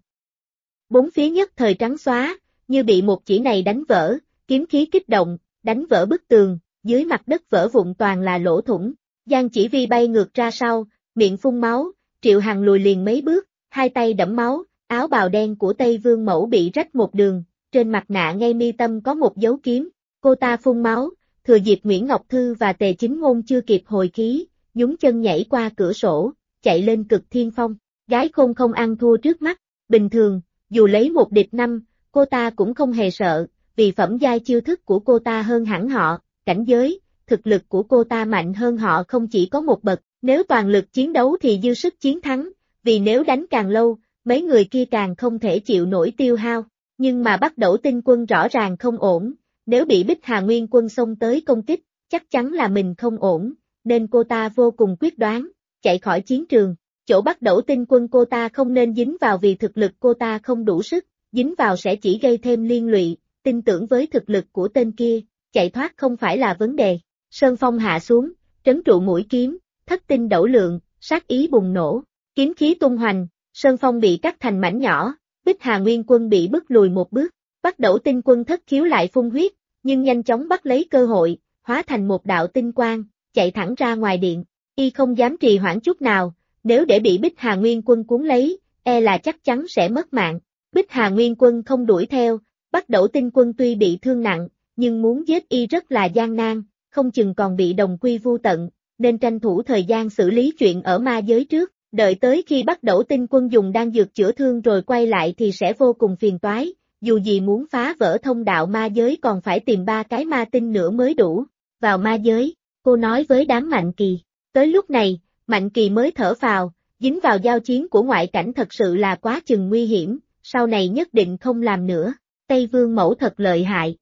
Bốn phía nhất thời trắng xóa, như bị một chỉ này đánh vỡ, kiếm khí kích động, đánh vỡ bức tường, dưới mặt đất vỡ vụn toàn là lỗ thủng. Giang Chỉ Vi bay ngược ra sau, miệng phun máu, Triệu Hằng lùi liền mấy bước, hai tay đẫm máu, áo bào đen của Tây Vương Mẫu bị rách một đường, trên mặt nạ ngay mi tâm có một dấu kiếm. Cô ta phun máu, thừa dịp Nguyễn Ngọc Thư và Tề Chính Ngôn chưa kịp hồi khí, nhún chân nhảy qua cửa sổ, chạy lên Cực Thiên Phong. Gái khôn không ăn thua trước mắt, bình thường, dù lấy một địch năm, cô ta cũng không hề sợ, vì phẩm giai chiêu thức của cô ta hơn hẳn họ, cảnh giới, thực lực của cô ta mạnh hơn họ không chỉ có một bậc, nếu toàn lực chiến đấu thì dư sức chiến thắng, vì nếu đánh càng lâu, mấy người kia càng không thể chịu nổi tiêu hao. Nhưng mà Bắc Đẩu Tinh Quân rõ ràng không ổn, nếu bị Bích Hà Nguyên Quân xông tới công kích, chắc chắn là mình không ổn, nên cô ta vô cùng quyết đoán, chạy khỏi chiến trường. Chỗ Bắc Đẩu Tinh Quân cô ta không nên dính vào vì thực lực cô ta không đủ sức, dính vào sẽ chỉ gây thêm liên lụy, tin tưởng với thực lực của tên kia, chạy thoát không phải là vấn đề. Sơn phong hạ xuống, trấn trụ mũi kiếm, thất tinh đẩu lượng, sát ý bùng nổ, kiếm khí tung hoành, sơn phong bị cắt thành mảnh nhỏ, Bích Hà Nguyên Quân bị bức lùi một bước. Bắc Đẩu Tinh Quân thất khiếu lại phun huyết, nhưng nhanh chóng bắt lấy cơ hội, hóa thành một đạo tinh quang, chạy thẳng ra ngoài điện. Y không dám trì hoãn chút nào, nếu để bị Bích Hà Nguyên Quân cuốn lấy, e là chắc chắn sẽ mất mạng. Bích Hà Nguyên Quân không đuổi theo, Bắc Đẩu Tinh Quân tuy bị thương nặng, nhưng muốn giết Y rất là gian nan, không chừng còn bị đồng quy vu tận, nên tranh thủ thời gian xử lý chuyện ở ma giới trước, đợi tới khi Bắc Đẩu Tinh Quân dùng đan dược chữa thương rồi quay lại thì sẽ vô cùng phiền toái, dù gì muốn phá vỡ thông đạo ma giới còn phải tìm 3 cái ma tinh nữa mới đủ. Vào ma giới, cô nói với đám Mạnh Kỳ, tới lúc này, Mạnh Kỳ mới thở phào, dính vào giao chiến của ngoại cảnh thật sự là quá chừng nguy hiểm, sau này nhất định không làm nữa. Tây Vương Mẫu thật lợi hại.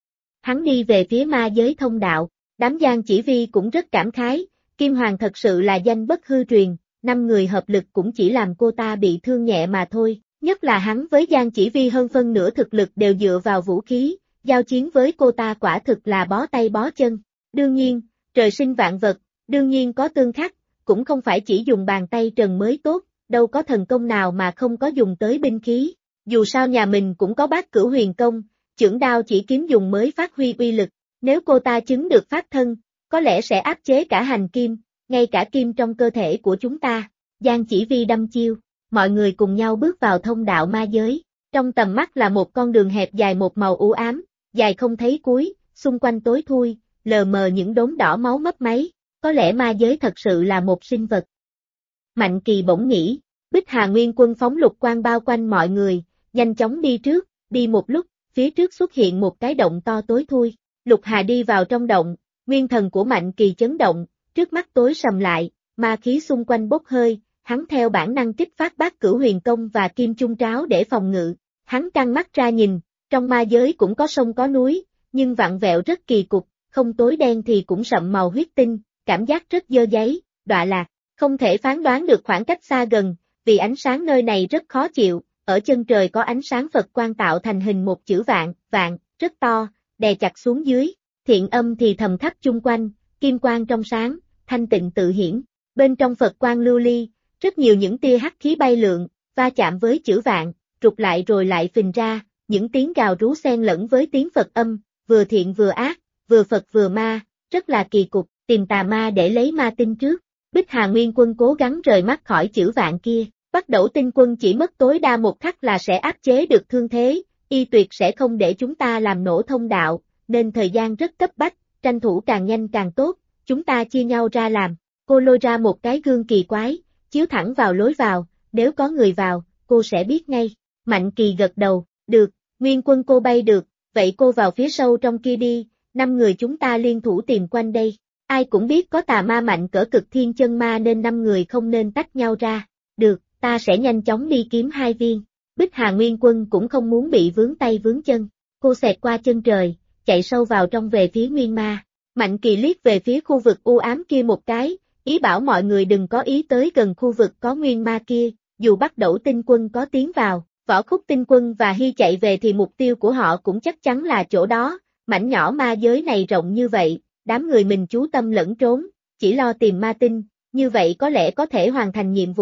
Hắn đi về phía ma giới thông đạo, đám Giang Chỉ Vi cũng rất cảm khái, Kim Hoàng thật sự là danh bất hư truyền, 5 người hợp lực cũng chỉ làm cô ta bị thương nhẹ mà thôi, nhất là hắn với Giang Chỉ Vi hơn phân nửa thực lực đều dựa vào vũ khí, giao chiến với cô ta quả thực là bó tay bó chân. Đương nhiên, trời sinh vạn vật, đương nhiên có tương khắc, cũng không phải chỉ dùng bàn tay trần mới tốt, đâu có thần công nào mà không có dùng tới binh khí. Dù sao nhà mình cũng có Bát Cửu Huyền Công, chưởng đao chỉ kiếm dùng mới phát huy uy lực, nếu cô ta chứng được pháp thân, có lẽ sẽ áp chế cả hành kim, ngay cả kim trong cơ thể của chúng ta. Giang Chỉ Vi đâm chiêu, mọi người cùng nhau bước vào thông đạo ma giới, trong tầm mắt là một con đường hẹp dài một màu u ám, dài không thấy cuối, xung quanh tối thui, lờ mờ những đốm đỏ máu mấp máy, có lẽ ma giới thật sự là một sinh vật. Mạnh Kỳ bỗng nghĩ, Bích Hà Nguyên Quân phóng lục quang bao quanh mọi người, nhanh chóng đi trước, đi một lúc, phía trước xuất hiện một cái động to tối thui, Lục Hà đi vào trong động, nguyên thần của Mạnh Kỳ chấn động, trước mắt tối sầm lại, ma khí xung quanh bốc hơi, hắn theo bản năng kích phát Bát Cửu Huyền Công và Kim Trung Tráo để phòng ngự, hắn căng mắt ra nhìn, trong ma giới cũng có sông có núi, nhưng vặn vẹo rất kỳ cục, không tối đen thì cũng sậm màu huyết tinh, cảm giác rất dơ giấy, đọa lạc, không thể phán đoán được khoảng cách xa gần, vì ánh sáng nơi này rất khó chịu, ở chân trời có ánh sáng Phật quang tạo thành hình một chữ vạn, vạn, rất to, đè chặt xuống dưới, thiện âm thì thầm khắp chung quanh, kim quang trong sáng, thanh tịnh tự hiển, bên trong Phật quang lưu ly, rất nhiều những tia hắc khí bay lượn, va chạm với chữ vạn, trục lại rồi lại phình ra, những tiếng gào rú xen lẫn với tiếng Phật âm, vừa thiện vừa ác, vừa Phật vừa ma, rất là kỳ cục, tìm tà ma để lấy ma tinh trước. Bích Hà Nguyên Quân cố gắng rời mắt khỏi chữ vạn kia, Bắc Đẩu Tinh Quân chỉ mất tối đa một khắc là sẽ áp chế được thương thế, y tuyệt sẽ không để chúng ta làm nổ thông đạo, nên thời gian rất cấp bách, tranh thủ càng nhanh càng tốt, chúng ta chia nhau ra làm. Cô lôi ra một cái gương kỳ quái, chiếu thẳng vào lối vào, nếu có người vào, cô sẽ biết ngay. Mạnh Kỳ gật đầu, được, Nguyên Quân cô bay được, vậy cô vào phía sâu trong kia đi, 5 người chúng ta liên thủ tìm quanh đây. Ai cũng biết có tà ma mạnh cỡ Cực Thiên Chân Ma nên 5 người không nên tách nhau ra. Được, ta sẽ nhanh chóng đi kiếm 2 viên. Bích Hà Nguyên Quân cũng không muốn bị vướng tay vướng chân. Cô xẹt qua chân trời, chạy sâu vào trong về phía Nguyên Ma. Mạnh Kỳ liếc về phía khu vực u ám kia một cái, ý bảo mọi người đừng có ý tới gần khu vực có Nguyên Ma kia, dù Bắc Đẩu Tinh Quân có tiến vào, Võ Khúc Tinh Quân và Hy chạy về thì mục tiêu của họ cũng chắc chắn là chỗ đó, mảnh nhỏ ma giới này rộng như vậy, đám người mình chú tâm lẫn trốn, chỉ lo tìm ma tinh, như vậy có lẽ có thể hoàn thành nhiệm vụ.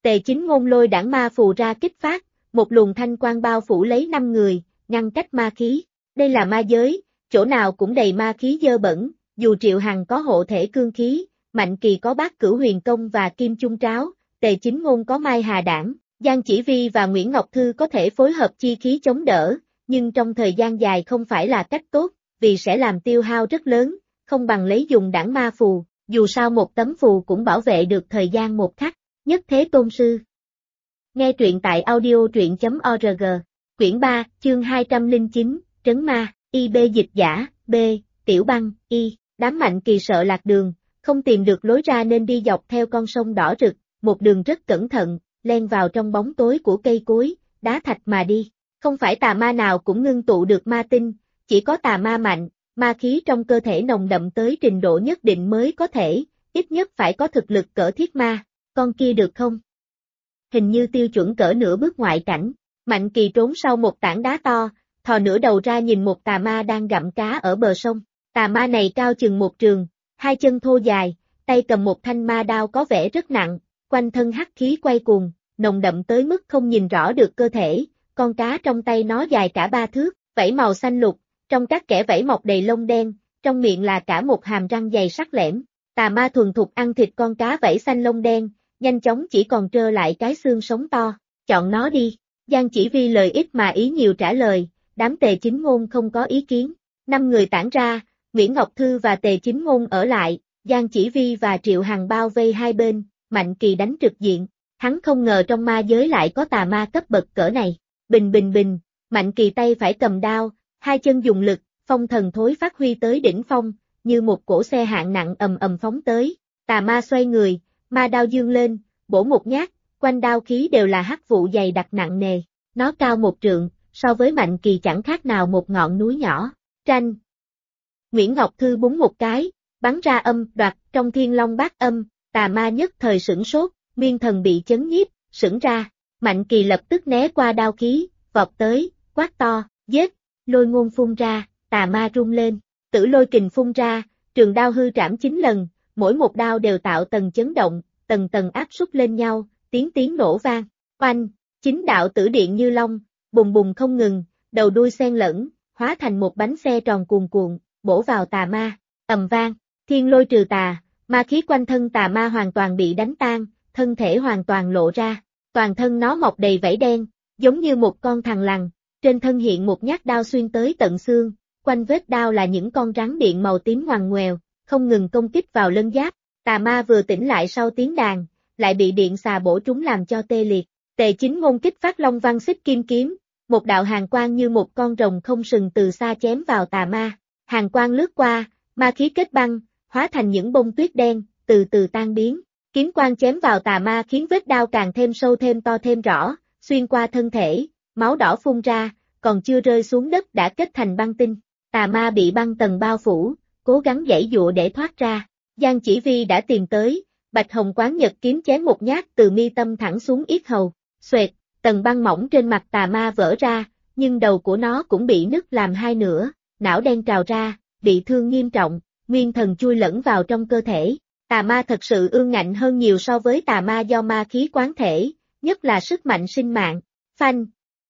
Tề Chính Ngôn lôi đảng ma phù ra kích phát, một luồng thanh quang bao phủ lấy 5 người, ngăn cách ma khí. Đây là ma giới, chỗ nào cũng đầy ma khí dơ bẩn, dù Triệu Hằng có hộ thể cương khí, Mạnh Kỳ có Bát Cửu Huyền Công và Kim Chung Tráo, Tề Chính Ngôn có Mai Hà Đảng, Giang Chỉ Vi và Nguyễn Ngọc Thư có thể phối hợp chi khí chống đỡ, nhưng trong thời gian dài không phải là cách tốt, vì sẽ làm tiêu hao rất lớn, không bằng lấy dùng đảng ma phù, dù sao một tấm phù cũng bảo vệ được thời gian một khắc. Nhất Thế Tôn Sư. Nghe truyện tại audio.org. Quyển 3, chương 209, Trấn Ma, IB dịch giả, B, Tiểu Băng, Y. Đám Mạnh Kỳ sợ lạc đường, không tìm được lối ra nên đi dọc theo con sông đỏ rực, một đường rất cẩn thận, len vào trong bóng tối của cây cối, đá thạch mà đi. Không phải tà ma nào cũng ngưng tụ được ma tinh, chỉ có tà ma mạnh, ma khí trong cơ thể nồng đậm tới trình độ nhất định mới có thể, ít nhất phải có thực lực cỡ thiết ma. Con kia được không? Hình như tiêu chuẩn cỡ nửa bước ngoại cảnh. Mạnh Kỳ trốn sau một tảng đá to, thò nửa đầu ra nhìn một tà ma đang gặm cá ở bờ sông. Tà ma này cao chừng một trường, hai chân thô dài, tay cầm một thanh ma đao có vẻ rất nặng, quanh thân hắc khí quay cuồng, nồng đậm tới mức không nhìn rõ được cơ thể. Con cá trong tay nó dài cả 3 thước, vảy màu xanh lục, trong các kẽ vảy mọc đầy lông đen, trong miệng là cả một hàm răng dày sắc lẻm. Tà ma thuần thục ăn thịt con cá vảy xanh lông đen, nhanh chóng chỉ còn trơ lại cái xương sống to. Chọn nó đi. Giang Chỉ Vi lời ít mà ý nhiều trả lời, đám Tề Chính Ngôn không có ý kiến. 5 người tản ra, Nguyễn Ngọc Thư và Tề Chính Ngôn ở lại, Giang Chỉ Vi và Triệu Hằng bao vây hai bên, Mạnh Kỳ đánh trực diện. Hắn không ngờ trong ma giới lại có tà ma cấp bậc cỡ này. Bình bình bình, Mạnh Kỳ tay phải cầm đao, hai chân dùng lực, phong thần thối phát huy tới đỉnh phong, như một cỗ xe hạng nặng ầm ầm phóng tới. Tà ma xoay người, ma đao dương lên, bổ một nhát, quanh đao khí đều là hắc vụ dày đặc nặng nề. Nó cao 1 trượng, so với Mạnh Kỳ chẳng khác nào một ngọn núi nhỏ. Tranh. Nguyễn Ngọc Thư búng một cái, bắn ra âm đoạt trong Thiên Long Bát Âm, tà ma nhất thời sửng sốt, Nguyên Thần bị chấn nhiếp, sững ra. Mạnh Kỳ lập tức né qua đao khí, vọt tới, quát to, giết, lôi ngôn phun ra, tà ma rung lên, tử lôi kình phun ra, trường đao hư trảm 9 lần, mỗi một đao đều tạo tầng chấn động, tầng tầng áp súc lên nhau, tiếng nổ vang, oanh, 9 đạo tử điện như long, bùng bùng không ngừng, đầu đuôi xen lẫn, hóa thành một bánh xe tròn cuồn cuộn, bổ vào tà ma, ầm vang, thiên lôi trừ tà, ma khí quanh thân tà ma hoàn toàn bị đánh tan, thân thể hoàn toàn lộ ra, toàn thân nó mọc đầy vảy đen, giống như một con thằn lằn, trên thân hiện một nhát đao xuyên tới tận xương, quanh vết đao là những con rắn điện màu tím ngoằn ngoèo, không ngừng công kích vào lân giáp. Tà ma vừa tỉnh lại sau tiếng đàn, lại bị điện xà bổ trúng làm cho tê liệt. Tề Chính Ngôn kích phát Long Văn Xích Kim Kiếm, một đạo hàn quang như một con rồng không sừng từ xa chém vào tà ma. Hàn quang lướt qua, ma khí kết băng, hóa thành những bông tuyết đen, từ từ tan biến. Kiếm quang chém vào tà ma khiến vết đao càng thêm sâu thêm to thêm rõ, xuyên qua thân thể, máu đỏ phun ra, còn chưa rơi xuống đất đã kết thành băng tinh. Tà ma bị băng tầng bao phủ, cố gắng giãy giụa để thoát ra. Giang Chỉ Vi đã tìm tới, Bạch Hồng Quán Nhật kiếm chém một nhát từ mi tâm thẳng xuống yết hầu, xoẹt, tầng băng mỏng trên mặt tà ma vỡ ra, nhưng đầu của nó cũng bị nứt làm hai nửa, não đen trào ra, bị thương nghiêm trọng, nguyên thần chui lẫn vào trong cơ thể. Tà ma thật sự ương ngạnh hơn nhiều so với tà ma do ma khí quán thể, nhất là sức mạnh sinh mạng. Phanh.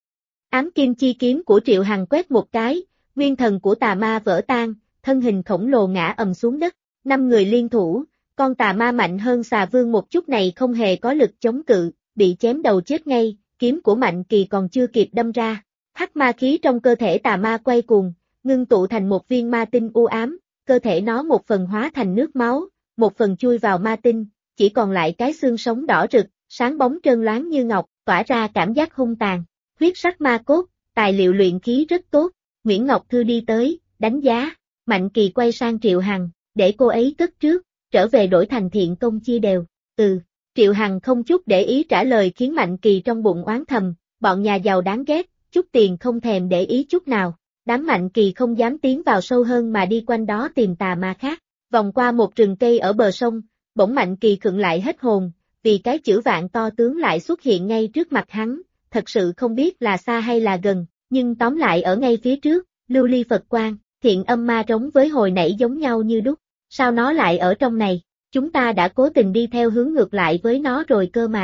Ám kim chi kiếm của Triệu Hằng quét một cái, nguyên thần của tà ma vỡ tan, thân hình khổng lồ ngã ầm xuống đất. 5 người liên thủ, con tà ma mạnh hơn xà vương một chút này không hề có lực chống cự, bị chém đầu chết ngay, kiếm của Mạnh Kỳ còn chưa kịp đâm ra. Hắc ma khí trong cơ thể tà ma quay cuồng, ngưng tụ thành một viên ma tinh u ám, cơ thể nó một phần hóa thành nước máu, một phần chui vào ma tinh, chỉ còn lại cái xương sống đỏ rực, sáng bóng trơn loáng như ngọc, tỏa ra cảm giác hung tàn. Huyết sắc ma cốt, tài liệu luyện khí rất tốt. Nguyễn Ngọc Thư đi tới, đánh giá. Mạnh Kỳ quay sang Triệu Hằng, để cô ấy cất trước, trở về đổi thành thiện công chia đều. Triệu Hằng không chút để ý trả lời khiến Mạnh Kỳ trong bụng oán thầm, bọn nhà giàu đáng ghét, chút tiền không thèm để ý chút nào. Đám Mạnh Kỳ không dám tiến vào sâu hơn mà đi quanh đó tìm tà ma khác. Vòng qua một rừng cây ở bờ sông, bỗng Mạnh Kỳ khựng lại hết hồn, vì cái chữ vạn to tướng lại xuất hiện ngay trước mặt hắn, thật sự không biết là xa hay là gần, nhưng tóm lại ở ngay phía trước, lưu ly Phật quang, thiện âm ma trống với hồi nãy giống nhau như đúc. Sao nó lại ở trong này? Chúng ta đã cố tình đi theo hướng ngược lại với nó rồi cơ mà.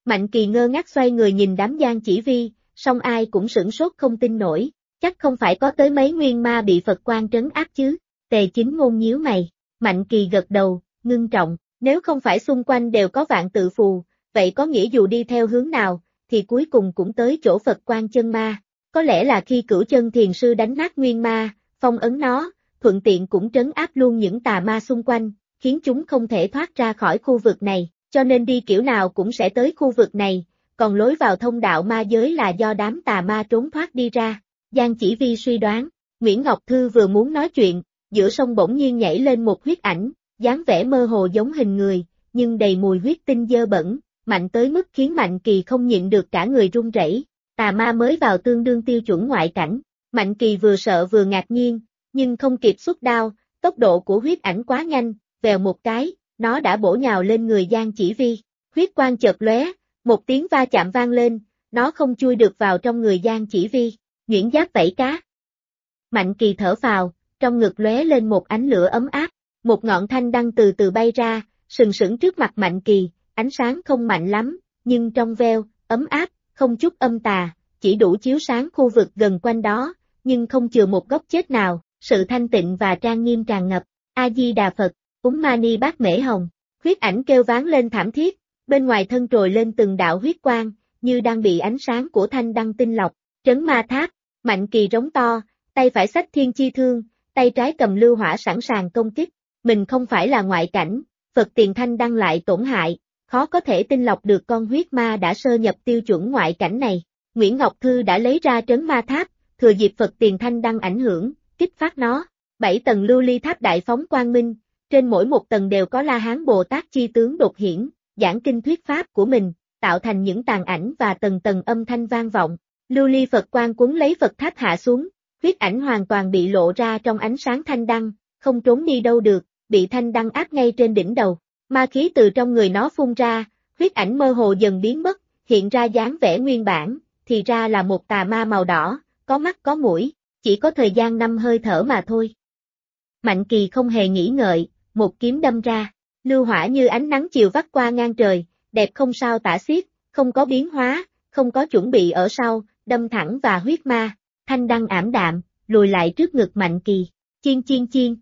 Mạnh Kỳ ngơ ngác xoay người nhìn đám Giang Chỉ Vi, song ai cũng sửng sốt không tin nổi, chắc không phải có tới mấy nguyên ma bị Phật Quan trấn áp chứ. Tề Chính Ngôn nhíu mày, Mạnh Kỳ gật đầu, ngưng trọng, nếu không phải xung quanh đều có vạn tự phù, vậy có nghĩa dù đi theo hướng nào, thì cuối cùng cũng tới chỗ Phật Quan chân ma. Có lẽ là khi Cửu Chân Thiền Sư đánh nát nguyên ma, phong ấn nó, thuận tiện cũng trấn áp luôn những tà ma xung quanh, khiến chúng không thể thoát ra khỏi khu vực này, cho nên đi kiểu nào cũng sẽ tới khu vực này, còn lối vào thông đạo ma giới là do đám tà ma trốn thoát đi ra. Giang Chỉ Vi suy đoán, Nguyễn Ngọc Thư vừa muốn nói chuyện, giữa sông bỗng nhiên nhảy lên một huyết ảnh, dáng vẻ mơ hồ giống hình người, nhưng đầy mùi huyết tinh dơ bẩn, mạnh tới mức khiến Mạnh Kỳ không nhịn được cả người run rẩy. Tà ma mới vào tương đương tiêu chuẩn ngoại cảnh, Mạnh Kỳ vừa sợ vừa ngạc nhiên, nhưng không kịp xuất đao, tốc độ của huyết ảnh quá nhanh, vèo một cái, nó đã bổ nhào lên người Giang Chỉ Vi. Huyết quang chợt lóe, một tiếng va chạm vang lên, nó không chui được vào trong người Giang Chỉ Vi. Nhuyễn giáp vảy cá. Mạnh Kỳ thở phào, trong ngực lóe lên một ánh lửa ấm áp, một ngọn thanh đăng từ từ bay ra, sừng sững trước mặt Mạnh Kỳ, ánh sáng không mạnh lắm, nhưng trong veo, ấm áp, không chút âm tà, chỉ đủ chiếu sáng khu vực gần quanh đó, nhưng không chừa một góc chết nào, sự thanh tịnh và trang nghiêm tràn ngập. A-di-đà Phật, Úng Mani Bát Mễ Hồng. Huyết ảnh kêu ván lên thảm thiết, bên ngoài thân trồi lên từng đạo huyết quang, như đang bị ánh sáng của thanh đăng tinh lọc. Trấn Ma Tháp, Mạnh Kỳ rống to, tay phải xách thiên chi thương, tay trái cầm lưu hỏa sẵn sàng công kích. Mình không phải là ngoại cảnh, Phật Tiền Thanh đăng lại tổn hại, khó có thể tinh lọc được con huyết ma đã sơ nhập tiêu chuẩn ngoại cảnh này. Nguyễn Ngọc Thư đã lấy ra Trấn Ma Tháp, thừa dịp Phật Tiền Thanh đăng ảnh hưởng, kích phát nó. 7 tầng lưu ly tháp đại phóng quang minh, trên mỗi một tầng đều có La Hán Bồ Tát chi tướng đột hiển, giảng kinh thuyết pháp của mình, tạo thành những tàn ảnh và tầng tầng âm thanh vang vọng. Lưu ly Phật quang cuốn lấy Phật tháp hạ xuống, huyết ảnh hoàn toàn bị lộ ra trong ánh sáng thanh đăng, không trốn đi đâu được, bị thanh đăng áp ngay trên đỉnh đầu. Ma khí từ trong người nó phun ra, huyết ảnh mơ hồ dần biến mất, hiện ra dáng vẻ nguyên bản, thì ra là một tà ma màu đỏ, có mắt có mũi, chỉ có thời gian 5 hơi thở mà thôi. Mạnh Kỳ không hề nghĩ ngợi, một kiếm đâm ra, lưu hỏa như ánh nắng chiều vắt qua ngang trời, đẹp không sao tả xiết, không có biến hóa, không có chuẩn bị ở sau, đâm thẳng và huyết ma, thanh đăng ảm đạm, lùi lại trước ngực Mạnh Kỳ, chiên chiên chiên.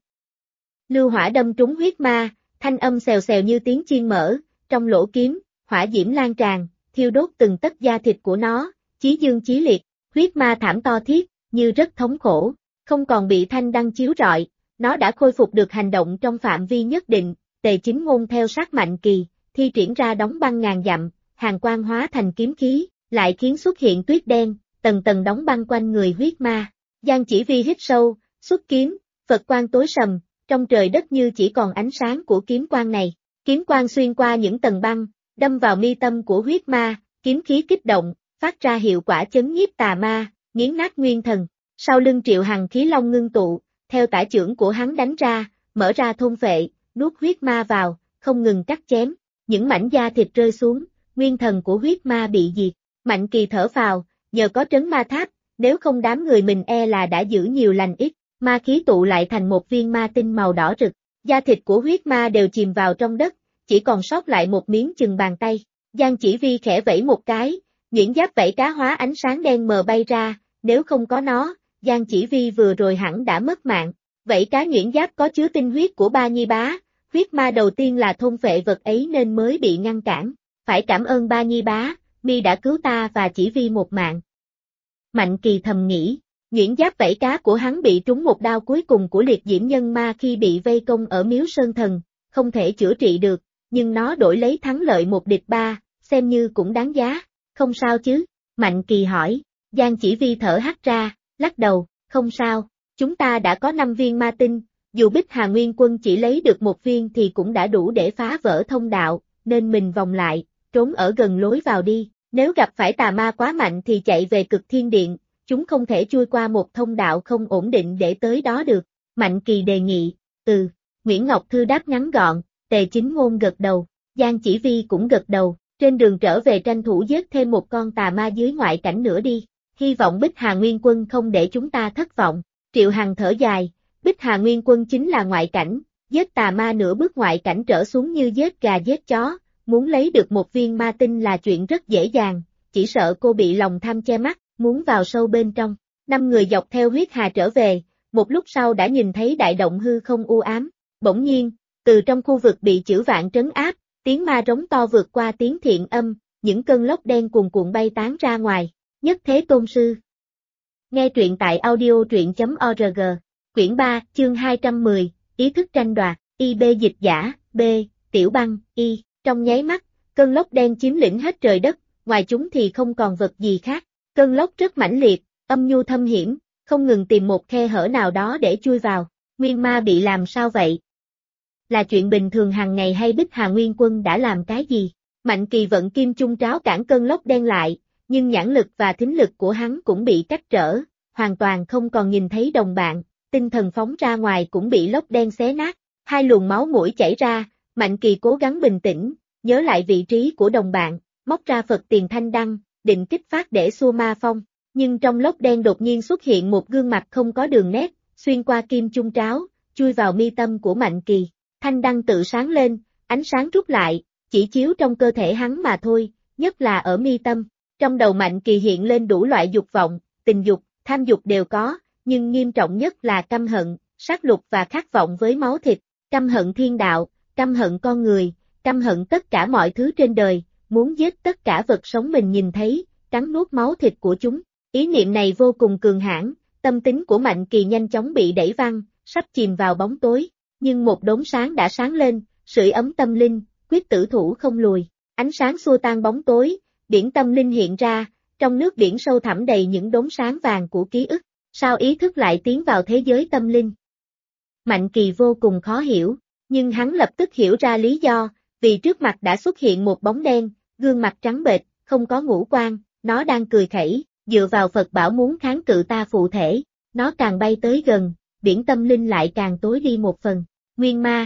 Lưu hỏa đâm trúng huyết ma, thanh âm xèo xèo như tiếng chiên mỡ, trong lỗ kiếm, hỏa diễm lan tràn, thiêu đốt từng tấc da thịt của nó, chí dương chí liệt, huyết ma thảm to thiết, như rất thống khổ, không còn bị thanh đăng chiếu rọi, nó đã khôi phục được hành động trong phạm vi nhất định. Tề Chính Ngôn theo sát Mạnh Kỳ, thi triển ra đóng băng ngàn dặm, hàn quang hóa thành kiếm khí, lại khiến xuất hiện tuyết đen, tầng tầng đóng băng quanh người huyết ma. Giang Chỉ Vi hít sâu, xuất kiếm, Phật quang tối sầm, trong trời đất như chỉ còn ánh sáng của kiếm quang này. Kiếm quang xuyên qua những tầng băng, đâm vào mi tâm của huyết ma, kiếm khí kích động, phát ra hiệu quả chấn nhiếp tà ma, nghiến nát nguyên thần. Sau lưng Triệu Hằng khí long ngưng tụ, theo tả chưởng của hắn đánh ra, mở ra thôn phệ, nuốt huyết ma vào, không ngừng cắt chém, những mảnh da thịt rơi xuống, nguyên thần của huyết ma bị diệt. Mạnh Kỳ thở phào, nhờ có Trấn Ma Tháp, nếu không đám người mình e là đã giữ nhiều lành ít, ma khí tụ lại thành một viên ma tinh màu đỏ rực, da thịt của huyết ma đều chìm vào trong đất, chỉ còn sót lại một miếng chừng bàn tay. Giang Chỉ Vi khẽ vẫy một cái, nhuyễn giáp vảy cá hóa ánh sáng đen mờ bay ra, nếu không có nó, Giang Chỉ Vi vừa rồi hẳn đã mất mạng. Vảy cá nhuyễn giáp có chứa tinh huyết của Ba Nhi Bá, huyết ma đầu tiên là thôn phệ vật ấy nên mới bị ngăn cản. Phải cảm ơn Ba Nhi Bá, mi đã cứu ta và Chỉ Vi một mạng. Mạnh Kỳ thầm nghĩ, nhuyễn giáp vảy cá của hắn bị trúng một đao cuối cùng của liệt diễm nhân ma khi bị vây công ở Miếu Sơn Thần, không thể chữa trị được, nhưng nó đổi lấy thắng lợi 1-3, xem như cũng đáng giá. Không sao chứ? Mạnh Kỳ hỏi. Giang Chỉ Vi thở hắt ra, lắc đầu, không sao, chúng ta đã có 5 viên ma tinh, dù Bích Hà Nguyên Quân chỉ lấy được 1 viên thì cũng đã đủ để phá vỡ thông đạo, nên mình vòng lại, trốn ở gần lối vào đi, nếu gặp phải tà ma quá mạnh thì chạy về Cực Thiên Điện, chúng không thể chui qua một thông đạo không ổn định để tới đó được. Mạnh Kỳ đề nghị, Nguyễn Ngọc Thư đáp ngắn gọn, Tề Chính Ngôn gật đầu, Giang Chỉ Vi cũng gật đầu, trên đường trở về tranh thủ giết thêm một con tà ma dưới ngoại cảnh nữa đi, hy vọng Bích Hà Nguyên Quân không để chúng ta thất vọng. Triệu Hằng thở dài, Bích Hà Nguyên Quân chính là ngoại cảnh, giết tà ma nửa bước ngoại cảnh trở xuống như giết gà giết chó, muốn lấy được một viên ma tinh là chuyện rất dễ dàng, chỉ sợ cô bị lòng tham che mắt, muốn vào sâu bên trong. 5 người dọc theo huyết hà trở về, một lúc sau đã nhìn thấy đại động hư không u ám. Bỗng nhiên, từ trong khu vực bị chữ vạn trấn áp, tiếng ma rống to vượt qua tiếng thiện âm, những cơn lốc đen cuồn cuộn bay tán ra ngoài. Nhất Thế Tôn Sư. Nghe truyện tại audio.truyện.org. Quyển 3, chương 210, ý thức tranh đoạt, IB dịch giả, B, Tiểu Băng, Y. Trong nháy mắt, cơn lốc đen chiếm lĩnh hết trời đất, ngoài chúng thì không còn vật gì khác. Cơn lốc rất mãnh liệt, âm nhu thâm hiểm, không ngừng tìm một khe hở nào đó để chui vào. Nguyên ma bị làm sao vậy? Là chuyện bình thường hàng ngày hay Bích Hà Nguyên Quân đã làm cái gì? Mạnh Kỳ vận kim chung tráo cản cơn lốc đen lại, nhưng nhãn lực và thính lực của hắn cũng bị cách trở, hoàn toàn không còn nhìn thấy đồng bạn, tinh thần phóng ra ngoài cũng bị lốc đen xé nát, 2 luồng máu mũi chảy ra, Mạnh Kỳ cố gắng bình tĩnh, nhớ lại vị trí của đồng bạn, móc ra Phật Tiền Thanh Đăng, định kích phát để xua ma phong, nhưng trong lốc đen đột nhiên xuất hiện một gương mặt không có đường nét, xuyên qua kim chung tráo, chui vào mi tâm của Mạnh Kỳ. Thanh đăng tự sáng lên, ánh sáng rút lại, chỉ chiếu trong cơ thể hắn mà thôi, nhất là ở mi tâm. Trong đầu Mạnh Kỳ hiện lên đủ loại dục vọng, tình dục, tham dục đều có, nhưng nghiêm trọng nhất là căm hận, sát lục và khát vọng với máu thịt, căm hận thiên đạo, căm hận con người, căm hận tất cả mọi thứ trên đời, muốn giết tất cả vật sống mình nhìn thấy, cắn nuốt máu thịt của chúng. Ý niệm này vô cùng cường hãn, tâm tính của Mạnh Kỳ nhanh chóng bị đẩy văng, sắp chìm vào bóng tối. Nhưng một đốm sáng đã sáng lên, sưởi ấm tâm linh, quyết tử thủ không lùi. Ánh sáng xua tan bóng tối, biển tâm linh hiện ra, trong nước biển sâu thẳm đầy những đốm sáng vàng của ký ức. Sao ý thức lại tiến vào thế giới tâm linh? Mạnh Kỳ vô cùng khó hiểu, nhưng hắn lập tức hiểu ra lý do, vì trước mặt đã xuất hiện một bóng đen, gương mặt trắng bệch, không có ngũ quan, nó đang cười khẩy, dựa vào Phật bảo muốn kháng cự ta phụ thể. Nó càng bay tới gần, biển tâm linh lại càng tối đi một phần. Nguyên ma.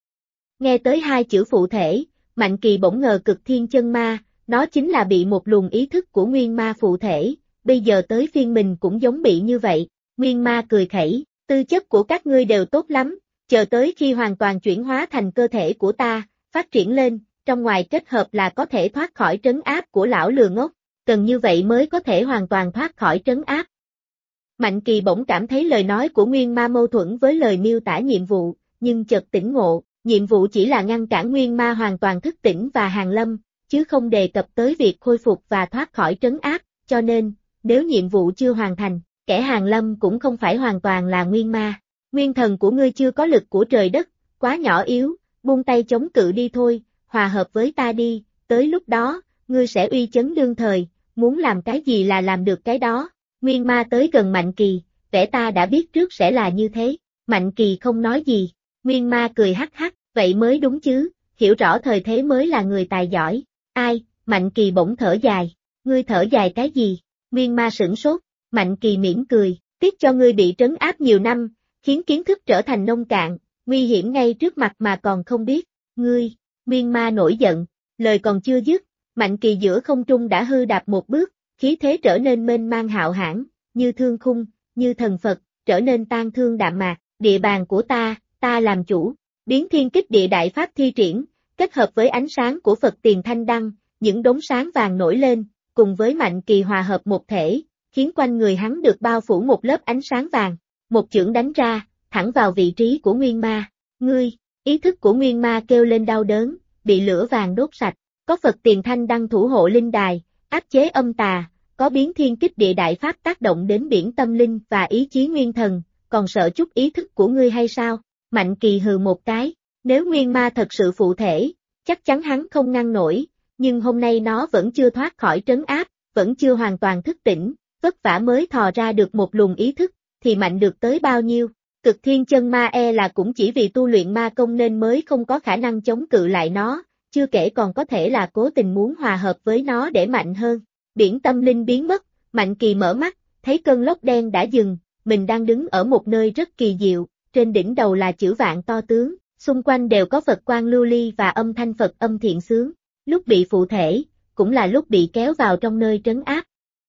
Nghe tới 2 chữ phụ thể, Mạnh Kỳ bỗng ngờ cực thiên chân ma, nó chính là bị một luồng ý thức của nguyên ma phụ thể, bây giờ tới phiên mình cũng giống bị như vậy. Nguyên ma cười khẩy, tư chất của các ngươi đều tốt lắm, chờ tới khi hoàn toàn chuyển hóa thành cơ thể của ta, phát triển lên, trong ngoài kết hợp là có thể thoát khỏi trấn áp của lão lừa ngốc, cần như vậy mới có thể hoàn toàn thoát khỏi trấn áp. Mạnh Kỳ bỗng cảm thấy lời nói của Nguyên Ma mâu thuẫn với lời miêu tả nhiệm vụ, nhưng chợt tỉnh ngộ, nhiệm vụ chỉ là ngăn cản Nguyên Ma hoàn toàn thức tỉnh và hàng lâm, chứ không đề cập tới việc khôi phục và thoát khỏi trấn áp, cho nên, nếu nhiệm vụ chưa hoàn thành, kẻ hàng lâm cũng không phải hoàn toàn là Nguyên Ma. Nguyên thần của ngươi chưa có lực của trời đất, quá nhỏ yếu, buông tay chống cự đi thôi, hòa hợp với ta đi, tới lúc đó, ngươi sẽ uy chấn đương thời, muốn làm cái gì là làm được cái đó. Nguyên ma tới gần Mạnh Kỳ, vẻ ta đã biết trước sẽ là như thế. Mạnh Kỳ không nói gì. Nguyên ma cười hắc hắc, vậy mới đúng chứ, hiểu rõ thời thế mới là người tài giỏi. Ai? Mạnh Kỳ bỗng thở dài. Ngươi thở dài cái gì? Nguyên ma sửng sốt. Mạnh Kỳ mỉm cười, tiếc cho ngươi bị trấn áp nhiều năm, khiến kiến thức trở thành nông cạn, nguy hiểm ngay trước mặt mà còn không biết. Ngươi, Nguyên ma nổi giận, lời còn chưa dứt, Mạnh Kỳ giữa không trung đã hư đạp một bước, khí thế trở nên mênh mang hạo hãn, như thương khung, như thần Phật, trở nên tan thương đạm mạc, địa bàn của ta làm chủ, biến thiên kích địa đại pháp thi triển, kết hợp với ánh sáng của Phật Tiền Thanh Đăng, những đốm sáng vàng nổi lên, cùng với Mạnh Kỳ hòa hợp một thể, khiến quanh người hắn được bao phủ một lớp ánh sáng vàng, một chưởng đánh ra, thẳng vào vị trí của Nguyên Ma. Ngươi, ý thức của Nguyên Ma kêu lên đau đớn, bị lửa vàng đốt sạch, có Phật Tiền Thanh Đăng thủ hộ linh đài, áp chế âm tà, có biến thiên kích địa đại pháp tác động đến biển tâm linh và ý chí nguyên thần, còn sợ chút ý thức của ngươi hay sao? Mạnh Kỳ hừ một cái, nếu Nguyên Ma thật sự phụ thể, chắc chắn hắn không ngăn nổi, nhưng hôm nay nó vẫn chưa thoát khỏi trấn áp, vẫn chưa hoàn toàn thức tỉnh, vất vả mới thò ra được một luồng ý thức, thì mạnh được tới bao nhiêu? Cực thiên chân ma là cũng chỉ vì tu luyện ma công nên mới không có khả năng chống cự lại nó, chưa kể còn có thể là cố tình muốn hòa hợp với nó để mạnh hơn. Biển tâm linh biến mất, Mạnh Kỳ mở mắt, thấy cơn lốc đen đã dừng, mình đang đứng ở một nơi rất kỳ diệu, trên đỉnh đầu là chữ vạn to tướng, xung quanh đều có Phật quang lưu ly và âm thanh Phật âm thiện sướng, lúc bị phụ thể, cũng là lúc bị kéo vào trong nơi trấn áp.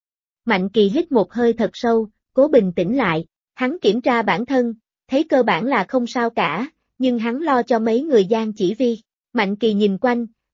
Mạnh Kỳ hít một hơi thật sâu, cố bình tĩnh lại, hắn kiểm tra bản thân, thấy cơ bản là không sao cả, nhưng hắn lo cho mấy người Giang Chỉ Vi. Mạnh Kỳ nhìn quanh,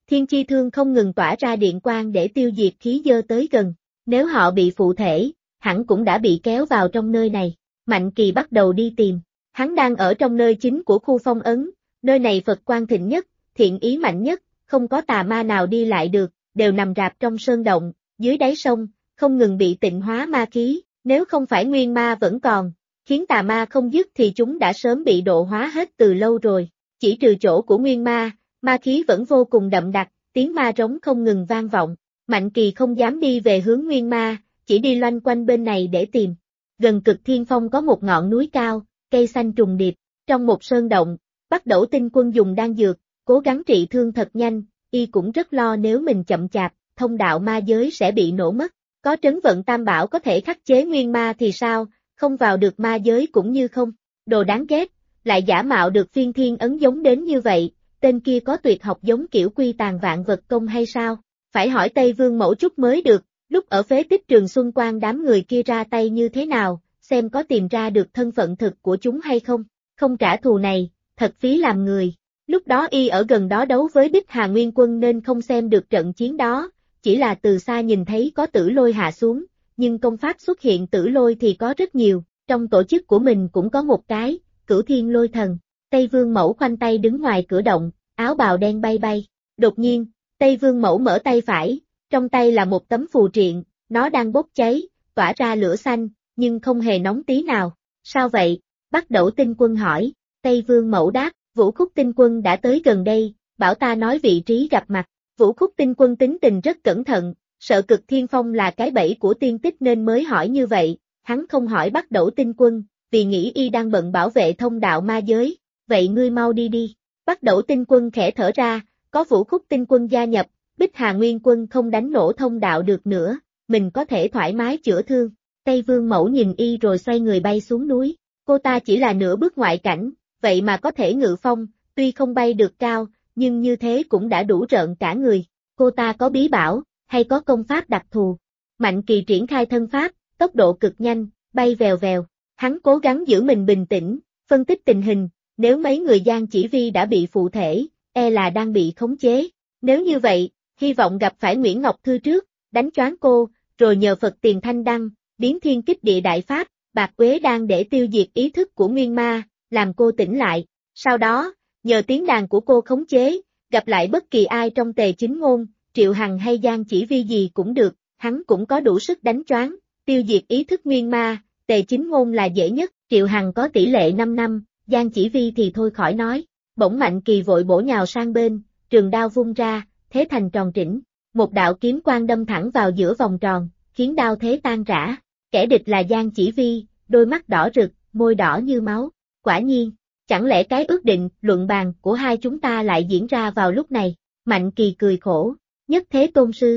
thiên chi thương không ngừng tỏa ra điện quang để tiêu diệt khí dơ tới gần. Nếu họ bị phụ thể, hẳn cũng đã bị kéo vào trong nơi này. Mạnh Kỳ bắt đầu đi tìm. Hắn đang ở trong nơi chính của khu phong ấn, nơi này Phật quang thịnh nhất, thiện ý mạnh nhất, không có tà ma nào đi lại được, đều nằm rạp trong sơn động, dưới đáy sông, không ngừng bị tịnh hóa ma khí, nếu không phải nguyên ma vẫn còn, khiến tà ma không dứt thì chúng đã sớm bị độ hóa hết từ lâu rồi. Chỉ trừ chỗ của nguyên ma, ma khí vẫn vô cùng đậm đặc, tiếng ma rống không ngừng vang vọng. Mạnh Kỳ không dám đi về hướng nguyên ma, chỉ đi loanh quanh bên này để tìm. Gần Cực Thiên Phong có một ngọn núi cao, cây xanh trùng điệp, trong một sơn động, Bắc Đẩu Tinh Quân dùng đan dược, cố gắng trị thương thật nhanh, y cũng rất lo nếu mình chậm chạp, thông đạo ma giới sẽ bị nổ mất. Có trấn vận tam bảo có thể khắc chế nguyên ma thì sao, không vào được ma giới cũng như không. Đồ đáng ghét, lại giả mạo được phiên thiên ấn giống đến như vậy, tên kia có tuyệt học giống kiểu quy tàn vạn vật công hay sao? Phải hỏi Tây Vương Mẫu chút mới được, lúc ở phế tích Trường Xuân Quan đám người kia ra tay như thế nào, xem có tìm ra được thân phận thực của chúng hay không. Không trả thù này, thật phí làm người. Lúc đó y ở gần đó đấu với Bích Hà Nguyên Quân nên không xem được trận chiến đó, chỉ là từ xa nhìn thấy có tử lôi hạ xuống, nhưng công pháp xuất hiện tử lôi thì có rất nhiều, trong tổ chức của mình cũng có một cái, Cửu Thiên Lôi Thần. Tây Vương Mẫu khoanh tay đứng ngoài cửa động, áo bào đen bay bay. Đột nhiên, Tây Vương Mẫu mở tay phải, trong tay là một tấm phù triện, nó đang bốc cháy, tỏa ra lửa xanh, nhưng không hề nóng tí nào. Sao vậy? Bắc Đẩu Tinh Quân hỏi. Tây Vương Mẫu đáp, Vũ Khúc Tinh Quân đã tới gần đây, bảo ta nói vị trí gặp mặt. Vũ Khúc Tinh Quân tính tình rất cẩn thận, sợ Cực Thiên Phong là cái bẫy của tiên tích nên mới hỏi như vậy, hắn không hỏi Bắc Đẩu Tinh Quân, vì nghĩ y đang bận bảo vệ thông đạo ma giới. Vậy ngươi mau đi đi. Bắc Đẩu Tinh Quân khẽ thở ra, có Vũ Khúc Tinh Quân gia nhập, Bích Hà Nguyên Quân không đánh nổ thông đạo được nữa, mình có thể thoải mái chữa thương. Tây Vương Mẫu nhìn y rồi xoay người bay xuống núi. Cô ta chỉ là nửa bước ngoại cảnh, vậy mà có thể ngự phong, tuy không bay được cao, nhưng như thế cũng đã đủ rợn cả người. Cô ta có bí bảo, hay có công pháp đặc thù? Mạnh Kỳ triển khai thân pháp, tốc độ cực nhanh, bay vèo vèo. Hắn cố gắng giữ mình bình tĩnh, phân tích tình hình, nếu mấy người Giang Chỉ Vi đã bị phụ thể, e là đang bị khống chế. Nếu như vậy, hy vọng gặp phải Nguyễn Ngọc Thư trước, đánh choáng cô, rồi nhờ Phật Tiền Thanh Đăng, biến thiên kích địa đại pháp, Bạc Quế Đan để tiêu diệt ý thức của nguyên ma, làm cô tỉnh lại. Sau đó, nhờ tiếng đàn của cô khống chế, gặp lại bất kỳ ai trong Tề Chính Ngôn, Triệu Hằng hay Giang Chỉ Vi gì cũng được, hắn cũng có đủ sức đánh choáng, tiêu diệt ý thức nguyên ma. Tề Chính Ngôn là dễ nhất, Triệu Hằng có tỷ lệ 5 năm, Giang Chỉ Vi thì thôi khỏi nói. Bỗng Mạnh Kỳ vội bổ nhào sang bên, trường đao vung ra, thế thành tròn trĩnh. Một đạo kiếm quang đâm thẳng vào giữa vòng tròn, khiến đao thế tan rã. Kẻ địch là Giang Chỉ Vi, đôi mắt đỏ rực, môi đỏ như máu. Quả nhiên, chẳng lẽ cái ước định, luận bàn của hai chúng ta lại diễn ra vào lúc này? Mạnh Kỳ cười khổ, Nhất Thế Tôn Sư.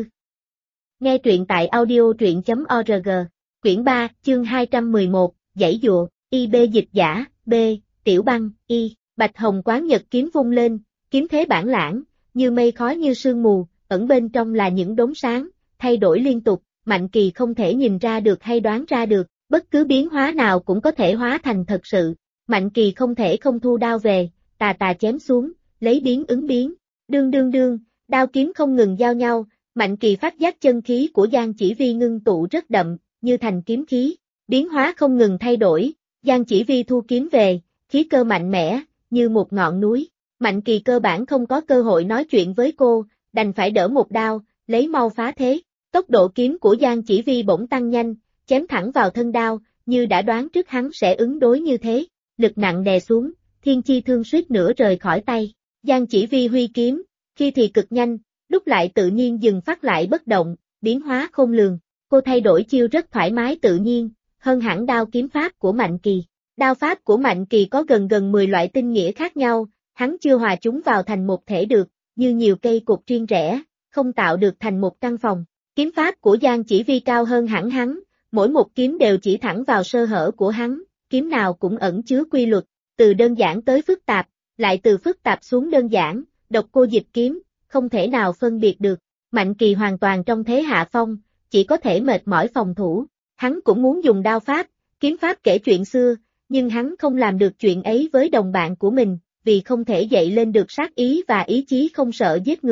Nghe truyện tại audio.org. Quyển 3, chương 211, Giãy dụa, IB dịch giả, B, Tiểu Băng, Y, Bạch Hồng Quán Nhật kiếm vung lên, kiếm thế bản lãng, như mây khói như sương mù, ẩn bên trong là những đốm sáng, thay đổi liên tục, Mạnh Kỳ không thể nhìn ra được hay đoán ra được, bất cứ biến hóa nào cũng có thể hóa thành thật sự. Mạnh Kỳ không thể không thu đao về, tà tà chém xuống, lấy biến ứng biến, đương đương đương, đao kiếm không ngừng giao nhau, Mạnh Kỳ phát giác chân khí của Giang Chỉ Vi ngưng tụ rất đậm, như thành kiếm khí, biến hóa không ngừng thay đổi, Giang Chỉ Vi thu kiếm về, khí cơ mạnh mẽ, như một ngọn núi. Mạnh Kỳ cơ bản không có cơ hội nói chuyện với cô, đành phải đỡ một đao, lấy mau phá thế. Tốc độ kiếm của Giang Chỉ Vi bỗng tăng nhanh, chém thẳng vào thân đao, như đã đoán trước hắn sẽ ứng đối như thế. Lực nặng đè xuống, thiên chi thương suýt nữa rời khỏi tay. Giang Chỉ Vi huy kiếm, khi thì cực nhanh, lúc lại tự nhiên dừng phát lại bất động, biến hóa khôn lường. Cô thay đổi chiêu rất thoải mái tự nhiên, hơn hẳn đao kiếm pháp của Mạnh Kỳ. Đao pháp của Mạnh Kỳ có gần 10 loại tinh nghĩa khác nhau, hắn chưa hòa chúng vào thành một thể được, như nhiều cây cột riêng rẽ, không tạo được thành một căn phòng. Kiếm pháp của Giang Chỉ Vi cao hơn hẳn hắn, mỗi một kiếm đều chỉ thẳng vào sơ hở của hắn, kiếm nào cũng ẩn chứa quy luật, từ đơn giản tới phức tạp, lại từ phức tạp xuống đơn giản, độc cô dịch kiếm, không thể nào phân biệt được. Mạnh Kỳ hoàn toàn trong thế hạ phong, chỉ có thể mệt mỏi phòng thủ. Hắn cũng muốn dùng đao pháp, kiếm pháp kể chuyện xưa, nhưng hắn không làm được chuyện ấy với đồng bạn của mình, vì không thể dậy lên được sát ý và ý chí không sợ giết người,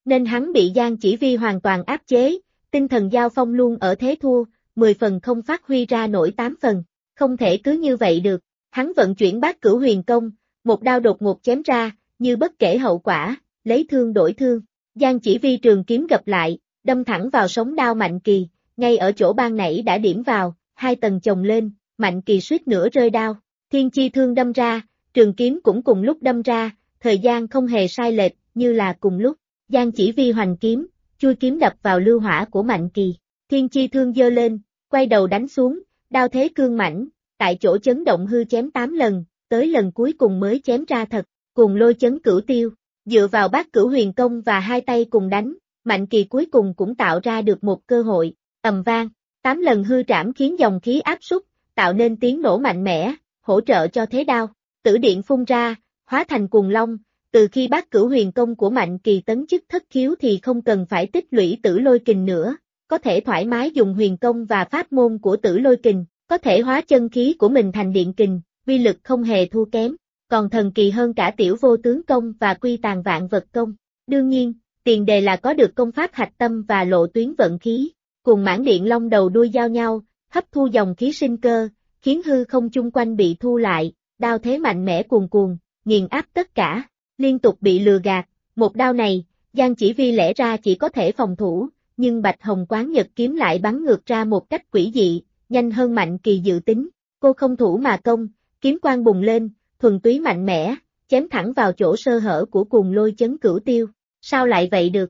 nên hắn bị Giang Chỉ Vi hoàn toàn áp chế, tinh thần giao phong luôn ở thế thua, 10 phần không phát huy ra nổi 8 phần, không thể cứ như vậy được, hắn vận chuyển Bát Cửu Huyền Công, một đao đột ngột chém ra, như bất kể hậu quả, lấy thương đổi thương, Giang Chỉ Vi trường kiếm gập lại, đâm thẳng vào sống đao Mạnh Kỳ, ngay ở chỗ ban nãy đã điểm vào, 2 tầng chồng lên, Mạnh Kỳ suýt nữa rơi đao, thiên chi thương đâm ra, trường kiếm cũng cùng lúc đâm ra, thời gian không hề sai lệch, như là cùng lúc, Giang Chỉ Vi hoành kiếm, chui kiếm đập vào lưu hỏa của Mạnh Kỳ, thiên chi thương giơ lên, quay đầu đánh xuống, đao thế cương mãnh, tại chỗ chấn động hư chém 8 lần, tới lần cuối cùng mới chém ra thật, cùng lôi chấn cửu tiêu, dựa vào Bát Cửu Huyền Công và 2 tay cùng đánh, Mạnh Kỳ cuối cùng cũng tạo ra được một cơ hội, ầm vang, 8 lần hư trảm khiến dòng khí áp súc, tạo nên tiếng nổ mạnh mẽ, hỗ trợ cho thế đao, tử điện phun ra, hóa thành cuồng long, từ khi Bát Cửu Huyền Công của Mạnh Kỳ tấn chức thất khiếu thì không cần phải tích lũy tử lôi kình nữa, có thể thoải mái dùng huyền công và pháp môn của tử lôi kình, có thể hóa chân khí của mình thành điện kình, uy lực không hề thua kém, còn thần kỳ hơn cả tiểu vô tướng công và quy tàn vạn vật công. Đương nhiên, tiền đề là có được công pháp hạch tâm và lộ tuyến vận khí, cùng mãn điện long đầu đuôi giao nhau, hấp thu dòng khí sinh cơ, khiến hư không chung quanh bị thu lại, đao thế mạnh mẽ cuồn cuồn, nghiền áp tất cả, liên tục bị lừa gạt, một đao này, Giang Chỉ Vi lẽ ra chỉ có thể phòng thủ, nhưng Bạch Hồng Quán Nhật kiếm lại bắn ngược ra một cách quỷ dị, nhanh hơn Mạnh Kỳ dự tính, cô không thủ mà công, kiếm quang bùng lên, thuần túy mạnh mẽ, chém thẳng vào chỗ sơ hở của cuồng lôi chấn cửu tiêu, sao lại vậy được?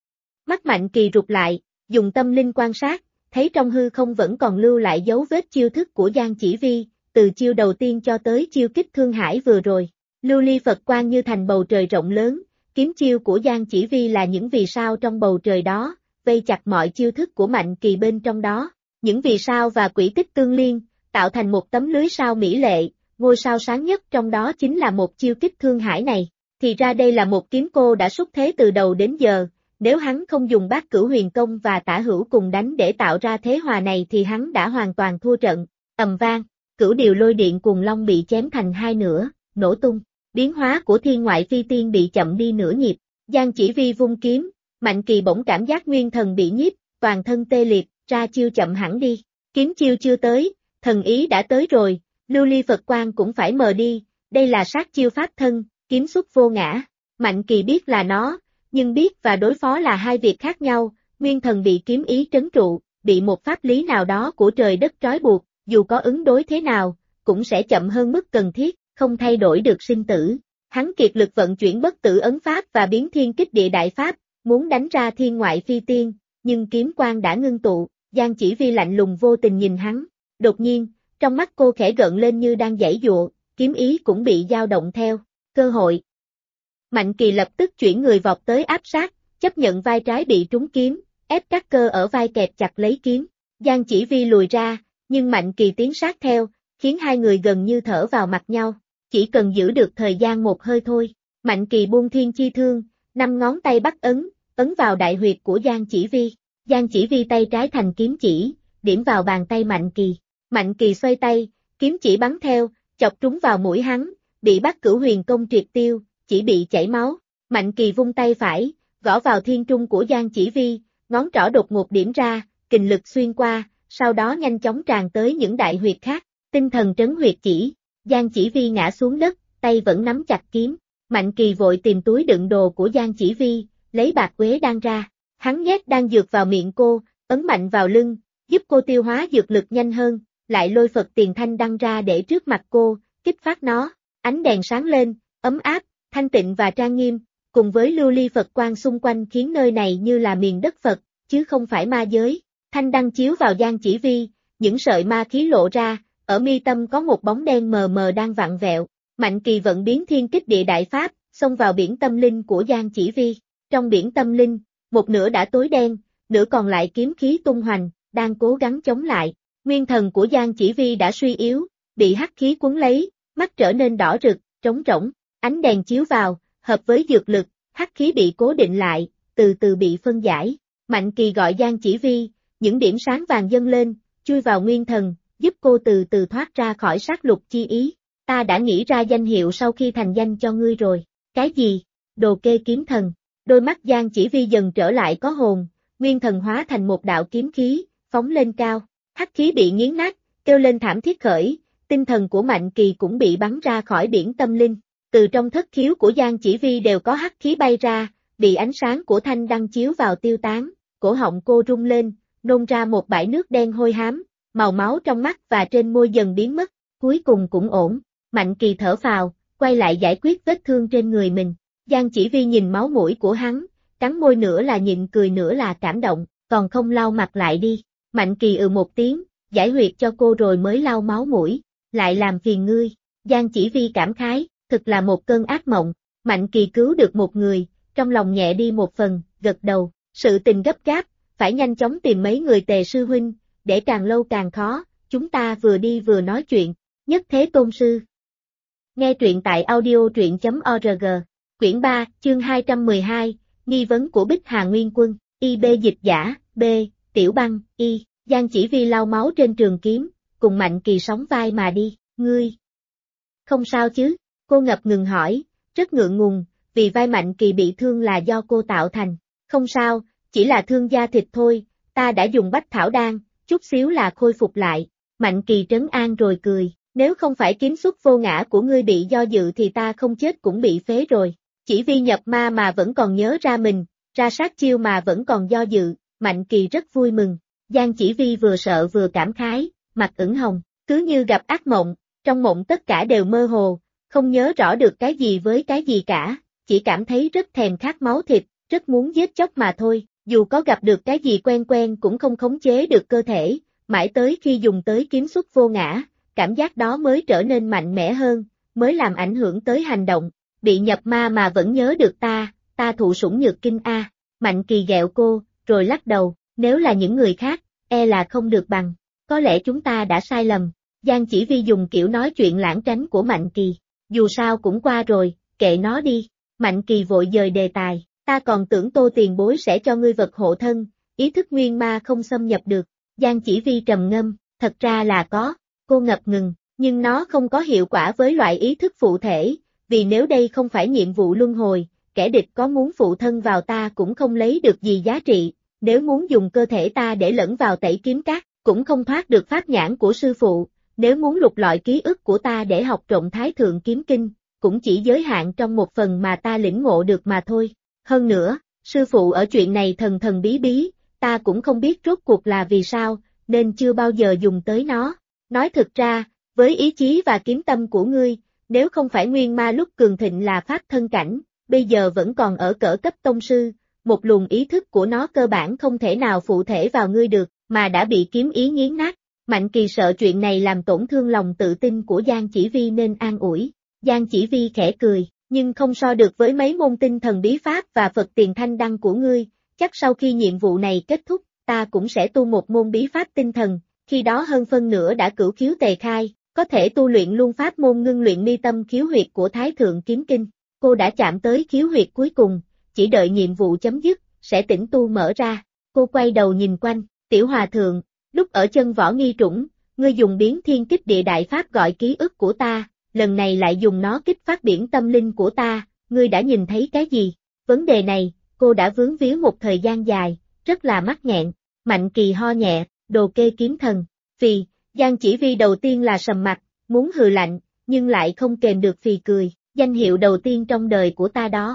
Mắt Mạnh Kỳ rụt lại, dùng tâm linh quan sát, thấy trong hư không vẫn còn lưu lại dấu vết chiêu thức của Giang Chỉ Vi, từ chiêu đầu tiên cho tới chiêu kích thương hải vừa rồi, lưu ly Phật quang như thành bầu trời rộng lớn, kiếm chiêu của Giang Chỉ Vi là những vì sao trong bầu trời đó, vây chặt mọi chiêu thức của Mạnh Kỳ bên trong đó, những vì sao và quỹ tích tương liên, tạo thành một tấm lưới sao mỹ lệ, ngôi sao sáng nhất trong đó chính là một chiêu kích thương hải này, thì ra đây là một kiếm cô đã xuất thế từ đầu đến giờ, nếu hắn không dùng Bát Cửu Huyền Công và Tả Hữu cùng đánh để tạo ra thế hòa này thì hắn đã hoàn toàn thua trận, ầm vang, Cửu Điều Lôi Điện Cuồng Long bị chém thành hai nửa, nổ tung, biến hóa của Thiên Ngoại Phi Tiên bị chậm đi nửa nhịp, Giang Chỉ Vi vung kiếm, Mạnh Kỳ bỗng cảm giác nguyên thần bị nhiếp, toàn thân tê liệt, ra chiêu chậm hẳn đi, kiếm chiêu chưa tới, thần ý đã tới rồi, lưu ly Phật quang cũng phải mờ đi, đây là sát chiêu pháp thân, kiếm xuất vô ngã, Mạnh Kỳ biết là nó, nhưng biết và đối phó là hai việc khác nhau, nguyên thần bị kiếm ý trấn trụ, bị một pháp lý nào đó của trời đất trói buộc, dù có ứng đối thế nào, cũng sẽ chậm hơn mức cần thiết, không thay đổi được sinh tử. Hắn kiệt lực vận chuyển bất tử ấn pháp và biến thiên kích địa đại pháp, muốn đánh ra thiên ngoại phi tiên, nhưng kiếm quang đã ngưng tụ, Giang Chỉ Vi lạnh lùng vô tình nhìn hắn. Đột nhiên, trong mắt cô khẽ gợn lên như đang giãy giụa, kiếm ý cũng bị dao động theo. Cơ hội. Mạnh Kỳ lập tức chuyển người vọt tới áp sát, chấp nhận vai trái bị trúng kiếm, ép các cơ ở vai kẹp chặt lấy kiếm. Giang Chỉ Vi lùi ra, nhưng Mạnh Kỳ tiến sát theo, khiến hai người gần như thở vào mặt nhau. Chỉ cần giữ được thời gian một hơi thôi. Mạnh Kỳ buông thiên chi thương, 5 ngón tay bắt ấn vào đại huyệt của Giang Chỉ Vi. Giang Chỉ Vi tay trái thành kiếm chỉ, điểm vào bàn tay Mạnh Kỳ. Mạnh Kỳ xoay tay, kiếm chỉ bắn theo, chọc trúng vào mũi hắn, bị Bát Cửu Huyền Công triệt tiêu, chỉ bị chảy máu. Mạnh Kỳ vung tay phải, gõ vào thiên trung của Giang Chỉ Vi, ngón trỏ đột ngột điểm ra, kình lực xuyên qua, sau đó nhanh chóng tràn tới những đại huyệt khác. Tinh thần trấn huyệt chỉ, Giang Chỉ Vi ngã xuống đất, tay vẫn nắm chặt kiếm. Mạnh Kỳ vội tìm túi đựng đồ của Giang Chỉ Vi, lấy bạc quế đan ra. Hắn nhét đan dược vào miệng cô, ấn mạnh vào lưng, giúp cô tiêu hóa dược lực nhanh hơn, lại lôi Phật Tiền Thanh đăng ra để trước mặt cô, kích phát nó. Ánh đèn sáng lên, ấm áp, thanh tịnh và trang nghiêm, cùng với lưu ly Phật quang xung quanh khiến nơi này như là miền đất Phật, chứ không phải ma giới. Thanh đăng chiếu vào Giang Chỉ Vi, những sợi ma khí lộ ra, ở mi tâm có một bóng đen mờ mờ đang vặn vẹo. Mạnh Kỳ vận biến thiên kích địa đại pháp, xông vào biển tâm linh của Giang Chỉ Vi. Trong biển tâm linh, một nửa đã tối đen, nửa còn lại kiếm khí tung hoành, đang cố gắng chống lại. Nguyên thần của Giang Chỉ Vi đã suy yếu, bị hắc khí cuốn lấy, mắt trở nên đỏ rực, trống rỗng. Ánh đèn chiếu vào, hợp với dược lực, hắc khí bị cố định lại, từ từ bị phân giải. Mạnh Kỳ gọi Giang Chỉ Vi, những điểm sáng vàng dâng lên, chui vào nguyên thần, giúp cô từ từ thoát ra khỏi sát lục chi ý. Ta đã nghĩ ra danh hiệu sau khi thành danh cho ngươi rồi. Cái gì? Đồ Kê Kiếm Thần. đôi mắt Giang Chỉ Vi dần trở lại có hồn, nguyên thần hóa thành một đạo kiếm khí, phóng lên cao, hắc khí bị nghiến nát, kêu lên thảm thiết khởi, tinh thần của Mạnh Kỳ cũng bị bắn ra khỏi biển tâm linh, từ trong thất khiếu của Giang Chỉ Vi đều có hắc khí bay ra, bị ánh sáng của thanh đăng chiếu vào tiêu tán, cổ họng cô rung lên, nôn ra một bãi nước đen hôi hám, màu máu trong mắt và trên môi dần biến mất, cuối cùng cũng ổn, Mạnh Kỳ thở phào, quay lại giải quyết vết thương trên người mình, Giang Chỉ Vi nhìn máu mũi của hắn, cắn môi nửa là nhịn cười nửa là cảm động, còn không lau mặt lại đi, Mạnh Kỳ một tiếng, giải huyệt cho cô rồi mới lau máu mũi, lại làm phiền ngươi, Giang Chỉ Vi cảm khái, thực là một cơn ác mộng, Mạnh Kỳ cứu được một người, trong lòng nhẹ đi một phần, gật đầu, sự tình gấp gáp, phải nhanh chóng tìm mấy người Tề sư huynh, để càng lâu càng khó, chúng ta vừa đi vừa nói chuyện, nhất thế tôn sư. Nghe truyện tại audio.org, quyển 3, chương 212, nghi vấn của Bích Hà Nguyên Quân, IB dịch giả, B, Tiểu Băng, Y, Giang Chỉ Vi lau máu trên trường kiếm, cùng Mạnh Kỳ sóng vai mà đi, ngươi. Không sao chứ, cô ngập ngừng hỏi, rất ngượng ngùng, vì vai Mạnh Kỳ bị thương là do cô tạo thành, không sao, chỉ là thương da thịt thôi, ta đã dùng bách thảo đan, chút xíu là khôi phục lại, Mạnh Kỳ trấn an rồi cười, nếu không phải kiếm xuất vô ngã của ngươi bị do dự thì ta không chết cũng bị phế rồi, Chỉ Vi nhập ma mà vẫn còn nhớ ra mình, ra sát chiêu mà vẫn còn do dự, Mạnh Kỳ rất vui mừng, Giang Chỉ Vi vừa sợ vừa cảm khái, mặt ửng hồng, cứ như gặp ác mộng, trong mộng tất cả đều mơ hồ, không nhớ rõ được cái gì với cái gì cả, chỉ cảm thấy rất thèm khát máu thịt, rất muốn giết chóc mà thôi, dù có gặp được cái gì quen quen cũng không khống chế được cơ thể, mãi tới khi dùng tới kiếm xuất vô ngã, cảm giác đó mới trở nên mạnh mẽ hơn, mới làm ảnh hưởng tới hành động, bị nhập ma mà vẫn nhớ được ta thụ sủng nhược kinh a. Mạnh Kỳ ghẹo cô, rồi lắc đầu, nếu là những người khác, e là không được bằng, có lẽ chúng ta đã sai lầm, Giang Chỉ Vi dùng kiểu nói chuyện lãng tránh của Mạnh Kỳ, dù sao cũng qua rồi, kệ nó đi, Mạnh Kỳ vội dời đề tài, ta còn tưởng Tô tiền bối sẽ cho ngươi vật hộ thân, ý thức nguyên ma không xâm nhập được, Giang Chỉ Vi trầm ngâm, thật ra là có, cô ngập ngừng, nhưng nó không có hiệu quả với loại ý thức phụ thể, vì nếu đây không phải nhiệm vụ luân hồi, kẻ địch có muốn phụ thân vào ta cũng không lấy được gì giá trị, nếu muốn dùng cơ thể ta để lẫn vào tẩy kiếm cát, cũng không thoát được pháp nhãn của sư phụ, nếu muốn lục lọi ký ức của ta để học trộm Thái Thượng Kiếm Kinh, cũng chỉ giới hạn trong một phần mà ta lĩnh ngộ được mà thôi. Hơn nữa, sư phụ ở chuyện này thần thần bí bí, ta cũng không biết rốt cuộc là vì sao, nên chưa bao giờ dùng tới nó. Nói thực ra, với ý chí và kiếm tâm của ngươi, nếu không phải nguyên ma lúc cường thịnh là pháp thân cảnh, bây giờ vẫn còn ở cỡ cấp tông sư, một luồng ý thức của nó cơ bản không thể nào phụ thể vào ngươi được, mà đã bị kiếm ý nghiến nát. Mạnh Kỳ sợ chuyện này làm tổn thương lòng tự tin của Giang Chỉ Vi nên an ủi. Giang Chỉ Vi khẽ cười, nhưng không so được với mấy môn tinh thần bí pháp và Phật tiền thanh đăng của ngươi, chắc sau khi nhiệm vụ này kết thúc, ta cũng sẽ tu một môn bí pháp tinh thần, khi đó hơn phân nửa đã cửu khiếu tề khai, có thể tu luyện luôn pháp môn ngưng luyện mi tâm khiếu huyệt của Thái Thượng Kiếm Kinh. Cô đã chạm tới khiếu huyệt cuối cùng, chỉ đợi nhiệm vụ chấm dứt, sẽ tĩnh tu mở ra. Cô quay đầu nhìn quanh, Tiểu Hòa Thượng, lúc ở chân võ nghi trũng, ngươi dùng biến thiên kích địa đại pháp gọi ký ức của ta, lần này lại dùng nó kích phát biển tâm linh của ta, ngươi đã nhìn thấy cái gì? Vấn đề này, cô đã vướng víu một thời gian dài, rất là mắc nghẹn. Mạnh Kỳ ho nhẹ, đồ kê kiếm thần, phì, Giang Chỉ Vi đầu tiên là sầm mặt, muốn hừ lạnh, nhưng lại không kềm được phì cười, danh hiệu đầu tiên trong đời của ta đó,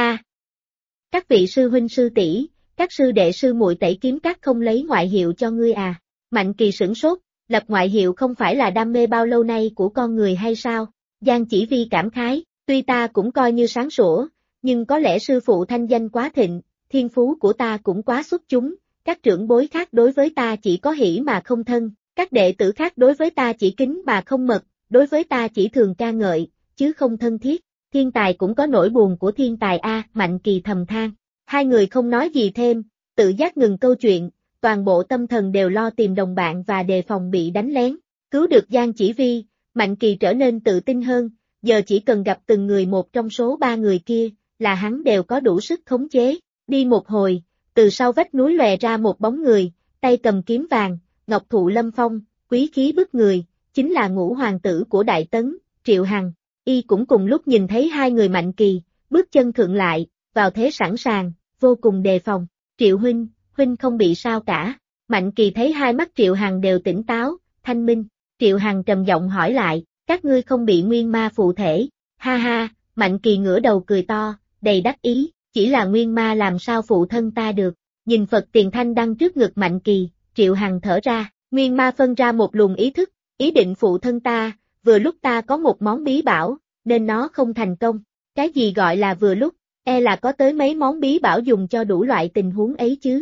các vị sư huynh sư tỷ, các sư đệ sư muội tẩy kiếm các không lấy ngoại hiệu cho ngươi à? Mạnh Kỳ sửng sốt, lập ngoại hiệu không phải là đam mê bao lâu nay của con người hay sao? Giang Chỉ Vi cảm khái, tuy ta cũng coi như sáng sủa, nhưng có lẽ sư phụ thanh danh quá thịnh, thiên phú của ta cũng quá xuất chúng, các trưởng bối khác đối với ta chỉ có hỉ mà không thân, các đệ tử khác đối với ta chỉ kính mà không mật, đối với ta chỉ thường ca ngợi, chứ không thân thiết. Thiên tài cũng có nỗi buồn của thiên tài a, Mạnh Kỳ thầm than. Hai người không nói gì thêm, tự giác ngừng câu chuyện, toàn bộ tâm thần đều lo tìm đồng bạn và đề phòng bị đánh lén. Cứu được Giang Chỉ Vi, Mạnh Kỳ trở nên tự tin hơn, giờ chỉ cần gặp từng người một trong số 3 người kia, là hắn đều có đủ sức khống chế. Đi một hồi, từ sau vách núi lòe ra một bóng người, tay cầm kiếm vàng, ngọc thụ lâm phong, quý khí bức người, chính là Ngũ hoàng tử của Đại Tấn, Triệu Hằng. Y cũng cùng lúc nhìn thấy hai người Mạnh Kỳ, bước chân khựng lại, vào thế sẵn sàng, vô cùng đề phòng. Triệu huynh không bị sao cả. Mạnh Kỳ thấy hai mắt Triệu Hằng đều tỉnh táo, thanh minh. Triệu Hằng trầm giọng hỏi lại, các ngươi không bị nguyên ma phụ thể? Ha ha, Mạnh Kỳ ngửa đầu cười to, đầy đắc ý, chỉ là nguyên ma làm sao phụ thân ta được. Nhìn Phật Tiền Thanh đăng trước ngực Mạnh Kỳ, Triệu Hằng thở ra, nguyên ma phân ra một luồng ý thức, ý định phụ thân ta, vừa lúc ta có một món bí bảo, nên nó không thành công. Cái gì gọi là vừa lúc, là có tới mấy món bí bảo dùng cho đủ loại tình huống ấy chứ.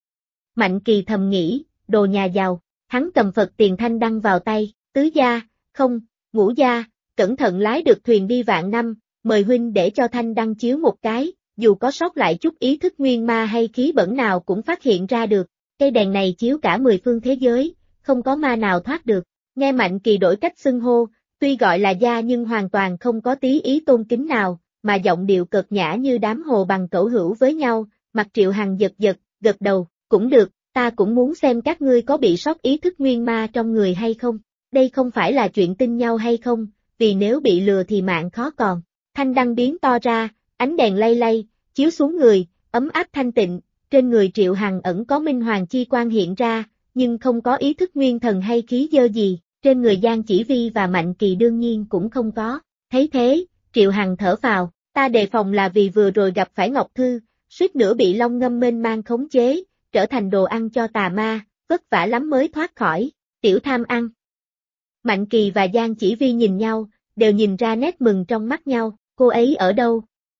Mạnh Kỳ thầm nghĩ, đồ nhà giàu, hắn cầm Phật Tiền Thanh đăng vào tay, tứ gia, không, ngũ gia, cẩn thận lái được thuyền đi vạn năm, mời huynh để cho Thanh đăng chiếu một cái, dù có sót lại chút ý thức nguyên ma hay khí bẩn nào cũng phát hiện ra được, cây đèn này chiếu cả 10 phương thế giới, không có ma nào thoát được. Nghe Mạnh Kỳ đổi cách xưng hô, tuy gọi là gia nhưng hoàn toàn không có tí ý tôn kính nào, mà giọng điệu cợt nhã như đám hồ bằng cẩu hữu với nhau, mặt Triệu Hằng giật giật, gật đầu, cũng được, ta cũng muốn xem các ngươi có bị sót ý thức nguyên ma trong người hay không, đây không phải là chuyện tin nhau hay không, vì nếu bị lừa thì mạng khó còn. Thanh đăng biến to ra, ánh đèn lay lay, chiếu xuống người, ấm áp thanh tịnh, trên người Triệu Hằng ẩn có minh hoàng chi quang hiện ra, nhưng không có ý thức nguyên thần hay khí dơ gì, trên người Giang Chỉ Vi và Mạnh Kỳ đương nhiên cũng không có. Thấy thế, Triệu Hằng thở phào, ta đề phòng là vì vừa rồi gặp phải Ngọc Thư, suýt nữa bị Long Ngâm mênh mang khống chế, trở thành đồ ăn cho tà ma, vất vả lắm mới thoát khỏi, tiểu tham ăn. Mạnh Kỳ và Giang Chỉ Vi nhìn nhau, đều nhìn ra nét mừng trong mắt nhau, cô ấy ở đâu?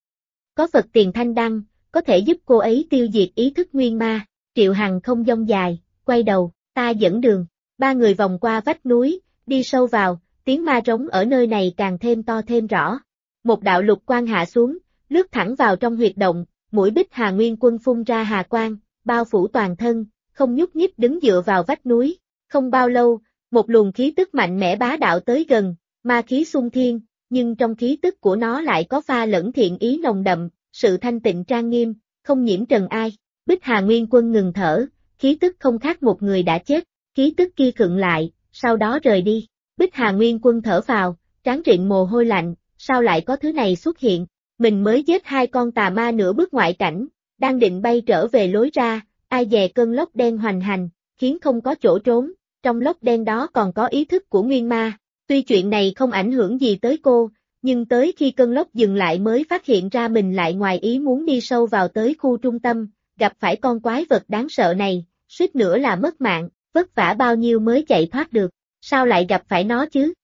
Có Phật Tiền Thanh đăng, có thể giúp cô ấy tiêu diệt ý thức nguyên ma. Triệu Hằng không dông dài, quay đầu, ta dẫn đường. Ba người vòng qua vách núi, đi sâu vào, tiếng ma rống ở nơi này càng thêm to thêm rõ. Một đạo lục quang hạ xuống, lướt thẳng vào trong huyệt động, mũi Bích Hà Nguyên Quân phun ra hà quang, bao phủ toàn thân, không nhúc nhích đứng dựa vào vách núi. Không bao lâu, một luồng khí tức mạnh mẽ bá đạo tới gần, ma khí xung thiên, nhưng trong khí tức của nó lại có pha lẫn thiện ý nồng đậm, sự thanh tịnh trang nghiêm, không nhiễm trần ai. Bích Hà Nguyên Quân ngừng thở, khí tức không khác một người đã chết, khí tức kia khựng lại, sau đó rời đi. Bích Hà Nguyên Quân thở phào, trán rịn mồ hôi lạnh, sao lại có thứ này xuất hiện, mình mới giết 2 con tà ma nửa bước ngoại cảnh, đang định bay trở về lối ra, ai dè cơn lốc đen hoành hành, khiến không có chỗ trốn, trong lốc đen đó còn có ý thức của nguyên ma. Tuy chuyện này không ảnh hưởng gì tới cô, nhưng tới khi cơn lốc dừng lại mới phát hiện ra mình lại ngoài ý muốn đi sâu vào tới khu trung tâm, gặp phải con quái vật đáng sợ này, suýt nữa là mất mạng, vất vả bao nhiêu mới chạy thoát được, sao lại gặp phải nó chứ?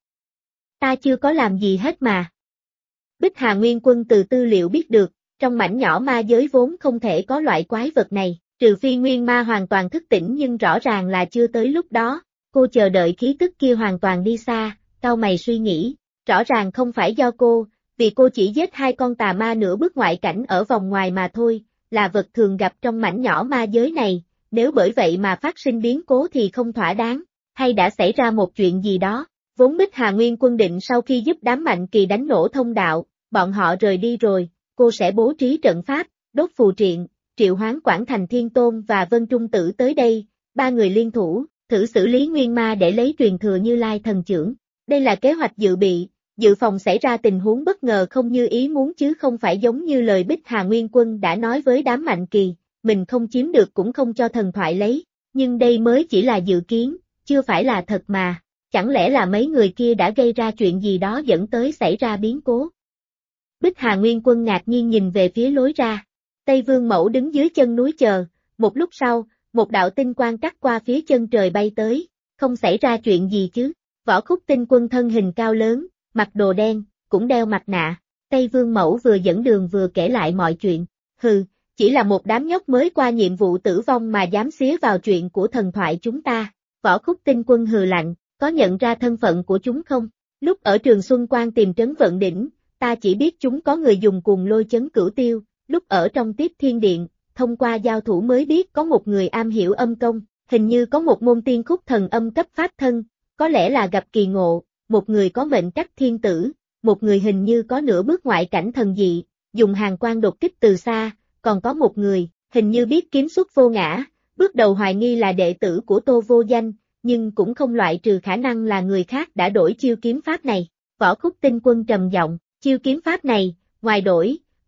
Ta chưa có làm gì hết mà. Bích Hà Nguyên Quân từ tư liệu biết được, trong mảnh nhỏ ma giới vốn không thể có loại quái vật này, trừ phi nguyên ma hoàn toàn thức tỉnh nhưng rõ ràng là chưa tới lúc đó. Cô chờ đợi khí tức kia hoàn toàn đi xa, cau mày suy nghĩ, rõ ràng không phải do cô, vì cô chỉ giết 2 con tà ma nửa bước ngoại cảnh ở vòng ngoài mà thôi, là vật thường gặp trong mảnh nhỏ ma giới này, nếu bởi vậy mà phát sinh biến cố thì không thỏa đáng, hay đã xảy ra một chuyện gì đó. Vốn Bích Hà Nguyên Quân định sau khi giúp đám Mạnh Kỳ đánh nổ thông đạo, bọn họ rời đi rồi, cô sẽ bố trí trận pháp, đốt phù triện, triệu hoán Quảng Thành Thiên Tôn và Vân Trung Tử tới đây, 3 người liên thủ, thử xử lý nguyên ma để lấy truyền thừa Như Lai thần chưởng. Đây là kế hoạch dự bị, dự phòng xảy ra tình huống bất ngờ không như ý muốn chứ không phải giống như lời Bích Hà Nguyên Quân đã nói với đám Mạnh Kỳ, mình không chiếm được cũng không cho thần thoại lấy, nhưng đây mới chỉ là dự kiến, chưa phải là thật mà, chẳng lẽ là mấy người kia đã gây ra chuyện gì đó dẫn tới xảy ra biến cố. Bích Hà Nguyên Quân ngạc nhiên nhìn về phía lối ra, Tây Vương Mẫu đứng dưới chân núi chờ, một lúc sau, một đạo tinh quang cắt qua phía chân trời bay tới, không xảy ra chuyện gì chứ. Võ Khúc Tinh Quân thân hình cao lớn, mặc đồ đen, cũng đeo mặt nạ, Tây Vương Mẫu vừa dẫn đường vừa kể lại mọi chuyện, hừ, chỉ là một đám nhóc mới qua nhiệm vụ tử vong mà dám xía vào chuyện của thần thoại chúng ta. Võ Khúc Tinh Quân hừ lạnh, có nhận ra thân phận của chúng không? Lúc ở Trường Xuân Quan tìm Trấn Vận Đỉnh, ta chỉ biết chúng có người dùng Cuồng Lôi Chấn Cửu Tiêu, lúc ở trong Tiếp Thiên Điện, thông qua giao thủ mới biết có một người am hiểu âm công, hình như có một môn tiên khúc thần âm cấp pháp thân, có lẽ là gặp kỳ ngộ, một người có mệnh cách thiên tử, một người hình như có nửa bước ngoại cảnh thần dị, dùng hàn quang đột kích từ xa, còn có một người, hình như biết kiếm xuất vô ngã, bước đầu hoài nghi là đệ tử của Tô Vô Danh, nhưng cũng không loại trừ khả năng là người khác đã đổi chiêu kiếm pháp này. Võ Khúc Tinh Quân trầm giọng, chiêu kiếm pháp này, ngoài đổi,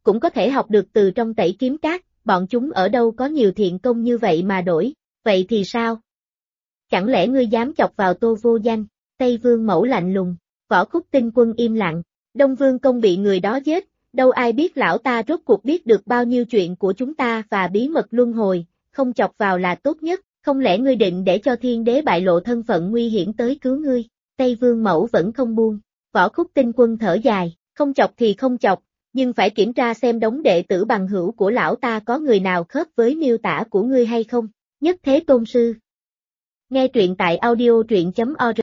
cũng có thể học được từ trong Tẩy Kiếm Các, bọn chúng ở đâu có nhiều thiện công như vậy mà đổi, vậy thì sao? Chẳng lẽ ngươi dám chọc vào Tô Vô Danh? Tây Vương Mẫu lạnh lùng, Võ Khúc Tinh Quân im lặng, Đông Vương Công bị người đó giết, đâu ai biết lão ta rốt cuộc biết được bao nhiêu chuyện của chúng ta và bí mật luân hồi, không chọc vào là tốt nhất, không lẽ ngươi định để cho Thiên Đế bại lộ thân phận nguy hiểm tới cứu ngươi? Tây Vương Mẫu vẫn không buông, Võ Khúc Tinh Quân thở dài, không chọc thì không chọc, nhưng phải kiểm tra xem đống đệ tử bằng hữu của lão ta có người nào khớp với miêu tả của ngươi hay không. Nhất Thế Tôn Sư. Nghe truyện tại audio truyện.org